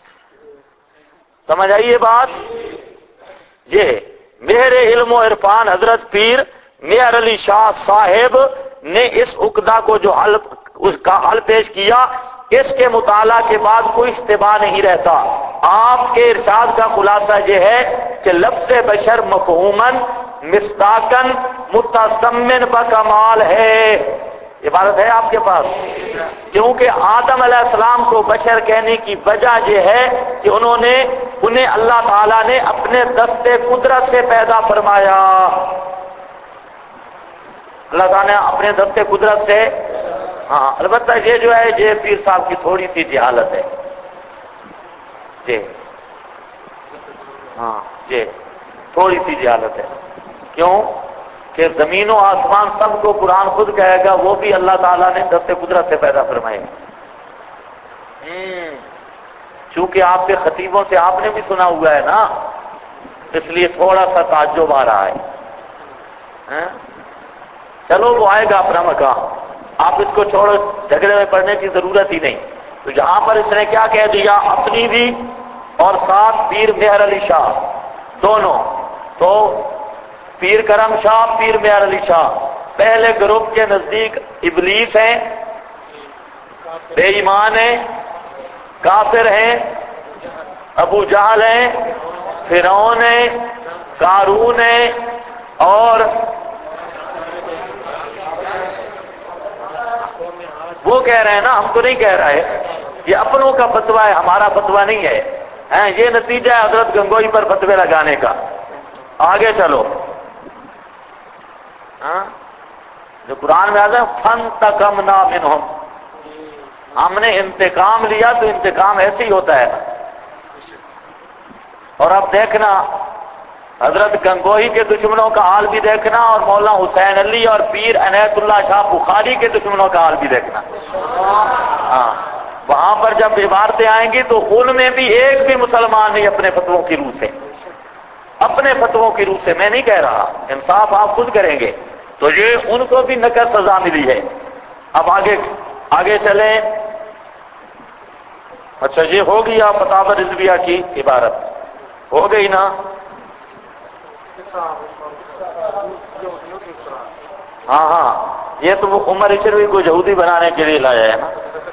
سمجھ آئی یہ بات؟ یہ مہر علم و عرفان حضرت پیر مہر علی شاہ صاحب نے اس عقدہ کو جو حل پیش کیا، اس کے مطالعہ کے بعد کوئی اشتباہ نہیں رہتا. آپ کے ارشاد کا خلاصہ یہ ہے کہ لفظ بشر مفہوماً مصداقاً متضمن بکمال ہے. عبارت ہے آپ کے پاس؟ کیونکہ آدم علیہ السلام کو بشر کہنے کی وجہ یہ ہے کہ انہیں اللہ تعالیٰ نے اپنے دست قدرت سے پیدا فرمایا. اللہ تعالیٰ نے اپنے دست قدرت سے، ہاں البتہ یہ جو ہے یہ پیر صاحب کی تھوڑی سی جہالت ہے. جی ہاں یہ تھوڑی سی جہالت ہے. کیوں کہ زمین و آسمان سب کو قرآن خود کہے گا وہ بھی اللہ تعالیٰ نے دست قدرت سے پیدا فرمائے. چونکہ آپ کے خطیبوں سے آپ نے بھی سنا ہوا ہے نا، اس لیے تھوڑا سا تعجب آ رہا ہے. چلو وہ آئے گا اپنا مقام، آپ اس کو چھوڑو، جھگڑے میں پڑنے کی ضرورت ہی نہیں. تو جہاں پر اس نے کیا کہہ دیا، اپنی بھی اور ساتھ پیر مہر علی شاہ دونوں، تو پیر کرم شاہ پیر مہر علی شاہ پہلے گروپ کے نزدیک ابلیس ہیں، بے ایمان ہیں، کافر ہیں، ابو جہل ہیں، فرعون ہیں، قارون ہیں، اور وہ کہہ رہے ہیں نا، ہم تو نہیں کہہ رہے، یہ اپنوں کا فتویٰ ہے، ہمارا فتویٰ نہیں ہے. یہ نتیجہ ہے حضرت گنگوئی پر فتوے لگانے کا. آگے چلو، جو قرآن میں آتا ہے فانتقمنا منہم، ہم نے انتقام لیا، تو انتقام ایسے ہی ہوتا ہے. اور اب دیکھنا حضرت گنگوہی کے دشمنوں کا حال بھی دیکھنا، اور مولانا حسین علی اور پیر عنایت اللہ شاہ بخاری کے دشمنوں کا حال بھی دیکھنا. ہاں وہاں پر جب عبارتیں آئیں گی تو ان میں بھی ایک بھی مسلمان نہیں اپنے فتووں کی روح سے، اپنے فتووں کی روح سے. میں نہیں کہہ رہا، انصاف آپ خود کریں گے. تو یہ ان کو بھی نقد سزا ملی ہے. اب آگے چلیں. اچھا یہ ہو گیا فتاوی رضویہ کی عبارت، ہو گئی نا؟ ہاں یہ تو وہ عمر عشروی کو یہودی بنانے کے لیے لایا ہے نا.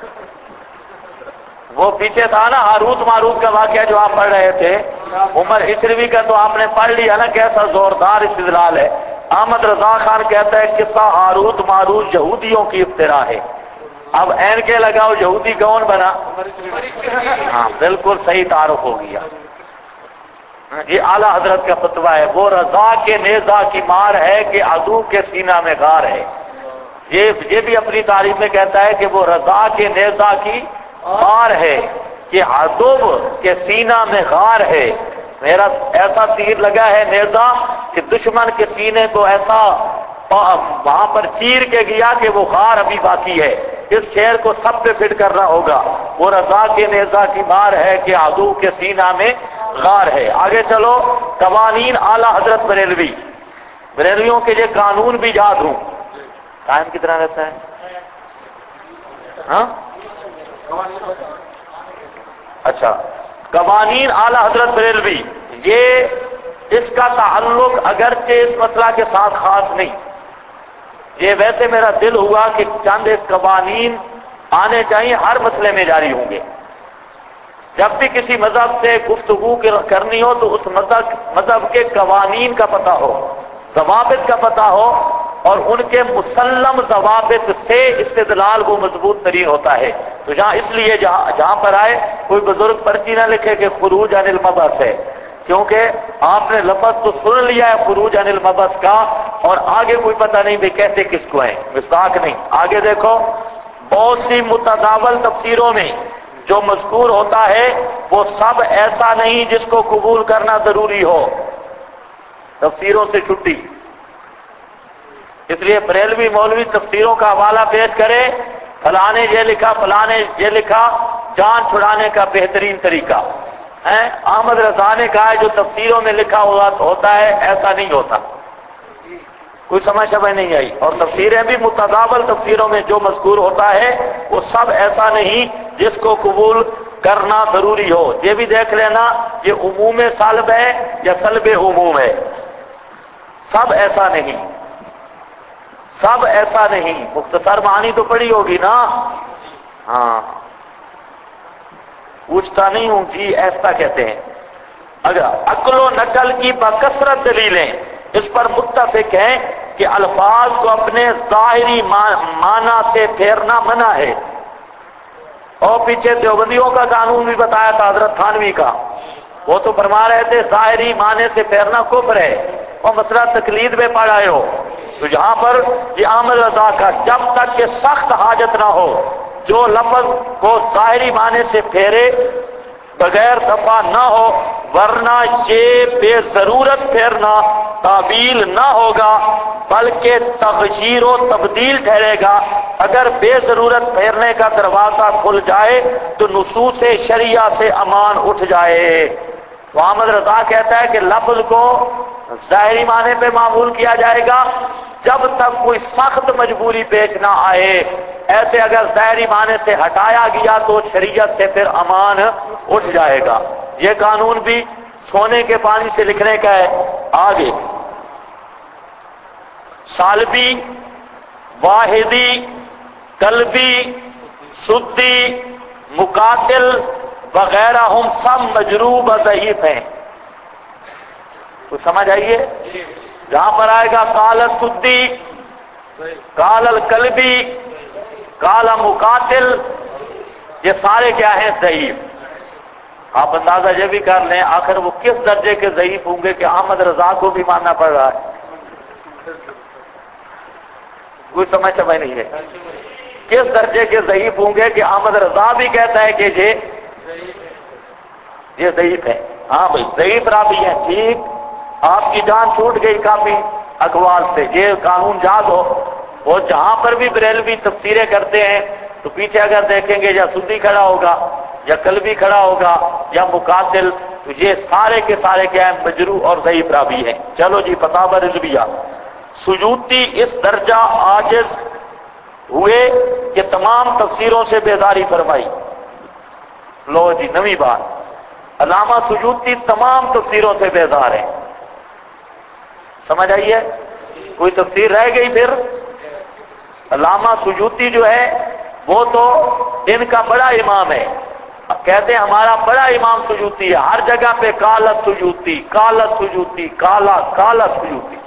وہ پیچھے تھا نا ہاروت ماروت کا واقعہ جو آپ پڑھ رہے تھے، عمر عشروی کا تو آپ نے پڑھ لیا نا، کیسا زوردار استدلال ہے. احمد رضا خان کہتا ہے قصہ ہاروت ماروت یہودیوں کی افترا ہے. اب این کے لگاؤ، یہودی کون بنا؟ ہاں بالکل صحیح تعارف ہو گیا. یہ اعلیٰ حضرت کا فتویٰ ہے. وہ رضا کے نیزہ کی مار ہے کہ عدو کے سینہ میں غار ہے. یہ بھی اپنی تعریف میں کہتا ہے کہ وہ رضا کے نیزہ کی مار ہے کہ عدو کے سینہ میں غار ہے. میرا ایسا تیر لگا ہے نیزہ کہ دشمن کے سینے کو ایسا وہاں پر چیر کے گیا کہ وہ غار ابھی باقی ہے. اس شعر کو سب پہ فٹ کرنا ہوگا. وہ رضا کے نیزہ کی مار ہے کہ عدو کے سینہ میں غار ہے. آگے چلو. قوانین اعلیٰ حضرت بریلویوں کے یہ قانون بھی یاد ہوں. ٹائم کتنا رہتا ہے؟ ہاں اچھا، قوانین اعلیٰ حضرت بریلوی، یہ اس کا تعلق اگرچہ اس مسئلہ کے ساتھ خاص نہیں، یہ ویسے میرا دل ہوا کہ چند ایک قوانین آنے چاہیے، ہر مسئلے میں جاری ہوں گے۔ جب بھی کسی مذہب سے گفتگو کرنی ہو تو اس مذہب کے قوانین کا پتہ ہو، ضوابط کا پتہ ہو، اور ان کے مسلم ضوابط سے استدلال وہ مضبوط ترین ہوتا ہے۔ تو اس لیے جہاں پر آئے کوئی بزرگ پرچی نہ لکھے کہ خروج عن المبحث ہے، کیونکہ آپ نے لفظ تو سن لیا ہے خروج عن المبحث کا، اور آگے کوئی پتہ نہیں بھی کہتے کس کو ہیں، مصداق نہیں۔ آگے دیکھو، بہت سی متداول تفسیروں میں جو مذکور ہوتا ہے وہ سب ایسا نہیں جس کو قبول کرنا ضروری ہو، تفسیروں سے چھٹی۔ اس لیے بریلوی مولوی تفسیروں کا حوالہ پیش کرے، فلاں نے یہ لکھا، فلاں نے یہ لکھا، جان چھڑانے کا بہترین طریقہ ہے۔ احمد رضا نے کہا ہے جو تفسیروں میں لکھا ہوا ہوتا ہے ایسا نہیں ہوتا۔ کوئی سمجھ نہیں آئی؟ اور تفسیریں بھی متداول تفسیروں میں جو مذکور ہوتا ہے وہ سب ایسا نہیں جس کو قبول کرنا ضروری ہو۔ یہ بھی دیکھ لینا یہ عموم سلب ہے یا سلب عموم ہے، سب ایسا نہیں، سب ایسا نہیں۔ مختصر معنی تو پڑھی ہوگی نا؟ ہاں، پوچھتا نہیں ہوں جی، ایسا کہتے ہیں۔ اگر عقل و نقل کی بکثرت دلیلیں اس پر متفق ہیں کہ الفاظ کو اپنے ظاہری معنی سے پھیرنا منع ہے۔ اور پیچھے دیوبندیوں کا قانون بھی بتایا تھا حضرت تھانوی کا، وہ تو فرما رہے تھے ظاہری معنی سے پھیرنا کفر ہے، اور مسئلہ تقلید میں پڑھ آئے ہو۔ تو یہاں پر یہ احمد رضا کا جب تک کہ سخت حاجت نہ ہو جو لفظ کو ظاہری معنی سے پھیرے بغیر دفع نہ ہو، ورنہ یہ بے ضرورت پھیرنا تعبیل نہ ہوگا بلکہ تغییر و تبدیل ٹھہرے گا۔ اگر بے ضرورت پھیرنے کا دروازہ کھل جائے تو نصوص شریعہ سے امان اٹھ جائے۔ تو احمد رضا کہتا ہے کہ لفظ کو ظاہری معنی پہ معمول کیا جائے گا جب تک کوئی سخت مجبوری پیش نہ آئے۔ ایسے اگر ظاہری معنی سے ہٹایا گیا تو شریعت سے پھر امان اٹھ جائے گا۔ یہ قانون بھی سونے کے پانی سے لکھنے کا ہے۔ آگے سالبی، واحدی، قلبی، سدی، مقاتل وغیرہ ہم سب مجروب و ضعیف ہیں۔ تو سمجھ آئیے، جہاں پر آئے گا قال السدی، قال القلبی، قال مقاتل، یہ سارے کیا ہیں؟ ضعیف۔ آپ اندازہ یہ بھی کر لیں آخر وہ کس درجے کے ضعیف ہوں گے کہ احمد رضا کو بھی ماننا پڑ رہا ہے۔ کوئی سمجھ نہیں ہے کس درجے کے ضعیف ہوں گے کہ احمد رضا بھی کہتا ہے کہ یہ ضعیف ہے۔ ہاں بھائی ضعیف راوی ہے، ٹھیک، آپ کی جان چھوٹ گئی کافی اقوال سے، یہ قانون یاد ہو۔ وہ جہاں پر بھی بریلوی تفسیریں کرتے ہیں تو پیچھے اگر دیکھیں گے یا سدی کھڑا ہوگا یا قلبی کھڑا ہوگا یا مقاتل، تو یہ سارے کے سارے کیا ہیں؟ مجروح اور ضعیف راوی ہیں۔ چلو جی، فتاوی رضویہ، سیوطی اس درجہ عاجز ہوئے کہ تمام تفسیروں سے بیزاری فرمائی۔ لو جی نویں بات، علامہ سیوطی تمام تفسیروں سے بیزار ہیں۔ سمجھ آئیے؟ کوئی تفسیر رہ گئی پھر؟ علامہ سیوطی جو ہے وہ تو ان کا بڑا امام ہے، کہتے ہیں ہمارا بڑا امام سیوطی ہے، ہر جگہ پہ کالا سیوطی، کالا سیوطی، کالا کالا سیوطی،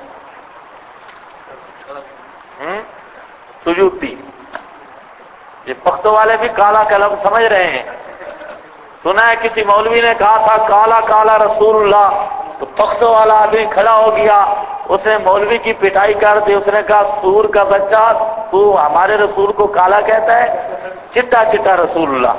سیوطی۔ یہ پختو والے بھی کالا قلم سمجھ رہے ہیں۔ سنا ہے کسی مولوی نے کہا تھا کالا کالا رسول اللہ، تو پختو والا آدمی کھڑا ہو گیا، اس نے مولوی کی پٹائی کر دی، اس نے کہا سور کا بچہ تو ہمارے رسول کو کالا کہتا ہے؟ چٹا چٹا رسول اللہ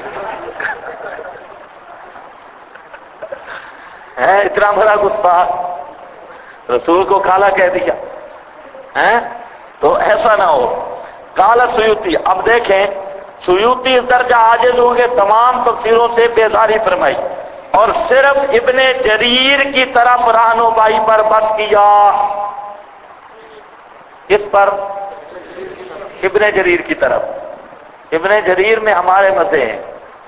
ہے، اتنا بڑا غصہ، رسول کو کالا کہہ دیا ہے؟ تو ایسا نہ ہو۔ کالا سیوطی، اب دیکھیں سیوطی اس درجہ عاجز ہو گئے، تمام تفسیروں سے بیزاری فرمائی اور صرف ابن جریر کی طرف رہنمائی پر بس کیا۔ کس پر؟ ابن جریر کی طرف۔ ابن جریر میں ہمارے مزے ہیں،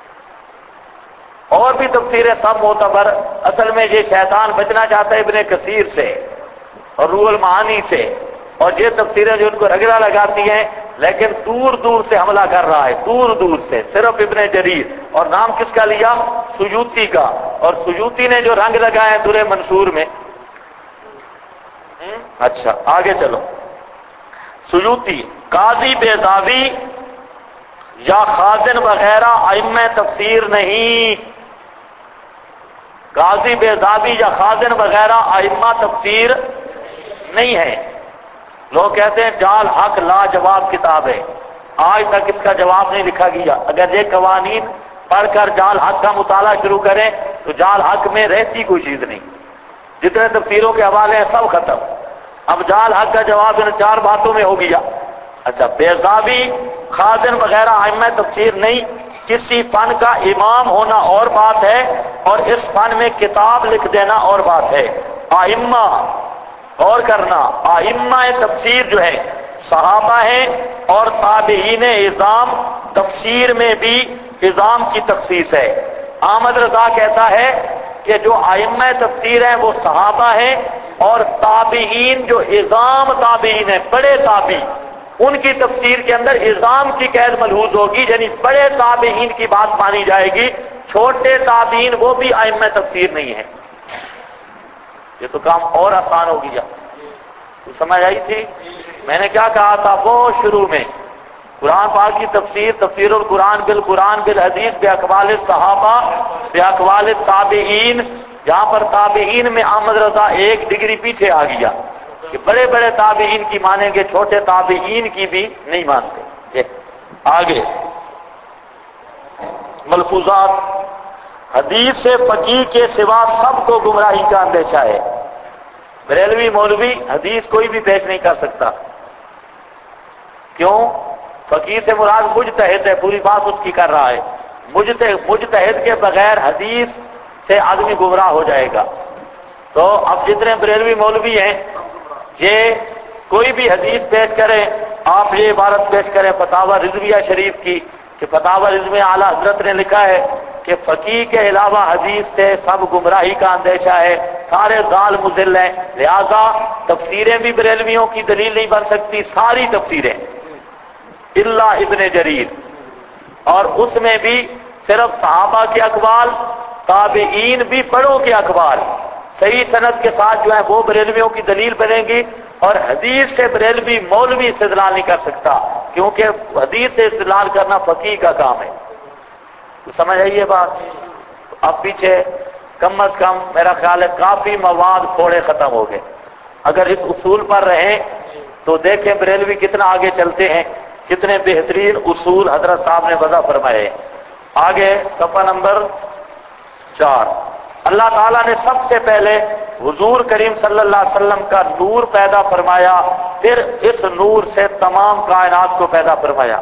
اور بھی تفسیریں سب معتبر۔ اصل میں یہ شیطان بچنا چاہتا ہے ابن کثیر سے اور روح المعانی سے، اور یہ تفسیریں جو ان کو رگڑا لگاتی ہیں لیکن دور دور سے حملہ کر رہا ہے، دور دور سے، صرف ابن جریر۔ اور نام کس کا لیا؟ سیوطی کا۔ اور سیوطی نے جو رنگ لگائے درِ منصور میں۔ اچھا آگے چلو۔ سیوطی، قاضی بیضاوی یا خازن وغیرہ ائمہ تفسیر نہیں، قاضی بیضاوی یا خازن وغیرہ ائمہ تفسیر نہیں ہے۔ لوگ کہتے ہیں جال حق لاجواب کتاب ہے، آج تک اس کا جواب نہیں لکھا گیا۔ اگر یہ قوانین پڑھ کر جال حق کا مطالعہ شروع کریں تو جال حق میں رہتی کوئی چیز نہیں، جتنے تفسیروں کے حوالے ہیں سب ختم۔ اب جال حق کا جواب ان 4 باتوں میں ہو گیا۔ اچھا، بیضاوی خازن وغیرہ ائمہ تفسیر نہیں، کسی فن کا امام ہونا اور بات ہے اور اس فن میں کتاب لکھ دینا اور بات ہے۔ ائمہ اور کرنا، ائمہ تفسیر جو ہے صحابہ ہیں اور تابعین اعظام، تفسیر میں بھی اعظام کی تخصیص ہے۔ احمد رضا کہتا ہے کہ جو ائمہ تفسیر ہیں وہ صحابہ ہیں اور تابعین جو اعظام تابعین ہیں، بڑے تابعی، ان کی تفسیر کے اندر اعظام کی قید ملحوظ ہوگی، یعنی بڑے تابعین کی بات مانی جائے گی، چھوٹے تابعین وہ بھی ائمہ تفسیر نہیں ہیں۔ یہ تو کام اور آسان ہو گیا، تو سمجھ آئی تھی؟ میں نے کیا کہا تھا وہ شروع میں، قرآن پاک کی تفسیر، تفسیر القرآن بالقرآن بالحدیث باقوال الصحابہ باقوال التابعین، جہاں پر تابعین میں احمد رضا 1 ڈگری پیچھے آ گیا کہ بڑے بڑے تابعین کی مانیں گے، چھوٹے تابعین کی بھی نہیں مانتے۔ آگے ملفوظات، حدیث سے فقیہ کے سوا سب کو گمراہی کا اندیشہ ہے۔ بریلوی مولوی حدیث کوئی بھی پیش نہیں کر سکتا، کیوں؟ فقیہ سے مراد مجتہد ہے، پوری بات اس کی کر رہا ہے۔ مجتہد کے بغیر حدیث سے آدمی گمراہ ہو جائے گا۔ تو اب جتنے بریلوی مولوی ہیں یہ کوئی بھی حدیث پیش کریں، آپ یہ عبارت پیش کریں فتاوی رضویہ شریف کی کہ فتاوی رضویہ اعلیٰ حضرت نے لکھا ہے کہ فقیہ کے علاوہ حدیث سے سب گمراہی کا اندیشہ ہے، سارے ضال مضل ہیں، لہذا تفسیریں بھی بریلویوں کی دلیل نہیں بن سکتی، ساری تفسیریں الا ابن جریر، اور اس میں بھی صرف صحابہ کے اقوال، تابعین بھی بڑوں کے اقوال صحیح سند کے ساتھ جو ہے وہ بریلویوں کی دلیل بنے گی، اور حدیث سے بریلوی مولوی استدلال نہیں کر سکتا، کیونکہ حدیث سے استدلال کرنا فقیہ کا کام ہے۔ تو سمجھ آئیے بات؟ تو اب پیچھے کم از کم میرا خیال ہے کافی مواد تھوڑے ختم ہو گئے۔ اگر اس اصول پر رہیں تو دیکھیں بریلوی کتنا آگے چلتے ہیں، کتنے بہترین اصول حضرت صاحب نے وضع فرمائے۔ آگے صفحہ نمبر 4، اللہ تعالیٰ نے سب سے پہلے حضور کریم صلی اللہ علیہ وسلم کا نور پیدا فرمایا، پھر اس نور سے تمام کائنات کو پیدا فرمایا۔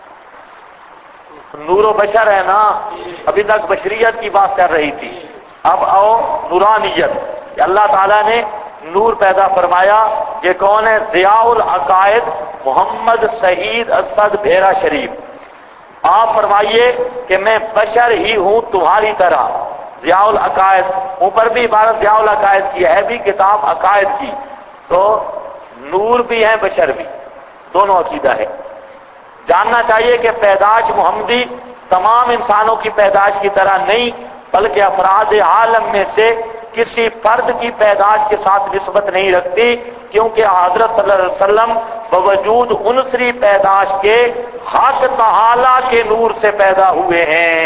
نور و بشر ہے نا، ابھی تک بشریت کی بات کر رہی تھی، اب آؤ نورانیت، کہ اللہ تعالیٰ نے نور پیدا فرمایا۔ یہ کون ہے؟ ضیاء العقائد محمد سعید اسد بھیرا شریف۔ آپ فرمائیے کہ میں بشر ہی ہوں تمہاری طرح، ضیاء العقائد، اوپر بھی عبارت ضیاء العقائد کی ہے بھی کتاب عقائد کی، تو نور بھی ہے بشر بھی، دونوں عقیدہ ہے۔ جاننا چاہیے کہ پیدائش محمدی تمام انسانوں کی پیدائش کی طرح نہیں، بلکہ افراد عالم میں سے کسی فرد کی پیدائش کے ساتھ نسبت نہیں رکھتی، کیونکہ حضرت صلی اللہ علیہ وسلم بوجود عنصری پیدائش کے حق تعالی کے نور سے پیدا ہوئے ہیں۔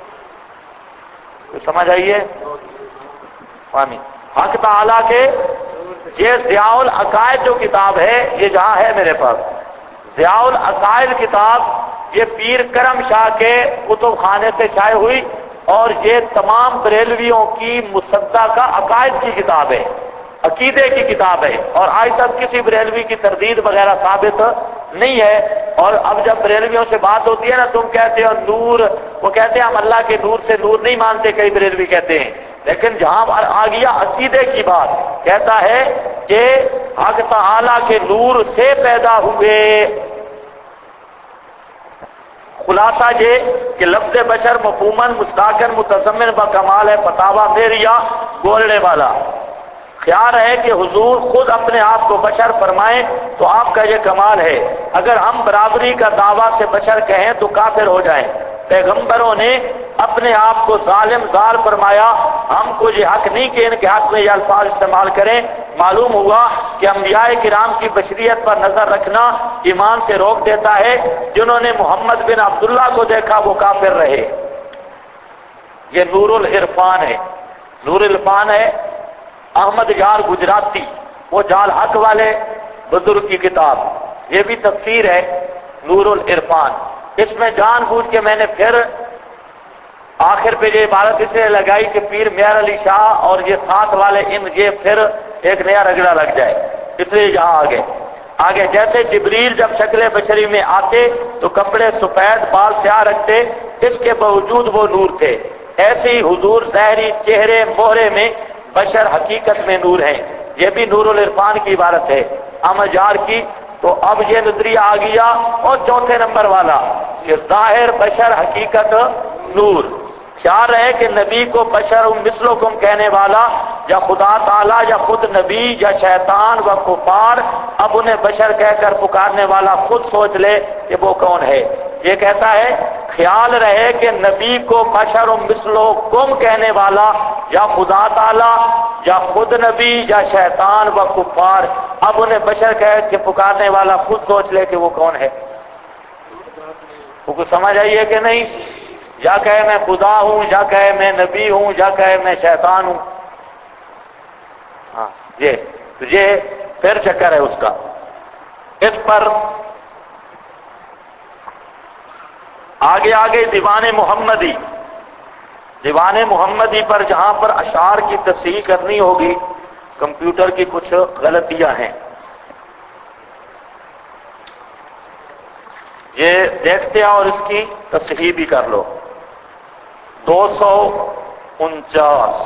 تو سمجھ آئیے؟ حق تعالی کے، یہ ضیاء العقائد جو کتاب ہے، یہ جہاں ہے میرے پاس ضیاء العقائد کتاب، یہ پیر کرم شاہ کے کتب خانے سے شائع ہوئی، اور یہ تمام بریلویوں کی مصدقہ عقائد کی کتاب ہے، عقیدے کی کتاب ہے، اور آج تک کسی بریلوی کی تردید وغیرہ ثابت نہیں ہے۔ اور اب جب بریلویوں سے بات ہوتی ہے نا، تم کہتے ہو نور، وہ کہتے ہیں ہم اللہ کے نور سے نور نہیں مانتے، کئی بریلوی کہتے ہیں، لیکن جہاں آ گیا عقیدے کی بات، کہتا ہے کہ حق تعالی کے نور سے پیدا ہوئے۔ خلاصہ یہ کہ لفظ بشر مفہوماً مستقن متضمن با کمال ہے فتاوی میریا بولنے والا، خیال ہے کہ حضور خود اپنے آپ کو بشر فرمائیں تو آپ کا یہ کمال ہے، اگر ہم برابری کا دعویٰ سے بشر کہیں تو کافر ہو جائیں۔ پیغمبروں نے اپنے آپ کو ظالم زال فرمایا، ہم کو یہ حق نہیں کہ ان کے حق میں یہ الفاظ استعمال کریں۔ معلوم ہوا کہ انبیاء کرام کی بشریت پر نظر رکھنا ایمان سے روک دیتا ہے۔ جنہوں نے محمد بن عبداللہ کو دیکھا وہ کافر رہے۔ یہ نور العرفان ہے، نور العرفان ہے احمد یار گجراتی، وہ جال حق والے بزرگ کی کتاب، یہ بھی تفسیر ہے نور العرفان۔ اس میں جان بوجھ کے میں نے پھر آخر پہ یہ عبارت اس لیے لگائی کہ پیر میار علی شاہ اور یہ ساتھ والے یہ پھر ایک نیا رگڑا لگ جائے، اس لیے یہاں آگے جیسے جبریل جب شکل بشری میں آتے تو کپڑے سفید بال سیاہ رکھتے، اس کے باوجود وہ نور تھے، ایسے ہی حضور ظاہری چہرے مہرے میں بشر حقیقت میں نور ہیں۔ یہ بھی نور العرفان کی عبارت ہے احمد یار کی۔ تو اب یہ نظریہ آ گیا، اور چوتھے نمبر والا کہ ظاہر بشر حقیقت نور۔ خیال رہے کہ نبی کو بشر مثلکم کہنے والا یا خدا تعالی یا خود نبی یا شیطان و کفار اب انہیں بشر کہہ کر پکارنے والا خود سوچ لے کہ وہ کون ہے۔ یہ کہتا ہے خیال رہے کہ نبی کو بشر مثلکم کہنے والا یا خدا تعالی یا خود نبی یا شیطان و کفار اب انہیں بشر کہہ کے پکارنے والا خود سوچ لے کہ وہ کون ہے۔ وہ کچھ سمجھ آئیے کہ نہیں؟ یا کہے میں خدا ہوں، یا کہے میں نبی ہوں، یا کہے میں شیطان ہوں۔ ہاں یہ پھر چکر ہے اس کا۔ اس پر آگے دیوان محمدی پر جہاں پر اشعار کی تصحیح کرنی ہوگی، کمپیوٹر کی کچھ غلطیاں ہیں، یہ دیکھتے ہیں اور اس کی تصحیح بھی کر لو۔ 249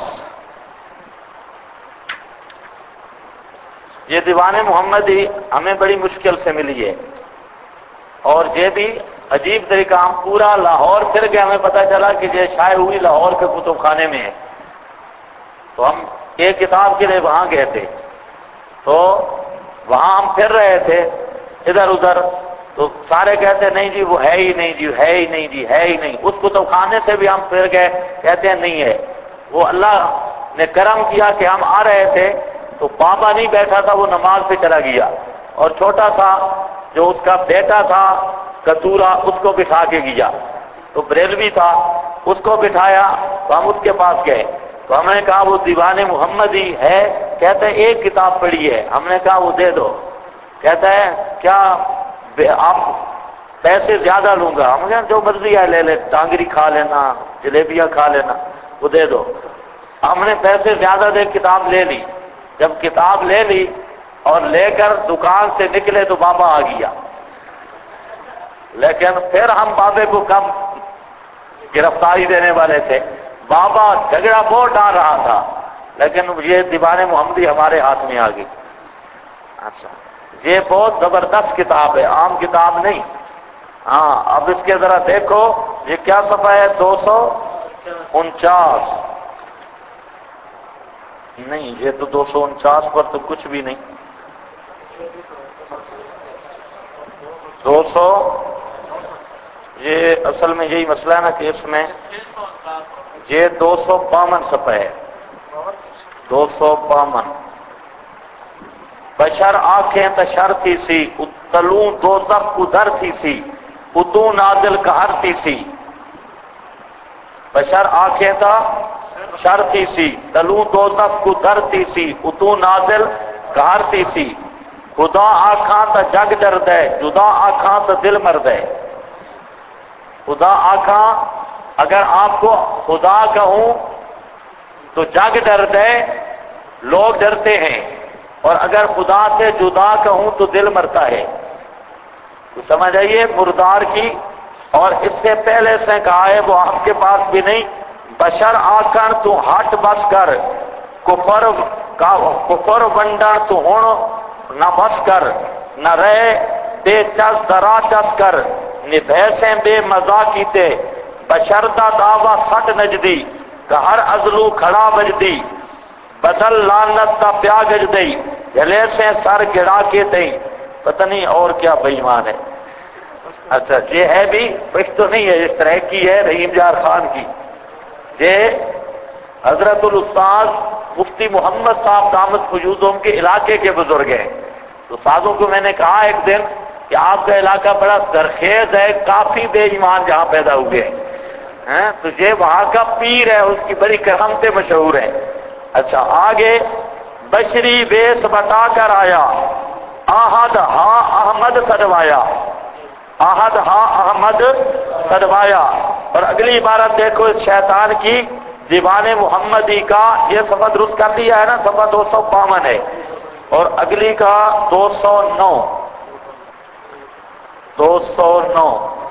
یہ دیوان محمدی ہمیں بڑی مشکل سے ملی ہے، اور یہ بھی عجیب طریقہ، ہم پورا لاہور پھر گئے، ہمیں پتہ چلا کہ یہ شائع ہوئی لاہور کے کتب خانے میں ہے۔ تو ہم ایک کتاب کے لیے وہاں گئے تھے، تو وہاں ہم پھر رہے تھے ادھر ادھر، تو سارے کہتے ہیں نہیں جی وہ ہے ہی نہیں جی، ہے ہی نہیں جی، ہے ہی نہیں۔ اس کتب خانے سے بھی ہم پھر گئے، کہتے ہیں نہیں ہے۔ وہ اللہ نے کرم کیا کہ ہم آ رہے تھے تو بابا نہیں بیٹھا تھا، وہ نماز پہ چلا گیا، اور چھوٹا سا جو اس کا بیٹا تھا کتورا اس کو بٹھا کے گیا، تو بریلوی تھا، اس کو بٹھایا تو ہم اس کے پاس گئے، تو ہم نے کہا وہ دیوان محمدی ہے؟ کہتے ہیں ایک کتاب پڑھی ہے۔ ہم نے کہا وہ دے دو۔ کہتا ہے کیا آپ پیسے زیادہ لوں گا؟ ہم کہا جو مرضی ہے لے لے، ٹانگری کھا لینا، جلیبیاں کھا لینا، وہ دے دو۔ ہم نے پیسے زیادہ دے کتاب لے لی۔ جب کتاب لے لی اور لے کر دکان سے نکلے تو بابا آ گیا، لیکن پھر ہم بابے کو کم گرفتاری دینے والے تھے، بابا جھگڑا بہت ڈال رہا تھا، لیکن یہ دیوان محمدی ہمارے ہاتھ میں آ گئی۔ اچھا یہ بہت زبردست کتاب ہے، عام کتاب نہیں۔ ہاں اب اس کے ذرا دیکھو یہ کیا صفحہ ہے؟ 249 نہیں، یہ تو 249 پر تو کچھ بھی نہیں۔ 200 یہ اصل میں یہی مسئلہ ہے نا کہ اس میں یہ 252 صفحہ ہے، 252۔ بشر آنکھیں تشر تھی سی، تلوں دوزخ ادھر تھی سی، اتوں نازل کہر تھی سی۔ بشر آنکھیں تا شر تھی سی، تلوں دوزخ ادھر تھی سی، اتوں نازل کہر تھی سی۔ خدا آنکھاں تا جگ درد ہے، جدا آنکھاں تا دل مرد ہے۔ خدا آنکھاں، اگر آپ کو خدا کہوں تو جگ درد ہے، لوگ ڈرتے ہیں، اور اگر خدا سے جدا کہوں تو دل مرتا ہے۔ تو سمجھ آئیے مردار کی، اور اس سے پہلے سے کہا ہے وہ آپ کے پاس بھی نہیں، بشر آکر تو ہٹ بس کر، کفر ونڈر تو ہون نہ بس کر، نہ رہے بے چس ذرا چس کر، نبھے سے بے مزا کیتے، بشر دا دعوی سٹ نجدی، کہ ہر ازلو کھڑا بجدی، بدل لانت دا پیاگج دئی جلے سے سر گڑا کے دئی، پتہ نہیں اور کیا بے ایمان ہے۔ اچھا یہ ہے بھی کچھ تو نہیں ہے، اس طرح کی ہے رحیم جار خان کی، یہ حضرت الاستاذ مفتی محمد صاحب دامت فجودہم کے علاقے کے بزرگ ہیں۔ تو سازوں کو میں نے کہا ایک دن کہ آپ کا علاقہ بڑا سرخیز ہے، کافی بے ایمان جہاں پیدا ہوئے ہیں، تو یہ وہاں کا پیر ہے، اس کی بڑی کرامتیں مشہور ہیں۔ اچھا آگے، بشری بیس بتا کر آیا، آہد ہا احمد سدوایا، آہد ہا احمد سدوایا۔ اور اگلی عبارت دیکھو اس شیطان کی، دیوان محمدی کا، یہ صفحہ درست کر دیا ہے نا، صفحہ 252 ہے، اور اگلی کا 209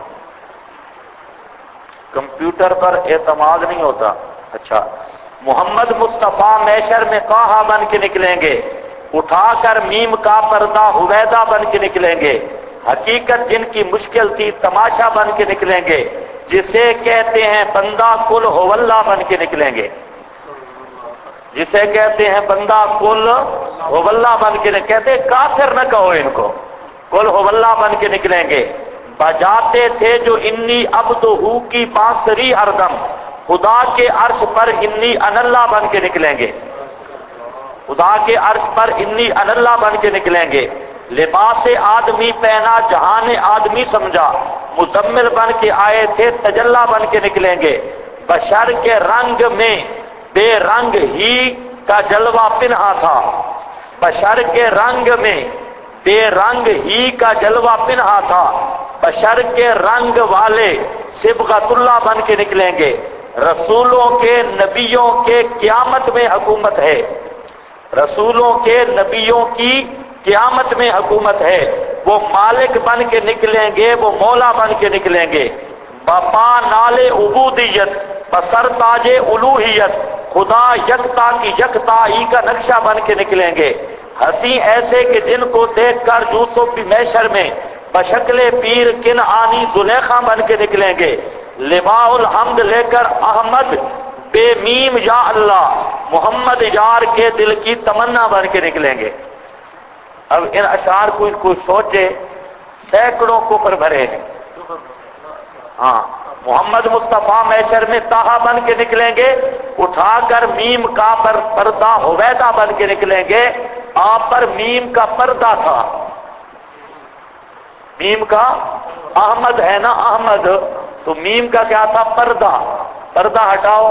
کمپیوٹر پر اعتماد نہیں ہوتا۔ اچھا، محمد مصطفیٰ میشر میں قاہا بن کے نکلیں گے، اٹھا کر میم کا پردہ حویدہ بن کے نکلیں گے، حقیقت جن کی مشکل تھی تماشا بن کے نکلیں گے، جسے کہتے ہیں بندہ کل ہو اللہ بن کے نکلیں گے، جسے کہتے ہیں بندہ کل ہو اللہ بن کے کہتے ہیں کافر نہ کہو ان کو، کل ہو اللہ بن کے نکلیں گے۔ بجاتے تھے جو انی عبدہو کی بانسری ہر دم، خدا کے عرش پر انی اناللہ بن کے نکلیں گے، خدا کے عرش پر انی اناللہ بن کے نکلیں گے۔ لباس آدمی پہنا جہان آدمی سمجھا، مزمل بن کے آئے تھے تجلی بن کے نکلیں گے۔ بشر کے رنگ میں بے رنگ ہی کا جلوہ پنہا تھا، بشر کے رنگ میں بے رنگ ہی کا جلوہ پنہا تھا، بشر کے رنگ والے صبغت اللہ بن کے نکلیں گے۔ رسولوں کے نبیوں کے قیامت میں حکومت ہے، رسولوں کے نبیوں کی قیامت میں حکومت ہے، وہ مالک بن کے نکلیں گے، وہ مولا بن کے نکلیں گے۔ بپا نال عبودیت بسر تاج الوہیت، خدا یکتا کی یکتائی کا نقشہ بن کے نکلیں گے۔ ہنسی ایسے کہ جن کو دیکھ کر یوسف بھی محشر میں بشکل پیر کنعانی زلیخا بن کے نکلیں گے۔ لواء الحمد لے کر احمد بے میم یا اللہ، محمد یار کے دل کی تمنا بن کے نکلیں گے۔ اب ان اشعار کو سوچے، سینکڑوں کفر بھرے ہیں۔ ہاں، محمد مصطفیٰ محشر میں طٰہٰ بن کے نکلیں گے، اٹھا کر میم کا پر پردہ حویدہ بن کے نکلیں گے۔ آپ پر میم کا پردہ تھا، میم کا احمد ہے نا، احمد تو میم کا کیا تھا؟ پردہ، پردہ ہٹاؤ،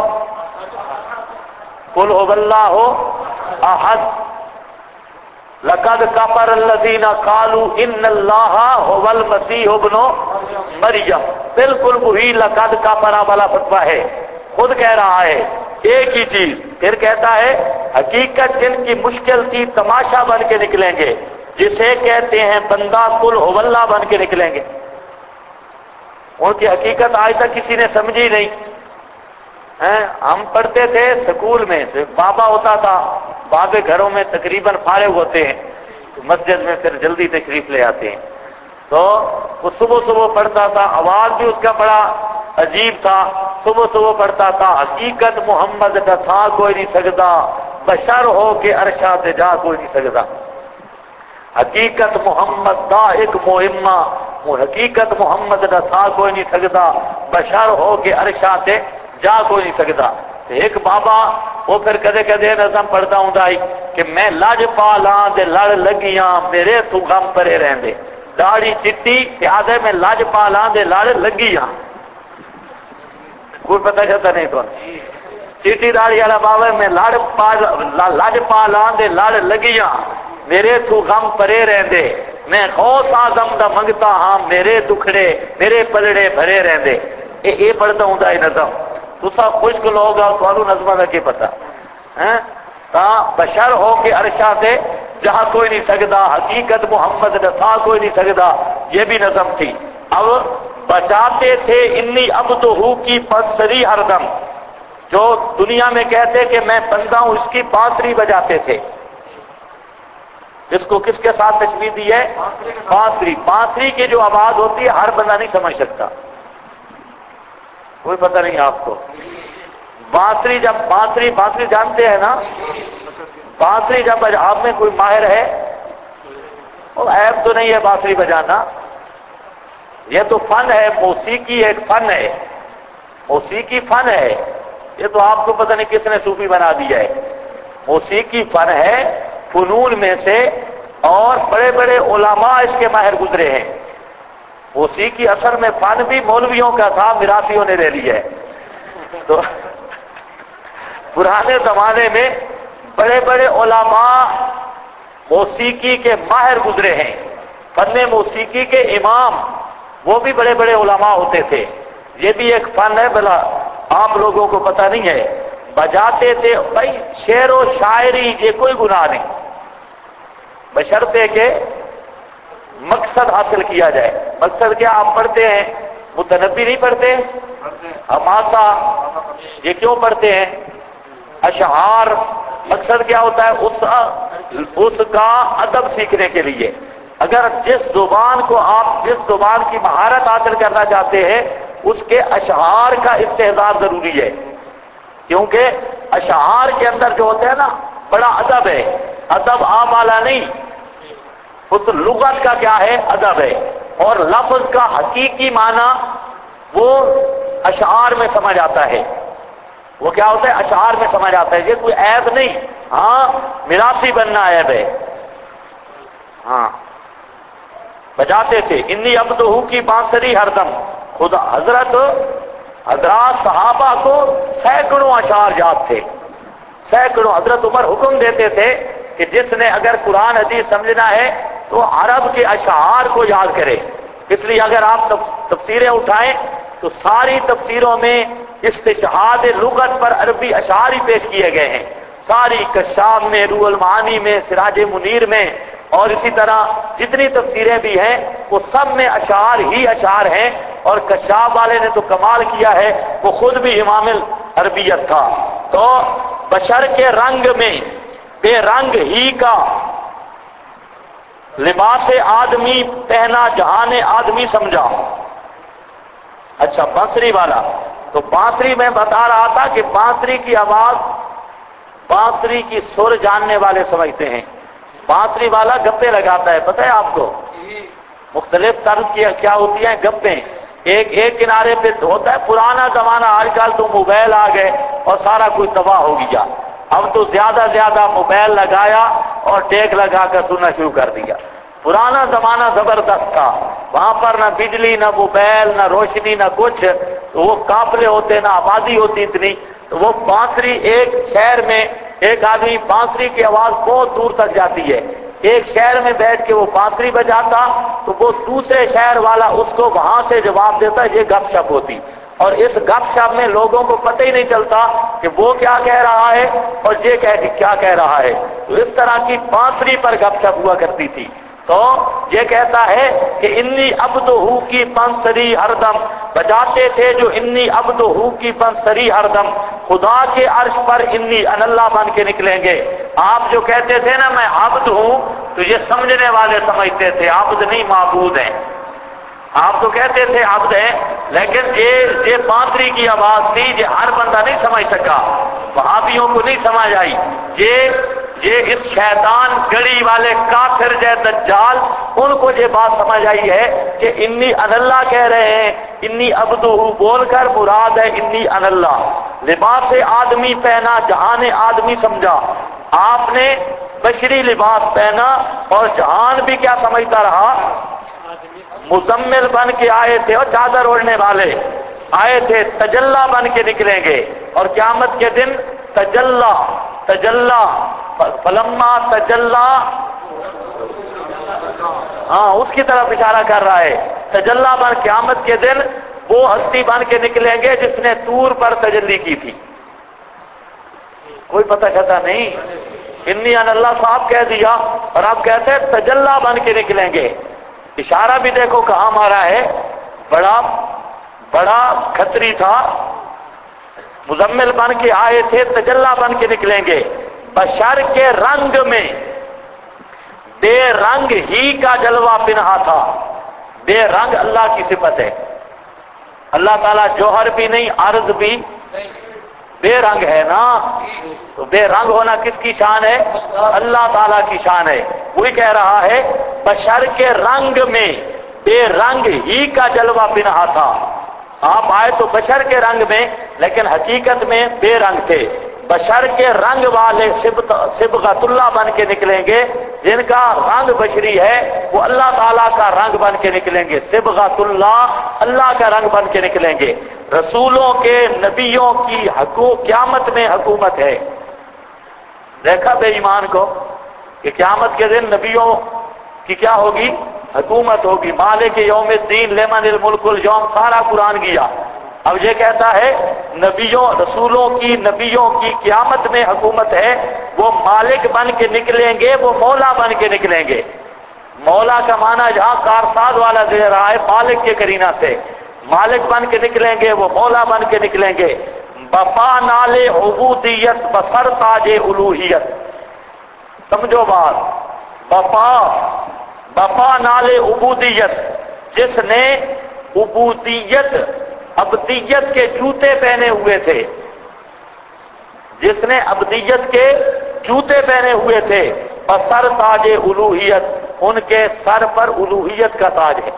قل هو اللہ احد، لقد کفر الذین قالوا ان اللہ هو المسیح ابن مریم، بالکل وہی لقد کفر والا فتویٰ ہے، خود کہہ رہا ہے ایک ہی چیز، پھر کہتا ہے حقیقت جن کی مشکل تھی تماشا بن کے نکلیں گے، جسے کہتے ہیں بندہ کل ہو اللہ بن کے نکلیں گے۔ ان کی حقیقت آج تک کسی نے سمجھی نہیں۔ ہم پڑھتے تھے سکول میں، تو ایک بابا ہوتا تھا، بابے گھروں میں تقریباً فارغ ہوتے ہیں تو مسجد میں پھر جلدی تشریف لے آتے ہیں، تو وہ صبح صبح پڑھتا تھا، آواز بھی اس کا بڑا عجیب تھا، صبح صبح پڑھتا تھا حقیقت محمد دسا کوئی نہیں سکتا، بشر ہو کے ارشاد جا کوئی نہیں سکتا، حقیقت محمد دا ایک مہمہ، حقیقت محمد دسا کوئی نہیں سکتا، بشر ہو کے ارشاد جا کوئی نہیں سکتا۔ ایک بابا وہ پھر کدے کدے نظم پڑھتا ہوں دائی کہ میں لج پالاں دے لڑ لگیاں میرے تو غم پرے رہندے، داڑھی چٹی پیادے میں لج پالاں دے لڑ لگیاں، کوئی پتہ چلتا نہیں تو چٹی داڑھی والا بابا میں لج پالاں دے لڑ لگیاں میرے تو غم پرے رہندے، میں غوث اعظم دا منگتا ہاں میرے دکھڑے میرے پلڑے بھرے رہندے۔ اے پڑھتا ہوں دا نظم، تسا خشک لوگ تھانوں نظمہ دا کی پتہ تا بشر ہو کے عرشا سے جہاں کوئی نہیں سکتا، حقیقت محمد دفاع کوئی نہیں سکتا، یہ بھی نظم تھی۔ اب بچاتے تھے انی عبدہو کی بانسری ہر دم، جو دنیا میں کہتے کہ میں بندہ ہوں، اس کی بانسری بجاتے تھے۔ اس کو کس کے ساتھ تشبیہ دی ہے؟ بانسری، بانسری کی جو آواز ہوتی ہے ہر بندہ نہیں سمجھ سکتا، کوئی پتہ نہیں آپ کو۔ بانسری، جب بانسری جانتے ہیں نا، بانسری جب آپ میں کوئی ماہر ہے، وہ عیب تو نہیں ہے بانسری بجانا، یہ تو فن ہے، موسیقی ایک فن ہے، موسیقی فن ہے، یہ تو آپ کو پتہ نہیں کس نے صوفی بنا دیا ہے، موسیقی فن ہے فنون میں سے، اور بڑے بڑے علماء اس کے ماہر گزرے ہیں۔ موسیقی اصل میں فن بھی مولویوں کا تھا، میراثیوں نے لے لیا ہے۔ تو پرانے زمانے میں بڑے بڑے علماء موسیقی کے ماہر گزرے ہیں، فن موسیقی کے امام، وہ بھی بڑے بڑے علماء ہوتے تھے۔ یہ بھی ایک فن ہے، بلا آپ لوگوں کو پتہ نہیں ہے، بجاتے تھے بھائی، شعر و شاعری یہ کوئی گناہ نہیں، بشرطے کہ مقصد حاصل کیا جائے۔ مقصد کیا؟ آپ پڑھتے ہیں متنبی نہیں پڑھتے، حماسہ، یہ کیوں پڑھتے ہیں؟ اشعار، مقصد کیا ہوتا ہے؟ اس کا ادب سیکھنے کے لیے۔ اگر جس زبان کو آپ جس زبان کی مہارت حاصل کرنا چاہتے ہیں، اس کے اشعار کا استحضار ضروری ہے، کیونکہ اشعار کے اندر جو ہوتا ہے نا، بڑا ادب ہے، ادب عام والا نہیں، اس لغت کا کیا ہے؟ ادب ہے، اور لفظ کا حقیقی معنی وہ اشعار میں سمجھ آتا ہے۔ وہ کیا ہوتا ہے؟ اشعار میں سمجھ آتا ہے، یہ کوئی عیب نہیں، ہاں میراثی بننا عیب ہے۔ ہاں بجاتے تھے، انی عبدہ کی بانسری ہر دم، خدا حضرات صحابہ کو سینکڑوں اشعار یاد تھے، سینکڑوں۔ حضرت عمر حکم دیتے تھے کہ جس نے اگر قرآن حدیث سمجھنا ہے تو عرب کے اشعار کو یاد کرے۔ اس لیے اگر آپ تفسیریں اٹھائیں تو ساری تفسیروں میں استشہاد لغت پر عربی اشعار ہی پیش کیے گئے ہیں، ساری کشاف میں، روح المعانی میں، سراج منیر میں، اور اسی طرح جتنی تفسیریں بھی ہیں وہ سب میں اشعار ہی اشعار ہیں۔ اور کشاف والے نے تو کمال کیا ہے، وہ خود بھی امام العربیت تھا۔ تو بشر کے رنگ میں بے رنگ ہی کا لباس آدمی پہنا، جہان آدمی سمجھا۔ اچھا بانسری والا، تو بانسری میں بتا رہا تھا کہ بانسری کی آواز، بانسری کی سر جاننے والے سمجھتے ہیں۔ بانسری والا گپے لگاتا ہے، پتہ ہے آپ کو؟ مختلف طرز کی کیا ہوتی ہیں گپیں، ایک کنارے پہ ہوتا ہے پرانا زمانہ، آج کل تو موبائل آ گئے اور سارا کچھ تباہ ہو گیا، اب تو زیادہ موبائل لگایا اور ٹیک لگا کر سننا شروع کر دیا۔ پرانا زمانہ زبردست تھا، وہاں پر نہ بجلی، نہ موبائل، نہ روشنی، نہ کچھ، تو وہ قافلے ہوتے، نہ آبادی ہوتی اتنی، تو وہ بانسری ایک شہر میں ایک آدمی بانسری کی آواز بہت دور تک جاتی ہے، ایک شہر میں بیٹھ کے وہ بانسری بجاتا تو وہ دوسرے شہر والا اس کو وہاں سے جواب دیتا، یہ گپ شپ ہوتی، اور اس گپ شپ میں لوگوں کو پتہ ہی نہیں چلتا کہ وہ کیا کہہ رہا ہے اور یہ کیا کہہ رہا ہے۔ تو اس طرح کی بانسری پر گپ شپ ہوا کرتی تھی۔ تو یہ کہتا ہے کہ انی عبدہ کی بانسری ہر دم، بجاتے تھے جو انی عبدہ کی بانسری ہر دم، خدا کے عرش پر انی ان اللہ بن کے نکلیں گے۔ آپ جو کہتے تھے نا میں عبد ہوں، تو یہ سمجھنے والے سمجھتے تھے عبد نہیں معبود ہیں، آپ تو کہتے تھے عبد ہیں، لیکن یہ بانسری کی آواز تھی، یہ ہر بندہ نہیں سمجھ سکا، وہابیوں کو نہیں سمجھ آئی، یہ اس شیطان گڑی والے کافر جے دجال، ان کو یہ بات سمجھ آئی ہے کہ انی ان اللہ کہہ رہے ہیں، انی عبدہ بول کر مراد ہے انی ان اللہ، لباس آدمی پہنا، جہان آدمی سمجھا۔ آپ نے بشری لباس پہنا اور جہان بھی کیا سمجھتا رہا؟ مزمل بن کے آئے تھے، اور چادر اوڑھنے والے آئے تھے، تجلا بن کے نکلیں گے، اور قیامت کے دن تجلا فلما تجلا، ہاں اس کی طرف اشارہ کر رہا ہے، تجلا بن، قیامت کے دن وہ ہستی بن کے نکلیں گے جس نے طور پر تجلی کی تھی۔ کوئی پتہ چلتا نہیں، انی ان اللہ صاحب کہہ دیا اور آپ کہتے ہیں تجلا بن کے نکلیں گے۔ اشارہ بھی دیکھو کہاں مارا ہے، بڑا کھتری تھا، مزمل بن کے آئے تھے، تجلا بن کے نکلیں گے، بشر کے رنگ میں بے رنگ ہی کا جلوہ پنہا تھا۔ بے رنگ اللہ کی صفت ہے، اللہ تعالیٰ جوہر بھی نہیں، عرض بھی، بے رنگ ہے نا، تو بے رنگ ہونا کس کی شان ہے؟ اللہ تعالیٰ کی شان ہے۔ وہی کہہ رہا ہے بشر کے رنگ میں بے رنگ ہی کا جلوہ پنہا تھا۔ آپ آئے تو بشر کے رنگ میں، لیکن حقیقت میں بے رنگ تھے۔ بشر کے رنگ والے صبغت اللہ بن کے نکلیں گے، جن کا رنگ بشری ہے وہ اللہ تعالیٰ کا رنگ بن کے نکلیں گے۔ صبغت اللہ، اللہ کا رنگ بن کے نکلیں گے۔ رسولوں کے، نبیوں کی قیامت میں حکومت ہے۔ دیکھا بے ایمان کو کہ قیامت کے دن نبیوں کی کیا ہوگی؟ حکومت ہوگی۔ مالک یوم الدین لمن الملک اليوم، سارا قرآن گیا۔ اب یہ کہتا ہے رسولوں کی، نبیوں کی قیامت میں حکومت ہے، وہ مالک بن کے نکلیں گے، وہ مولا بن کے نکلیں گے۔ مولا کا معنی جہاں کارساز والا دے رہا ہے مالک کے قرینہ سے، مالک بن کے نکلیں گے، وہ مولا بن کے نکلیں گے۔ بپا نال عبودیت بسر تاج الوہیت، سمجھو بات، بپا نال عبودیت، جس نے عبودیت، عبدیت کے جوتے پہنے ہوئے تھے، جس نے عبدیت کے جوتے پہنے ہوئے تھے، بسر تاج الوہیت، ان کے سر پر الوہیت کا تاج ہے۔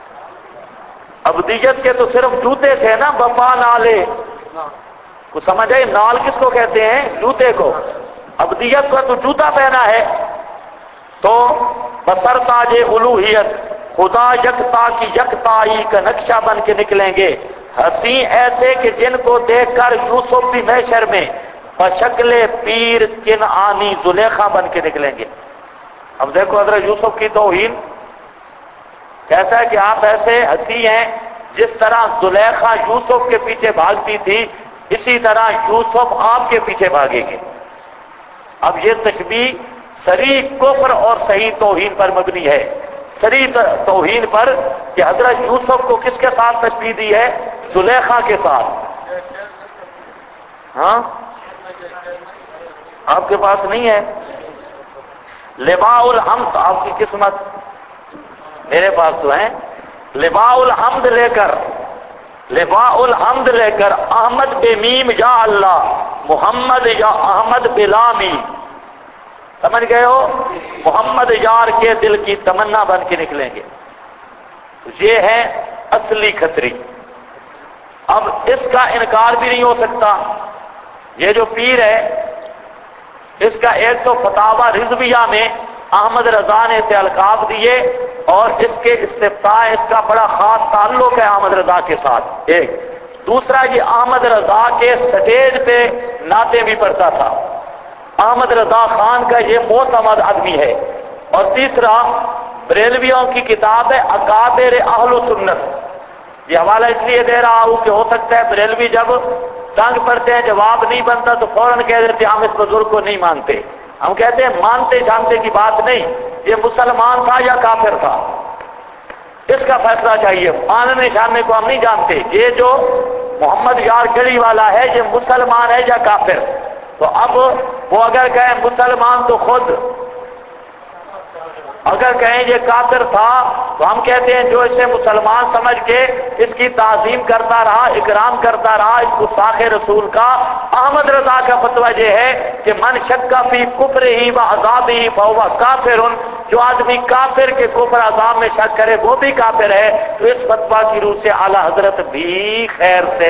عبدیت کے تو صرف جوتے تھے نا، بپا نالے کو سمجھ آئی؟ نال کس کو کہتے ہیں؟ جوتے کو۔ عبدیت کا تو جوتا پہنا ہے، تو بسر تاج الوہیت، خدا یکتا کی یکتائی کا نقشہ بن کے نکلیں گے۔ حسین ایسے کہ جن کو دیکھ کر یوسف بھی محشر میں بشکل پیر کنعانی زلیخا بن کے نکلیں گے۔ اب دیکھو حضرت یوسف کی توہین، کہتا ہے کہ آپ ایسے ہنسی ہیں جس طرح زلیخا یوسف کے پیچھے بھاگتی تھی، اسی طرح یوسف آپ کے پیچھے بھاگیں گے۔ اب یہ تشبیہ صریح کفر اور صحیح توہین پر مبنی ہے۔ صریح توہین پر کہ حضرت یوسف کو کس کے ساتھ تشبیہ دی ہے؟ زلیخا کے ساتھ۔ ہاں آپ کے پاس نہیں ہے؟ لواء الحمد، آپ کی قسمت، میرے پاس تو ہیں۔ لواء الحمد لے کر احمد بے میم یا اللہ، محمد یا احمد بلا میم، سمجھ گئے ہو؟ محمد یار کے دل کی تمنا بن کے نکلیں گے۔ یہ ہے اصلی کھتری۔ اب اس کا انکار بھی نہیں ہو سکتا۔ یہ جو پیر ہے، اس کا ایک تو فتاوی رضویہ میں احمد رضا نے اسے القاب دیے، اور اس کے استفتاء، اس کا بڑا خاص تعلق ہے احمد رضا کے ساتھ۔ ایک دوسرا، یہ احمد رضا کے سٹیج پہ نعتیں بھی پڑھتا تھا۔ احمد رضا خان کا یہ معتمد آدمی ہے۔ اور تیسرا، بریلویوں کی کتاب ہے اکابر اہل سنت۔ یہ حوالہ اس لیے دے رہا ہوں کہ ہو سکتا ہے بریلوی جب تنگ پڑتے ہیں، جواب نہیں بنتا تو فوراً کہہ دیتے ہم اس بزرگ کو نہیں مانتے۔ ہم کہتے ہیں مانتے جانتے کی بات نہیں، یہ مسلمان تھا یا کافر تھا، اس کا فیصلہ چاہیے۔ ماننے جاننے کو ہم نہیں جانتے۔ یہ جو محمد یار گڑی والا ہے، یہ مسلمان ہے یا کافر؟ تو اب وہ اگر کہیں مسلمان تو خود، اگر کہیں یہ کافر تھا تو ہم کہتے ہیں جو اسے مسلمان سمجھ کے اس کی تعظیم کرتا رہا، اکرام کرتا رہا اس گستاخ رسول کا، احمد رضا کا فتویٰ یہ ہے کہ من شک فی کفرہ و عذابہ فہو کافر، جو آدمی کافر کے کفر عذاب میں شک کرے وہ بھی کافر ہے۔ تو اس فتویٰ کی روح سے اعلیٰ حضرت بھی خیر سے،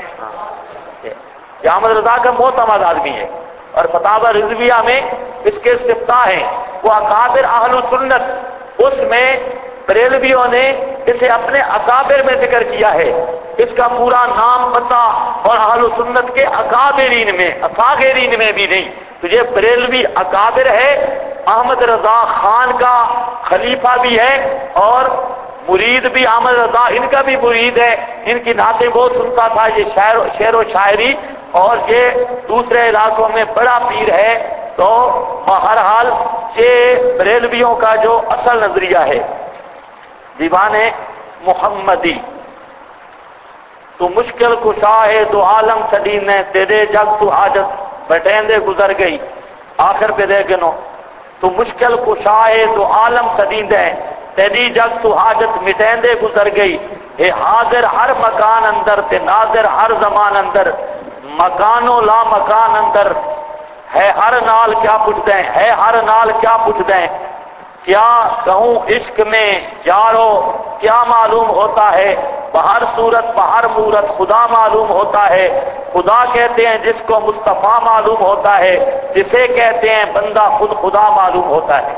یہ احمد رضا کا معتمد آدمی ہے۔ اور فتاوی رضویہ میں اس کے استفتاء ہیں، وہ اکابر اہل سنت، اس میں بریلویوں نے اسے اپنے اکابر میں ذکر کیا ہے۔ اس کا پورا نام پتہ اور اہل سنت کے اکابرین میں، اصاغرین میں بھی نہیں۔ تو یہ بریلوی اکابر ہے، احمد رضا خان کا خلیفہ بھی ہے، اور مرید بھی احمد رضا ان کا بھی مرید ہے۔ ان کی نعتیں وہ سنتا تھا، یہ شعر و شاعری، اور یہ دوسرے علاقوں میں بڑا پیر ہے۔ تو بہرحال یہ بریلویوں کا جو اصل نظریہ ہے، دیوان محمدی، تو مشکل کشا ہے دو عالم سدین نے، تیرے جگ تو حاجت بٹیندے گزر گئی، آخر پہ دے گنو، تو مشکل کشا ہے دو عالم سدین دے، تیری جگ تو حاجت مٹیندے گزر گئی، اے حاضر ہر مکان اندر تے ناظر ہر زمان اندر، مکان و لا مکان اندر ہے ہر نال کیا پوچھ دیں، ہے ہر نال کیا پوچھ دیں، کیا کہوں عشق میں یارو کیا معلوم ہوتا ہے، بہر صورت بہر مورت خدا معلوم ہوتا ہے، خدا کہتے ہیں جس کو مصطفیٰ معلوم ہوتا ہے، جسے کہتے ہیں بندہ خود خدا معلوم ہوتا ہے۔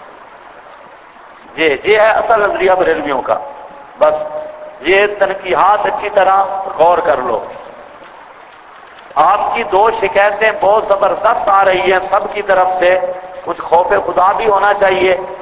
یہ ہے اصل نظریہ بریلویوں کا۔ بس یہ تنقیحات اچھی طرح غور کر لو۔ آپ کی دو شکایتیں بہت زبردست آ رہی ہیں سب کی طرف سے، کچھ خوف خدا بھی ہونا چاہیے